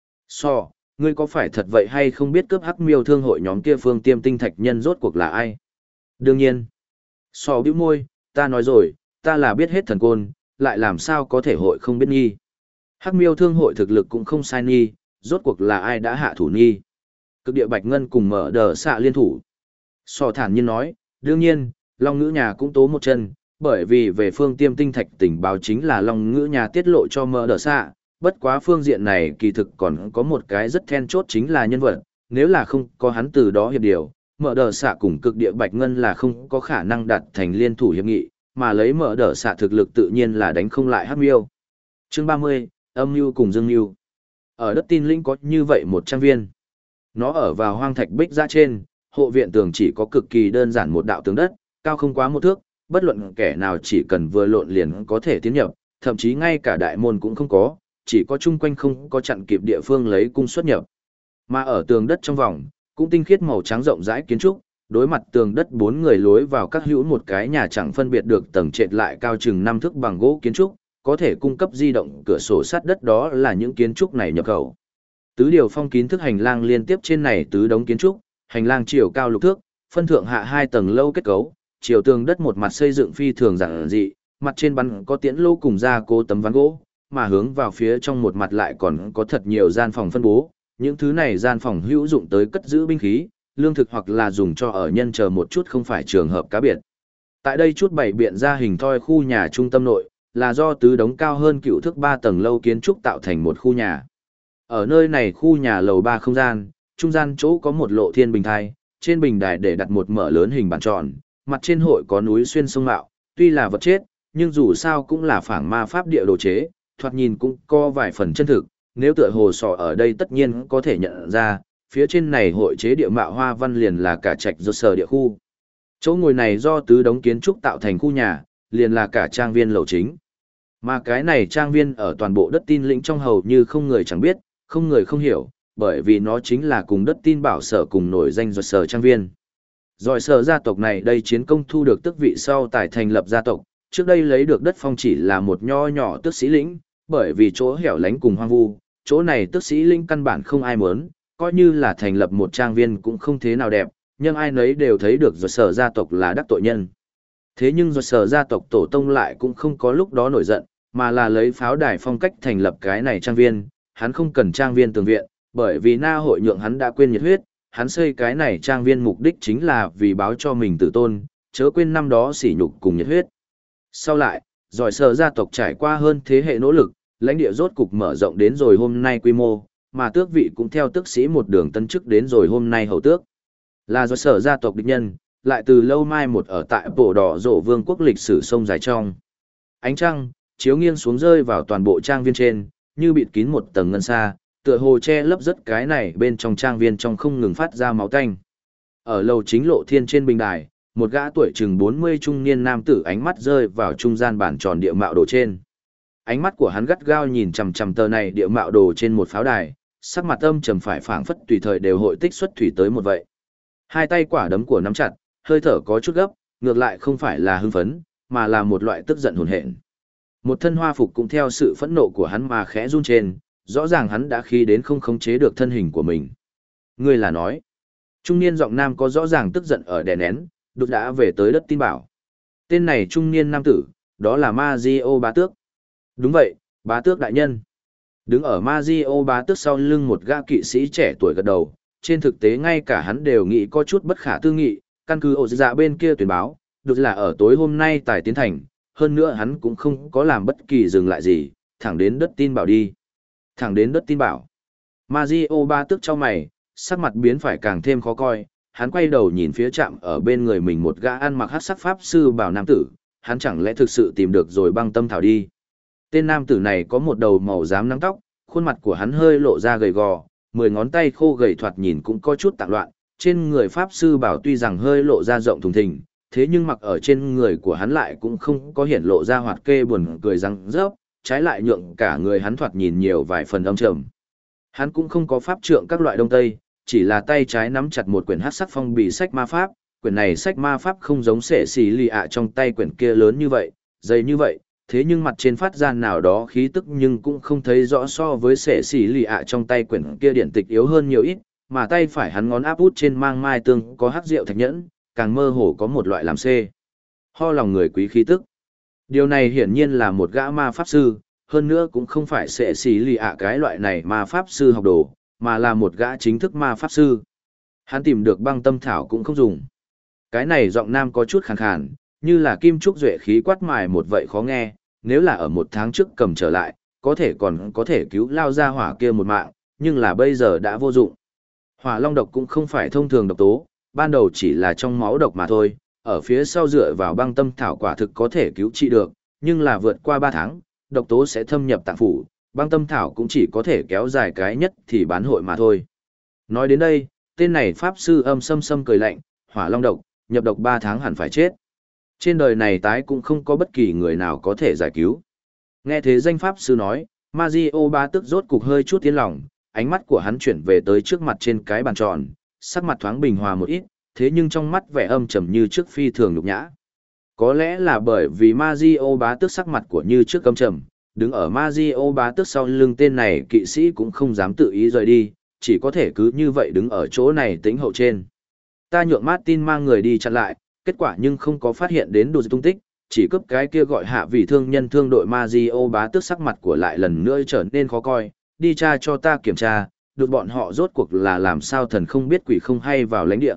Sò, ngươi có phải thật vậy hay không biết cướp Hắc Miêu Thương hội nhóm kia phương tiêm tinh thạch nhân rốt cuộc là ai? Đương nhiên. Sò bĩu môi, ta nói rồi, ta là biết hết thần côn, lại làm sao có thể hội không biết nghi. Hắc Miêu Thương hội thực lực cũng không sai nghi, rốt cuộc là ai đã hạ thủ nghi. Cực địa bạch ngân cùng mở đờ xạ liên thủ. Sò thản nhiên nói, đương nhiên, Long Ngữ nhà cũng tố một chân, bởi vì về phương tiêm tinh thạch tình báo chính là Long Ngữ nhà tiết lộ cho mở đờ xạ, bất quá phương diện này kỳ thực còn có một cái rất then chốt chính là nhân vật, nếu là không có hắn từ đó hiệp điều, mở đờ xạ cùng cực địa bạch ngân là không có khả năng đạt thành liên thủ hiệp nghị, mà lấy mở đờ xạ thực lực tự nhiên là đánh không lại Hắc Miêu. Chương 30, âm mưu cùng dương mưu. Ở đất tin lĩnh có như vậy một trang viên. Nó ở vào hoang thạch bích ra trên, hộ viện tường chỉ có cực kỳ đơn giản một đạo tường đất, cao không quá một thước, bất luận kẻ nào chỉ cần vừa lộn liền có thể tiến nhập, thậm chí ngay cả đại môn cũng không có, chỉ có chung quanh không có chặn kịp địa phương lấy cung xuất nhập. Mà ở tường đất trong vòng, cũng tinh khiết màu trắng rộng rãi kiến trúc, đối mặt tường đất bốn người lối vào các hữu một cái nhà chẳng phân biệt được tầng trệt lại cao chừng 5 thước bằng gỗ kiến trúc, có thể cung cấp di động cửa sổ sắt đất, đó là những kiến trúc này nhập khẩu. Tứ điều phong kín thức hành lang liên tiếp trên này tứ đống kiến trúc, hành lang chiều cao lục thước, phân thượng hạ 2 tầng lâu kết cấu, chiều tường đất một mặt xây dựng phi thường giản dị, mặt trên bắn có tiễn lô cùng gia cố tấm ván gỗ, mà hướng vào phía trong một mặt lại còn có thật nhiều gian phòng phân bố, những thứ này gian phòng hữu dụng tới cất giữ binh khí, lương thực hoặc là dùng cho ở nhân chờ một chút không phải trường hợp cá biệt. Tại đây chút bày biện ra hình thoi khu nhà trung tâm nội, là do tứ đống cao hơn cựu thước 3 tầng lâu kiến trúc tạo thành một khu nhà. Ở nơi này khu nhà lầu 3 không gian, trung gian chỗ có một lộ thiên bình thai, trên bình đài để đặt một mở lớn hình bàn tròn, mặt trên hội có núi xuyên sông mạo, tuy là vật chết, nhưng dù sao cũng là phảng ma pháp địa đồ chế, thoạt nhìn cũng có vài phần chân thực, nếu tựa hồ sò ở đây tất nhiên có thể nhận ra, phía trên này hội chế địa mạo hoa văn liền là cả trạch do sở địa khu. Chỗ ngồi này do tứ đống kiến trúc tạo thành khu nhà, liền là cả trang viên lầu chính. Mà cái này trang viên ở toàn bộ đất tin lĩnh trong hầu như không người chẳng biết, không người không hiểu, bởi vì nó chính là cùng đất tin bảo sở cùng nổi danh do sở trang viên. Rồi sở gia tộc này đây chiến công thu được tước vị sau tài thành lập gia tộc, trước đây lấy được đất phong chỉ là một nho nhỏ tước sĩ lĩnh, bởi vì chỗ hẻo lánh cùng hoang vu, chỗ này tước sĩ lĩnh căn bản không ai muốn, coi như là thành lập một trang viên cũng không thế nào đẹp, nhưng ai nấy đều thấy được rồi sở gia tộc là đắc tội nhân. Thế nhưng rồi sở gia tộc tổ tông lại cũng không có lúc đó nổi giận, mà là lấy pháo đài phong cách thành lập cái này trang viên, hắn không cần trang viên tường viện, bởi vì na hội nhượng hắn đã quên nhiệt huyết, hắn xây cái này trang viên mục đích chính là vì báo cho mình tử tôn, chớ quên năm đó sỉ nhục cùng nhiệt huyết. Sau lại, giỏi sở gia tộc trải qua hơn thế hệ nỗ lực, lãnh địa rốt cục mở rộng đến rồi hôm nay quy mô, mà tước vị cũng theo tước sĩ một đường tân chức đến rồi hôm nay hầu tước. Là do sở gia tộc địch nhân, lại từ lâu mai một ở tại bộ đỏ rổ vương quốc lịch sử sông dài trong. Ánh trăng, chiếu nghiêng xuống rơi vào toàn bộ trang viên trên, như bịt kín một tầng ngân sa, tựa hồ che lấp rất cái này bên trong trang viên trong không ngừng phát ra máu tanh. Ở lầu chính lộ thiên trên bình đài, một gã tuổi chừng 40 trung niên nam tử ánh mắt rơi vào trung gian bàn tròn địa mạo đồ trên. Ánh mắt của hắn gắt gao nhìn chằm chằm tờ này địa mạo đồ trên một pháo đài, sắc mặt âm trầm phải phảng phất tùy thời đều hội tích xuất thủy tới một vậy. Hai tay quả đấm của nắm chặt, hơi thở có chút gấp, ngược lại không phải là hưng phấn, mà là một loại tức giận hồn hện. Một thân hoa phục cũng theo sự phẫn nộ của hắn mà khẽ run trên, rõ ràng hắn đã khí đến không khống chế được thân hình của mình. Ngươi là nói, trung niên giọng nam có rõ ràng tức giận ở đè nén, đột đã về tới đất tin bảo. Tên này trung niên nam tử, đó là Mazio bá tước. Đúng vậy, bá tước đại nhân. Đứng ở Mazio bá tước sau lưng một gã kỵ sĩ trẻ tuổi gật đầu, trên thực tế ngay cả hắn đều nghĩ có chút bất khả tư nghị, căn cứ ổ dạ bên kia tuyên báo, được là ở tối hôm nay tại tiến thành, hơn nữa hắn cũng không có làm bất kỳ dừng lại gì, thẳng đến đất tin bảo đi. Thẳng đến đất tin bảo. Mazio ba tước cho mày, sắc mặt biến phải càng thêm khó coi, hắn quay đầu nhìn phía chạm ở bên người mình một gã ăn mặc hắc sắc pháp sư bảo nam tử, hắn chẳng lẽ thực sự tìm được rồi băng tâm thảo đi. Tên nam tử này có một đầu màu xám nắng tóc, khuôn mặt của hắn hơi lộ ra gầy gò, 10 ngón tay khô gầy thoạt nhìn cũng có chút tạp loạn, trên người pháp sư bảo tuy rằng hơi lộ ra rộng thùng thình, thế nhưng mặc ở trên người của hắn lại cũng không có hiển lộ ra hoạt kê buồn cười răng rớp, trái lại nhượng cả người hắn thoạt nhìn nhiều vài phần âm trầm. Hắn cũng không có pháp trượng các loại đông tây, chỉ là tay trái nắm chặt một quyển hắc sắc phong bì sách ma pháp, quyển này sách ma pháp không giống sệ xì lì ạ trong tay quyển kia lớn như vậy, dày như vậy, thế nhưng mặt trên phát ra nào đó khí tức nhưng cũng không thấy rõ so với sệ xì lì ạ trong tay quyển kia điển tịch yếu hơn nhiều ít, mà tay phải hắn ngón áp út trên mang mai tương có hắc rượu thạch nhẫn, càng mơ hồ có một loại làm xê ho lòng người quý khí tức. Điều này hiển nhiên là một gã ma pháp sư, hơn nữa cũng không phải sẽ xì lì ạ cái loại này ma pháp sư học đồ, mà là một gã chính thức ma pháp sư. Hắn tìm được băng tâm thảo cũng không dùng. Cái này giọng nam có chút khàn khàn, như là kim trúc duệ khí quát mài một vậy khó nghe, nếu là ở 1 tháng trước cầm trở lại, có thể còn có thể cứu lao ra hỏa kia một mạng, nhưng là bây giờ đã vô dụng. Hỏa long độc cũng không phải thông thường độc tố, ban đầu chỉ là trong máu độc mà thôi, ở phía sau dựa vào băng tâm thảo quả thực có thể cứu trị được, nhưng là vượt qua 3 tháng, độc tố sẽ thâm nhập tạng phủ, băng tâm thảo cũng chỉ có thể kéo dài cái nhất thì bán hội mà thôi. Nói đến đây, tên này pháp sư âm sâm sâm cười lạnh, hỏa long độc, nhập độc 3 tháng hẳn phải chết. Trên đời này tái cũng không có bất kỳ người nào có thể giải cứu. Nghe thế danh pháp sư nói, Mazio Ba tức rốt cục hơi chút tiến lòng, ánh mắt của hắn chuyển về tới trước mặt trên cái bàn tròn, sắc mặt thoáng bình hòa một ít, thế nhưng trong mắt vẻ âm trầm như trước phi thường nhục nhã. Có lẽ là bởi vì Mazio Bá Tước sắc mặt của như trước âm trầm, đứng ở Mazio Bá Tước sau lưng tên này kỵ sĩ cũng không dám tự ý rời đi, chỉ có thể cứ như vậy đứng ở chỗ này tính hậu trên. Ta nhượng Martin mang người đi chặn lại, kết quả nhưng không có phát hiện đến đồ tung tích, chỉ cướp cái kia gọi hạ vì thương nhân thương đội Mazio Bá Tước sắc mặt của lại lần nữa trở nên khó coi, đi tra cho ta kiểm tra, được bọn họ rốt cuộc là làm sao thần không biết quỷ không hay vào lãnh địa.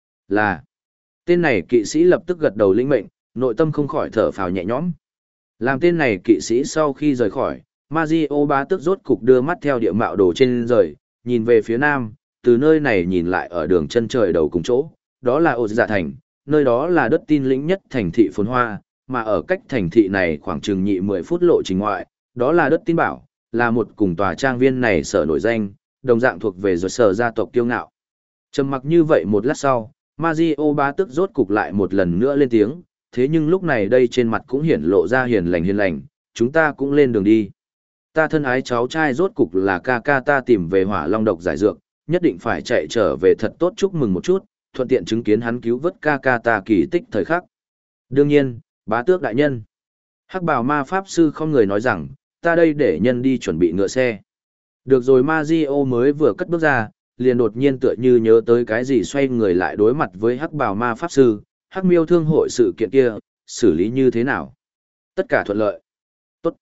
Là, tên này kỵ sĩ lập tức gật đầu lĩnh mệnh, nội tâm không khỏi thở phào nhẹ nhõm. Làm tên này kỵ sĩ sau khi rời khỏi, Mazio Bá Tước rốt cục đưa mắt theo địa mạo đồ trên rời, nhìn về phía nam, từ nơi này nhìn lại ở đường chân trời đầu cùng chỗ, đó là Ô Dạ Thành, nơi đó là đất tin lĩnh nhất thành thị phồn hoa, mà ở cách thành thị này khoảng chừng nhị 10 phút lộ trình ngoại, đó là đất tin bảo, là một cùng tòa trang viên này sở nổi danh, đồng dạng thuộc về rồi sở gia tộc kiêu ngạo. Trầm mặc như vậy một lát sau, Mazio Bá Tước rốt cục lại một lần nữa lên tiếng, thế nhưng lúc này đây trên mặt cũng hiển lộ ra hiền lành, chúng ta cũng lên đường đi. Ta thân ái cháu trai rốt cục là ca ca ta tìm về hỏa long độc giải dược, nhất định phải chạy trở về thật tốt chúc mừng một chút, thuận tiện chứng kiến hắn cứu vớt ca ca ta kỳ tích thời khắc. Đương nhiên, Bá Tước đại nhân. Hắc bào ma pháp sư không người nói rằng, ta đây để nhân đi chuẩn bị ngựa xe. Được rồi, Mazio mới vừa cất bước ra, liền đột nhiên tựa như nhớ tới cái gì xoay người lại đối mặt với hắc bào ma pháp sư, hắc miêu thương hội sự kiện kia, xử lý như thế nào? Tất cả thuận lợi. Tốt.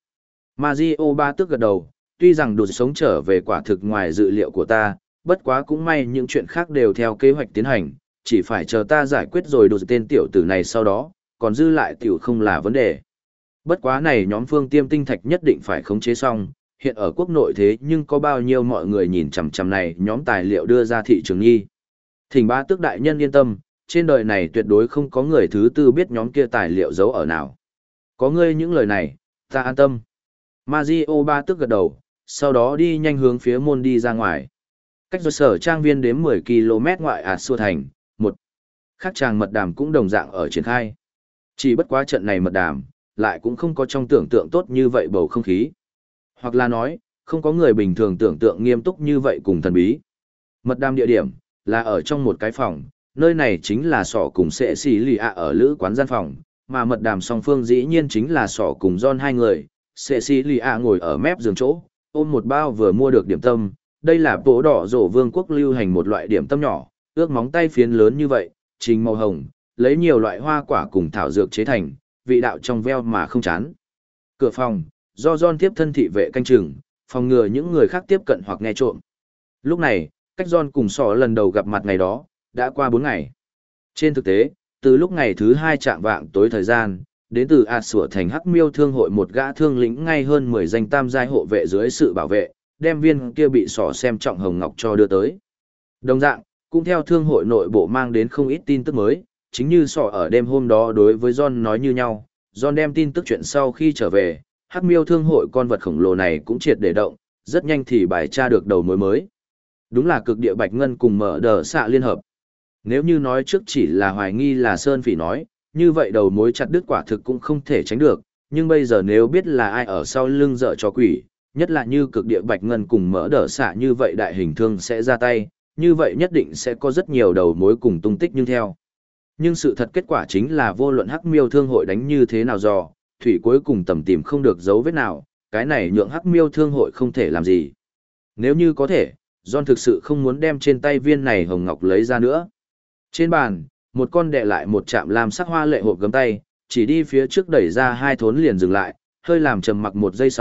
Mazio Ba Tước gật đầu, tuy rằng đột sống trở về quả thực ngoài dự liệu của ta, bất quá cũng may những chuyện khác đều theo kế hoạch tiến hành, chỉ phải chờ ta giải quyết rồi đột tên tiểu tử này sau đó, còn dư lại tiểu không là vấn đề. Bất quá này nhóm phương tiêm tinh thạch nhất định phải khống chế xong, hiện ở quốc nội thế nhưng có bao nhiêu mọi người nhìn chằm chằm này nhóm tài liệu đưa ra thị trường nghi. Thỉnh Ba Tước đại nhân yên tâm, trên đời này tuyệt đối không có người thứ tư biết nhóm kia tài liệu giấu ở nào. Có ngươi những lời này, ta an tâm. Mazio Ba Tước gật đầu, sau đó đi nhanh hướng phía môn đi ra ngoài. Cách do sở trang viên đến 10 km ngoại Xua Thành, một khác tràng mật đàm cũng đồng dạng ở triển khai. Chỉ bất quá trận này mật đàm, lại cũng không có trong tưởng tượng tốt như vậy bầu không khí. Hoặc là nói, không có người bình thường tưởng tượng nghiêm túc như vậy cùng thần bí. Mật đàm địa điểm, là ở trong một cái phòng, nơi này chính là sỏ cùng sệ xì lì ạ ở lữ quán gian phòng, mà mật đàm song phương dĩ nhiên chính là sỏ cùng John hai người, sệ xì lì ạ ngồi ở mép giường chỗ, ôm một bao vừa mua được điểm tâm, đây là bộ đỏ rổ vương quốc lưu hành một loại điểm tâm nhỏ, ước móng tay phiến lớn như vậy, trình màu hồng, lấy nhiều loại hoa quả cùng thảo dược chế thành, vị đạo trong veo mà không chán. Cửa phòng, do John tiếp thân thị vệ canh chừng, phòng ngừa những người khác tiếp cận hoặc nghe trộm. Lúc này, cách John cùng sỏ lần đầu gặp mặt ngày đó, đã qua 4 ngày. Trên thực tế, từ lúc ngày thứ 2 chạm vạng tối thời gian, đến từ Sủa thành Hắc Miêu thương hội một gã thương lĩnh ngay hơn 10 danh tam giai hộ vệ dưới sự bảo vệ, đem viên kia bị sỏ xem trọng hồng ngọc cho đưa tới. Đồng dạng, cũng theo thương hội nội bộ mang đến không ít tin tức mới, chính như sỏ ở đêm hôm đó đối với John nói như nhau, John đem tin tức chuyện sau khi trở về, Hắc Miêu thương hội con vật khổng lồ này cũng triệt để động, rất nhanh thì bài tra được đầu mối mới. Đúng là cực địa bạch ngân cùng mở đờ xạ liên hợp. Nếu như nói trước chỉ là hoài nghi là Sơn Phỉ nói, như vậy đầu mối chặt đứt quả thực cũng không thể tránh được, nhưng bây giờ nếu biết là ai ở sau lưng dở cho quỷ, nhất là như cực địa bạch ngân cùng mỡ đỡ xạ như vậy đại hình thương sẽ ra tay, như vậy nhất định sẽ có rất nhiều đầu mối cùng tung tích nhưng theo. Nhưng sự thật kết quả chính là vô luận Hắc Miêu thương hội đánh như thế nào dò, thủy cuối cùng tầm tìm không được dấu vết nào, cái này nhượng Hắc Miêu thương hội không thể làm gì. Nếu như có thể, John thực sự không muốn đem trên tay viên này hồng ngọc lấy ra nữa. Trên bàn, một con đệ lại một chạm làm sắc hoa lệ hộp gấm tay, chỉ đi phía trước đẩy ra 2 thốn liền dừng lại, hơi làm trầm mặc 1 giây sau,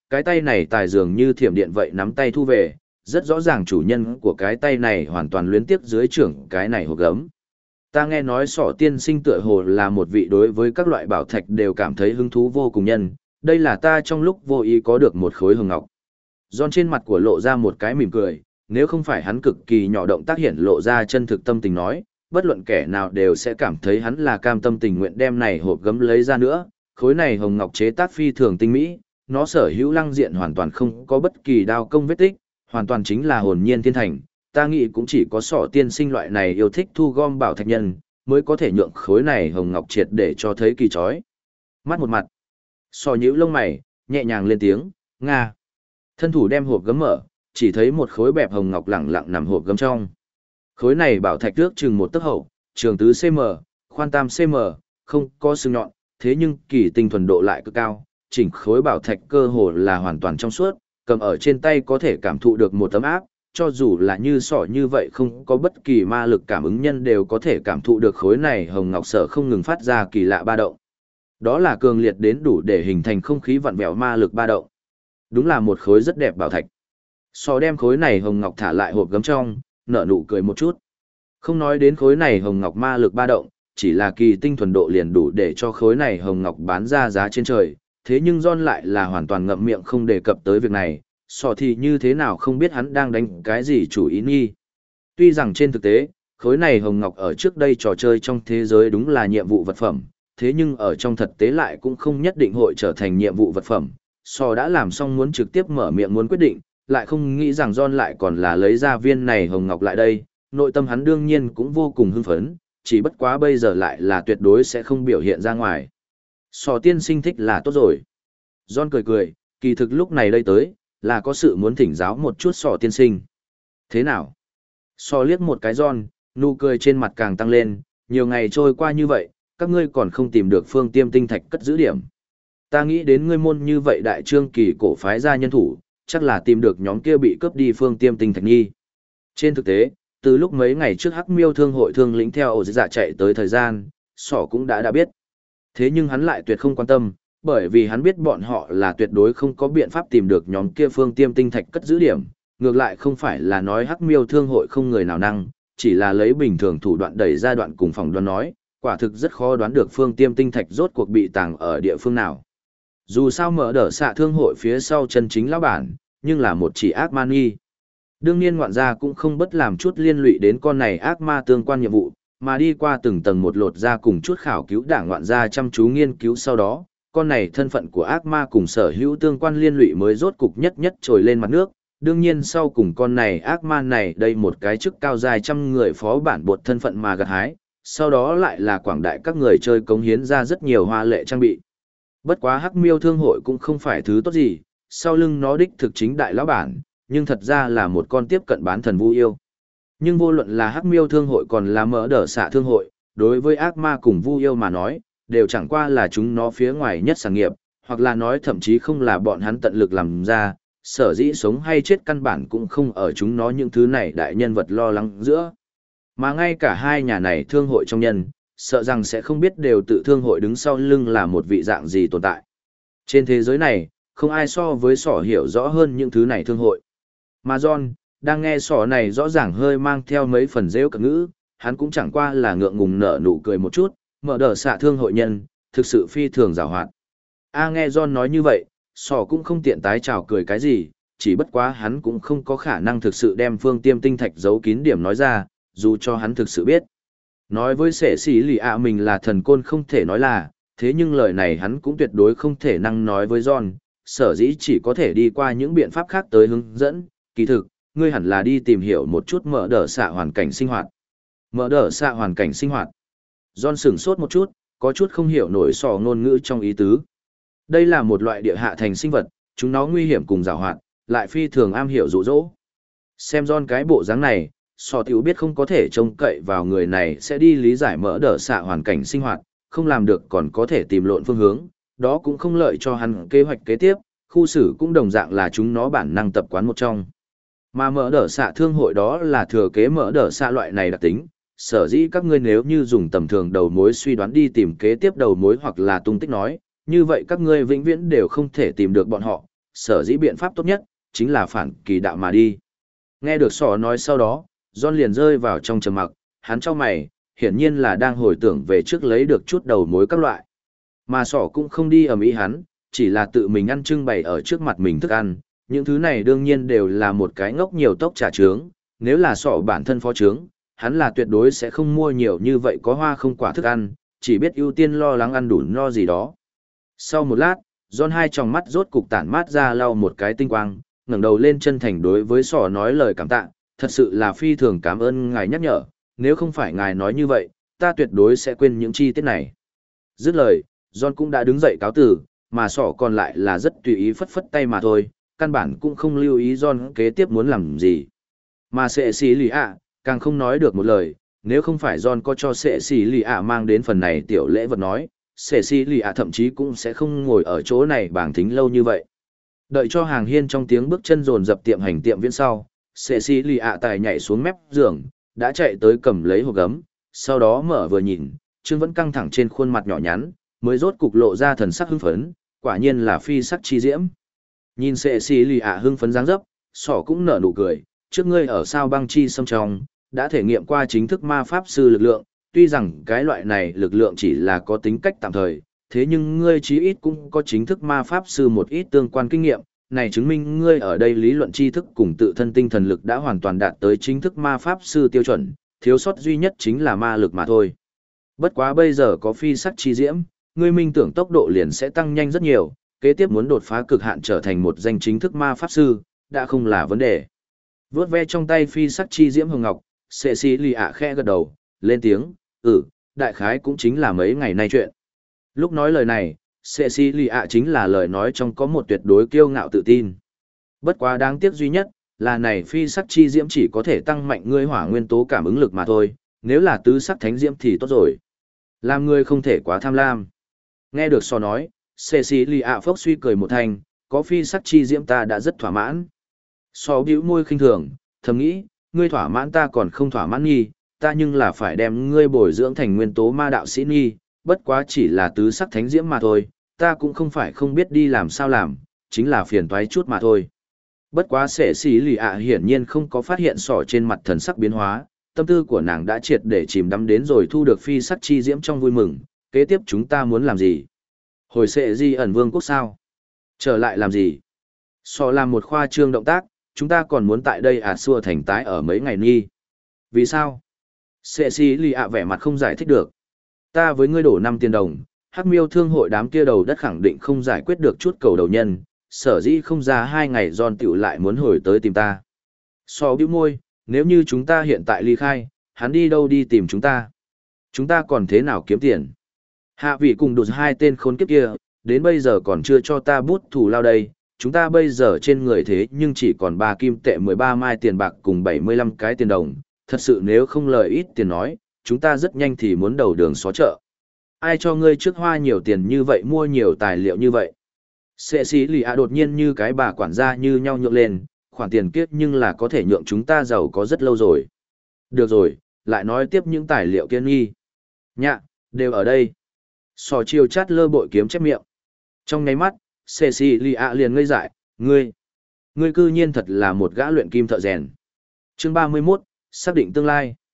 cái tay này tài dường như thiểm điện vậy nắm tay thu về, rất rõ ràng chủ nhân của cái tay này hoàn toàn luyến tiếc dưới trưởng cái này hộp gấm. Ta nghe nói Sỏ tiên sinh tựa hồ là một vị đối với các loại bảo thạch đều cảm thấy hứng thú vô cùng nhân, đây là ta trong lúc vô ý có được một khối hồng ngọc. Giòn trên mặt của lộ ra một cái mỉm cười, nếu không phải hắn cực kỳ nhỏ động tác hiển lộ ra chân thực tâm tình nói, bất luận kẻ nào đều sẽ cảm thấy hắn là cam tâm tình nguyện đem này hộp gấm lấy ra nữa, khối này hồng ngọc chế tác phi thường tinh mỹ, nó sở hữu lăng diện hoàn toàn không có bất kỳ đao công vết tích, hoàn toàn chính là hồn nhiên thiên thành, ta nghĩ cũng chỉ có Sỏ tiên sinh loại này yêu thích thu gom bảo thạch nhân, mới có thể nhượng khối này hồng ngọc triệt để cho thấy kỳ chói. Mắt một mặt, Sỏ nhíu lông mày, nhẹ nhàng lên tiếng, Nga. Thân thủ đem hộp gấm mở, chỉ thấy một khối bẹp hồng ngọc lẳng lặng nằm hộp gấm trong. Khối này bảo thạch ước chừng một tấc hậu, trường tứ cm, khoan tam cm, không có xương nhọn, thế nhưng kỳ tinh thuần độ lại cực cao, chỉnh khối bảo thạch cơ hồ là hoàn toàn trong suốt, cầm ở trên tay có thể cảm thụ được một tấm áp, cho dù là như Sỏ như vậy không có bất kỳ ma lực cảm ứng nhân đều có thể cảm thụ được khối này hồng ngọc sở không ngừng phát ra kỳ lạ ba động. Đó là cường liệt đến đủ để hình thành không khí vặn vẹo ma lực ba động. Đúng là một khối rất đẹp bảo thạch. Sỏ đem khối này hồng ngọc thả lại hộp gấm trong, nở nụ cười một chút. Không nói đến khối này hồng ngọc ma lực ba động, chỉ là kỳ tinh thuần độ liền đủ để cho khối này hồng ngọc bán ra giá trên trời, thế nhưng John lại là hoàn toàn ngậm miệng không đề cập tới việc này, Sỏ thì như thế nào không biết hắn đang đánh cái gì chủ ý nghi. Tuy rằng trên thực tế, khối này hồng ngọc ở trước đây trò chơi trong thế giới đúng là nhiệm vụ vật phẩm, thế nhưng ở trong thực tế lại cũng không nhất định hội trở thành nhiệm vụ vật phẩm. Sỏ đã làm xong muốn trực tiếp mở miệng muốn quyết định, lại không nghĩ rằng John lại còn là lấy ra viên này hồng ngọc lại đây, nội tâm hắn đương nhiên cũng vô cùng hưng phấn, chỉ bất quá bây giờ lại là tuyệt đối sẽ không biểu hiện ra ngoài. Sỏ tiên sinh thích là tốt rồi. John cười cười, kỳ thực lúc này đây tới, là có sự muốn thỉnh giáo một chút Sỏ tiên sinh. Thế nào? Sỏ liếc một cái John, nụ cười trên mặt càng tăng lên, nhiều ngày trôi qua như vậy, các ngươi còn không tìm được phương tiêm tinh thạch cất giữ điểm. Ta nghĩ đến ngươi môn như vậy đại trương kỳ cổ phái ra nhân thủ, chắc là tìm được nhóm kia bị cướp đi phương tiêm tinh thạch nghi. Trên thực tế, từ lúc mấy ngày trước Hắc Miêu thương hội thương lĩnh theo ổ dạ chạy tới thời gian, Sỏ cũng đã biết. Thế nhưng hắn lại tuyệt không quan tâm, bởi vì hắn biết bọn họ là tuyệt đối không có biện pháp tìm được nhóm kia phương tiêm tinh thạch cất giữ điểm, ngược lại không phải là nói Hắc Miêu thương hội không người nào năng, chỉ là lấy bình thường thủ đoạn đẩy ra đoạn cùng phòng đoán nói, quả thực rất khó đoán được phương tiêm tinh thạch rốt cuộc bị tàng ở địa phương nào. Dù sao mở đỡ xạ thương hội phía sau chân chính lão bản, nhưng là một chỉ ác ma nghi. Đương nhiên ngoạn gia cũng không bất làm chút liên lụy đến con này ác ma tương quan nhiệm vụ, mà đi qua từng tầng một lột ra cùng chút khảo cứu đảng ngoạn gia chăm chú nghiên cứu sau đó, con này thân phận của ác ma cùng sở hữu tương quan liên lụy mới rốt cục nhất trồi lên mặt nước. Đương nhiên sau cùng con này ác ma này đây một cái chức cao dài trăm người phó bản bột thân phận mà gặt hái, sau đó lại là quảng đại các người chơi cống hiến ra rất nhiều hoa lệ trang bị. Bất quá Hắc Miêu thương hội cũng không phải thứ tốt gì, sau lưng nó đích thực chính đại lão bản, nhưng thật ra là một con tiếp cận bán thần vu yêu. Nhưng vô luận là Hắc Miêu thương hội còn là mở đỡ xạ thương hội, đối với ác ma cùng vu yêu mà nói, đều chẳng qua là chúng nó phía ngoài nhất sản nghiệp, hoặc là nói thậm chí không là bọn hắn tận lực làm ra, sở dĩ sống hay chết căn bản cũng không ở chúng nó những thứ này đại nhân vật lo lắng giữa. Mà ngay cả hai nhà này thương hội trong nhân, sợ rằng sẽ không biết đều tự thương hội đứng sau lưng là một vị dạng gì tồn tại. Trên thế giới này, không ai so với Sỏ hiểu rõ hơn những thứ này thương hội. Mà John, đang nghe Sỏ này rõ ràng hơi mang theo mấy phần rêu cợt ngữ, hắn cũng chẳng qua là ngượng ngùng nở nụ cười một chút, mở đỡ xạ thương hội nhân, thực sự phi thường giàu hoạt. Nghe John nói như vậy, Sỏ cũng không tiện tái chào cười cái gì, chỉ bất quá hắn cũng không có khả năng thực sự đem phương tiêm tinh thạch giấu kín điểm nói ra, dù cho hắn thực sự biết. Nói với sẻ xỉ lì ạ mình là thần côn không thể nói là, thế nhưng lời này hắn cũng tuyệt đối không thể năng nói với John, sở dĩ chỉ có thể đi qua những biện pháp khác tới hướng dẫn, kỳ thực, ngươi hẳn là đi tìm hiểu một chút mở đỡ xạ hoàn cảnh sinh hoạt. Mở đỡ xạ hoàn cảnh sinh hoạt. John sửng sốt một chút, có chút không hiểu nổi Sỏ ngôn ngữ trong ý tứ. Đây là một loại địa hạ thành sinh vật, chúng nó nguy hiểm cùng giàu hoạt, lại phi thường am hiểu dụ dỗ. Xem John cái bộ dáng này, Sỏ tiểu biết không có thể trông cậy vào người này sẽ đi lý giải mở đỡ xạ hoàn cảnh sinh hoạt, không làm được còn có thể tìm lộn phương hướng, đó cũng không lợi cho hắn kế hoạch kế tiếp, khu xử cũng đồng dạng là chúng nó bản năng tập quán một trong. Mà mở đỡ xạ thương hội đó là thừa kế mở đỡ xạ loại này đặc tính, sở dĩ các ngươi nếu như dùng tầm thường đầu mối suy đoán đi tìm kế tiếp đầu mối hoặc là tung tích nói, như vậy các ngươi vĩnh viễn đều không thể tìm được bọn họ, sở dĩ biện pháp tốt nhất, chính là phản kỳ đạo mà đi. Nghe được sỏ nói sau đó, John liền rơi vào trong trầm mặc, hắn chau mày, hiển nhiên là đang hồi tưởng về trước lấy được chút đầu mối các loại. Mà sỏ cũng không đi ầm ĩ hắn, chỉ là tự mình ăn trưng bày ở trước mặt mình thức ăn, những thứ này đương nhiên đều là một cái ngốc nhiều tốc trả trướng, nếu là sỏ bản thân phó trướng, hắn là tuyệt đối sẽ không mua nhiều như vậy có hoa không quả thức ăn, chỉ biết ưu tiên lo lắng ăn đủ no gì đó. Sau một lát, John hai tròng mắt rốt cục tản mát ra lau một cái tinh quang, ngẩng đầu lên chân thành đối với sỏ nói lời cảm tạ, thật sự là phi thường cảm ơn ngài nhắc nhở, nếu không phải ngài nói như vậy, ta tuyệt đối sẽ quên những chi tiết này. Dứt lời, John cũng đã đứng dậy cáo từ, mà sỏ còn lại là rất tùy ý phất phất tay mà thôi, căn bản cũng không lưu ý John kế tiếp muốn làm gì. Mà sệ xì lì ạ, càng không nói được một lời, nếu không phải John có cho sệ xì lì ạ mang đến phần này tiểu lễ vật nói, sệ xì lì ạ thậm chí cũng sẽ không ngồi ở chỗ này bảng thính lâu như vậy. Đợi cho hàng hiên trong tiếng bước chân rồn dập tiệm hành tiệm viễn sau, sệ xì lì ạ tài nhảy xuống mép giường, đã chạy tới cầm lấy hộp gấm, sau đó mở vừa nhìn, Trương vẫn căng thẳng trên khuôn mặt nhỏ nhắn, mới rốt cục lộ ra thần sắc hưng phấn, quả nhiên là phi sắc chi diễm. Nhìn sệ xì lì ạ hưng phấn dáng dấp, sỏ cũng nở nụ cười, trước ngươi ở sao băng chi sông trong, đã thể nghiệm qua chính thức ma pháp sư lực lượng, tuy rằng cái loại này lực lượng chỉ là có tính cách tạm thời, thế nhưng ngươi chí ít cũng có chính thức ma pháp sư một ít tương quan kinh nghiệm, này chứng minh ngươi ở đây lý luận tri thức cùng tự thân tinh thần lực đã hoàn toàn đạt tới chính thức ma pháp sư tiêu chuẩn, thiếu sót duy nhất chính là ma lực mà thôi. Bất quá bây giờ có phi sắc chi diễm, ngươi minh tưởng tốc độ liền sẽ tăng nhanh rất nhiều, kế tiếp muốn đột phá cực hạn trở thành một danh chính thức ma pháp sư, đã không là vấn đề. Vướt ve trong tay phi sắc chi diễm hồng ngọc, sệ xì lì ạ khẽ gật đầu, lên tiếng, đại khái cũng chính là mấy ngày nay chuyện. Lúc nói lời này, sệ xì lì ạ chính là lời nói trong có một tuyệt đối kiêu ngạo tự tin. Bất quá đáng tiếc duy nhất, là này phi sắc chi diễm chỉ có thể tăng mạnh ngươi hỏa nguyên tố cảm ứng lực mà thôi, nếu là tứ sắc thánh diễm thì tốt rồi. Làm ngươi không thể quá tham lam. Nghe được so nói, sệ xì lì ạ phốc suy cười một thanh, có phi sắc chi diễm ta đã rất thỏa mãn. So bĩu môi khinh thường, thầm nghĩ, ngươi thỏa mãn ta còn không thỏa mãn nghi, ta nhưng là phải đem ngươi bồi dưỡng thành nguyên tố ma đạo sĩ nghi, bất quá chỉ là tứ sắc thánh diễm mà thôi, ta cũng không phải không biết đi làm sao làm, chính là phiền toái chút mà thôi. Bất quá sệ xì lì ạ hiển nhiên không có phát hiện sỏ trên mặt thần sắc biến hóa, tâm tư của nàng đã triệt để chìm đắm đến rồi thu được phi sắc chi diễm trong vui mừng, kế tiếp chúng ta muốn làm gì? Hồi sệ di ẩn vương quốc sao? Trở lại làm gì? Sỏ làm một khoa trương động tác, chúng ta còn muốn tại đây xua thành tái ở mấy ngày nghi. Vì sao? Sệ xì lì ạ vẻ mặt không giải thích được. Ta với ngươi đổ 5 tiền đồng, Hắc Miêu thương hội đám kia đầu đất khẳng định không giải quyết được chút cầu đầu nhân, sở dĩ không ra 2 ngày John tiểu lại muốn hồi tới tìm ta. So bĩu môi, nếu như chúng ta hiện tại ly khai, hắn đi đâu đi tìm chúng ta? Chúng ta còn thế nào kiếm tiền? Hạ vị cùng đột 2 tên khốn kiếp kia, đến bây giờ còn chưa cho ta bút thủ lao đây, chúng ta bây giờ trên người thế nhưng chỉ còn 3 kim tệ 13 mai tiền bạc cùng 75 cái tiền đồng, thật sự nếu không lời ít tiền nói, chúng ta rất nhanh thì muốn đầu đường xó chợ. Ai cho ngươi trước hoa nhiều tiền như vậy mua nhiều tài liệu như vậy? Sệ xí lì ạ đột nhiên như cái bà quản gia như nhau nhượng lên, khoản tiền kiếp nhưng là có thể nhượng chúng ta giàu có rất lâu rồi. Được rồi, lại nói tiếp những tài liệu kiên nghi. Nhạ, đều ở đây. Sò chiều chát lơ bội kiếm chép miệng. Trong nháy mắt, sệ xí lì ạ liền ngây dại, ngươi cư nhiên thật là một gã luyện kim thợ rèn. Chương 31, xác định tương lai.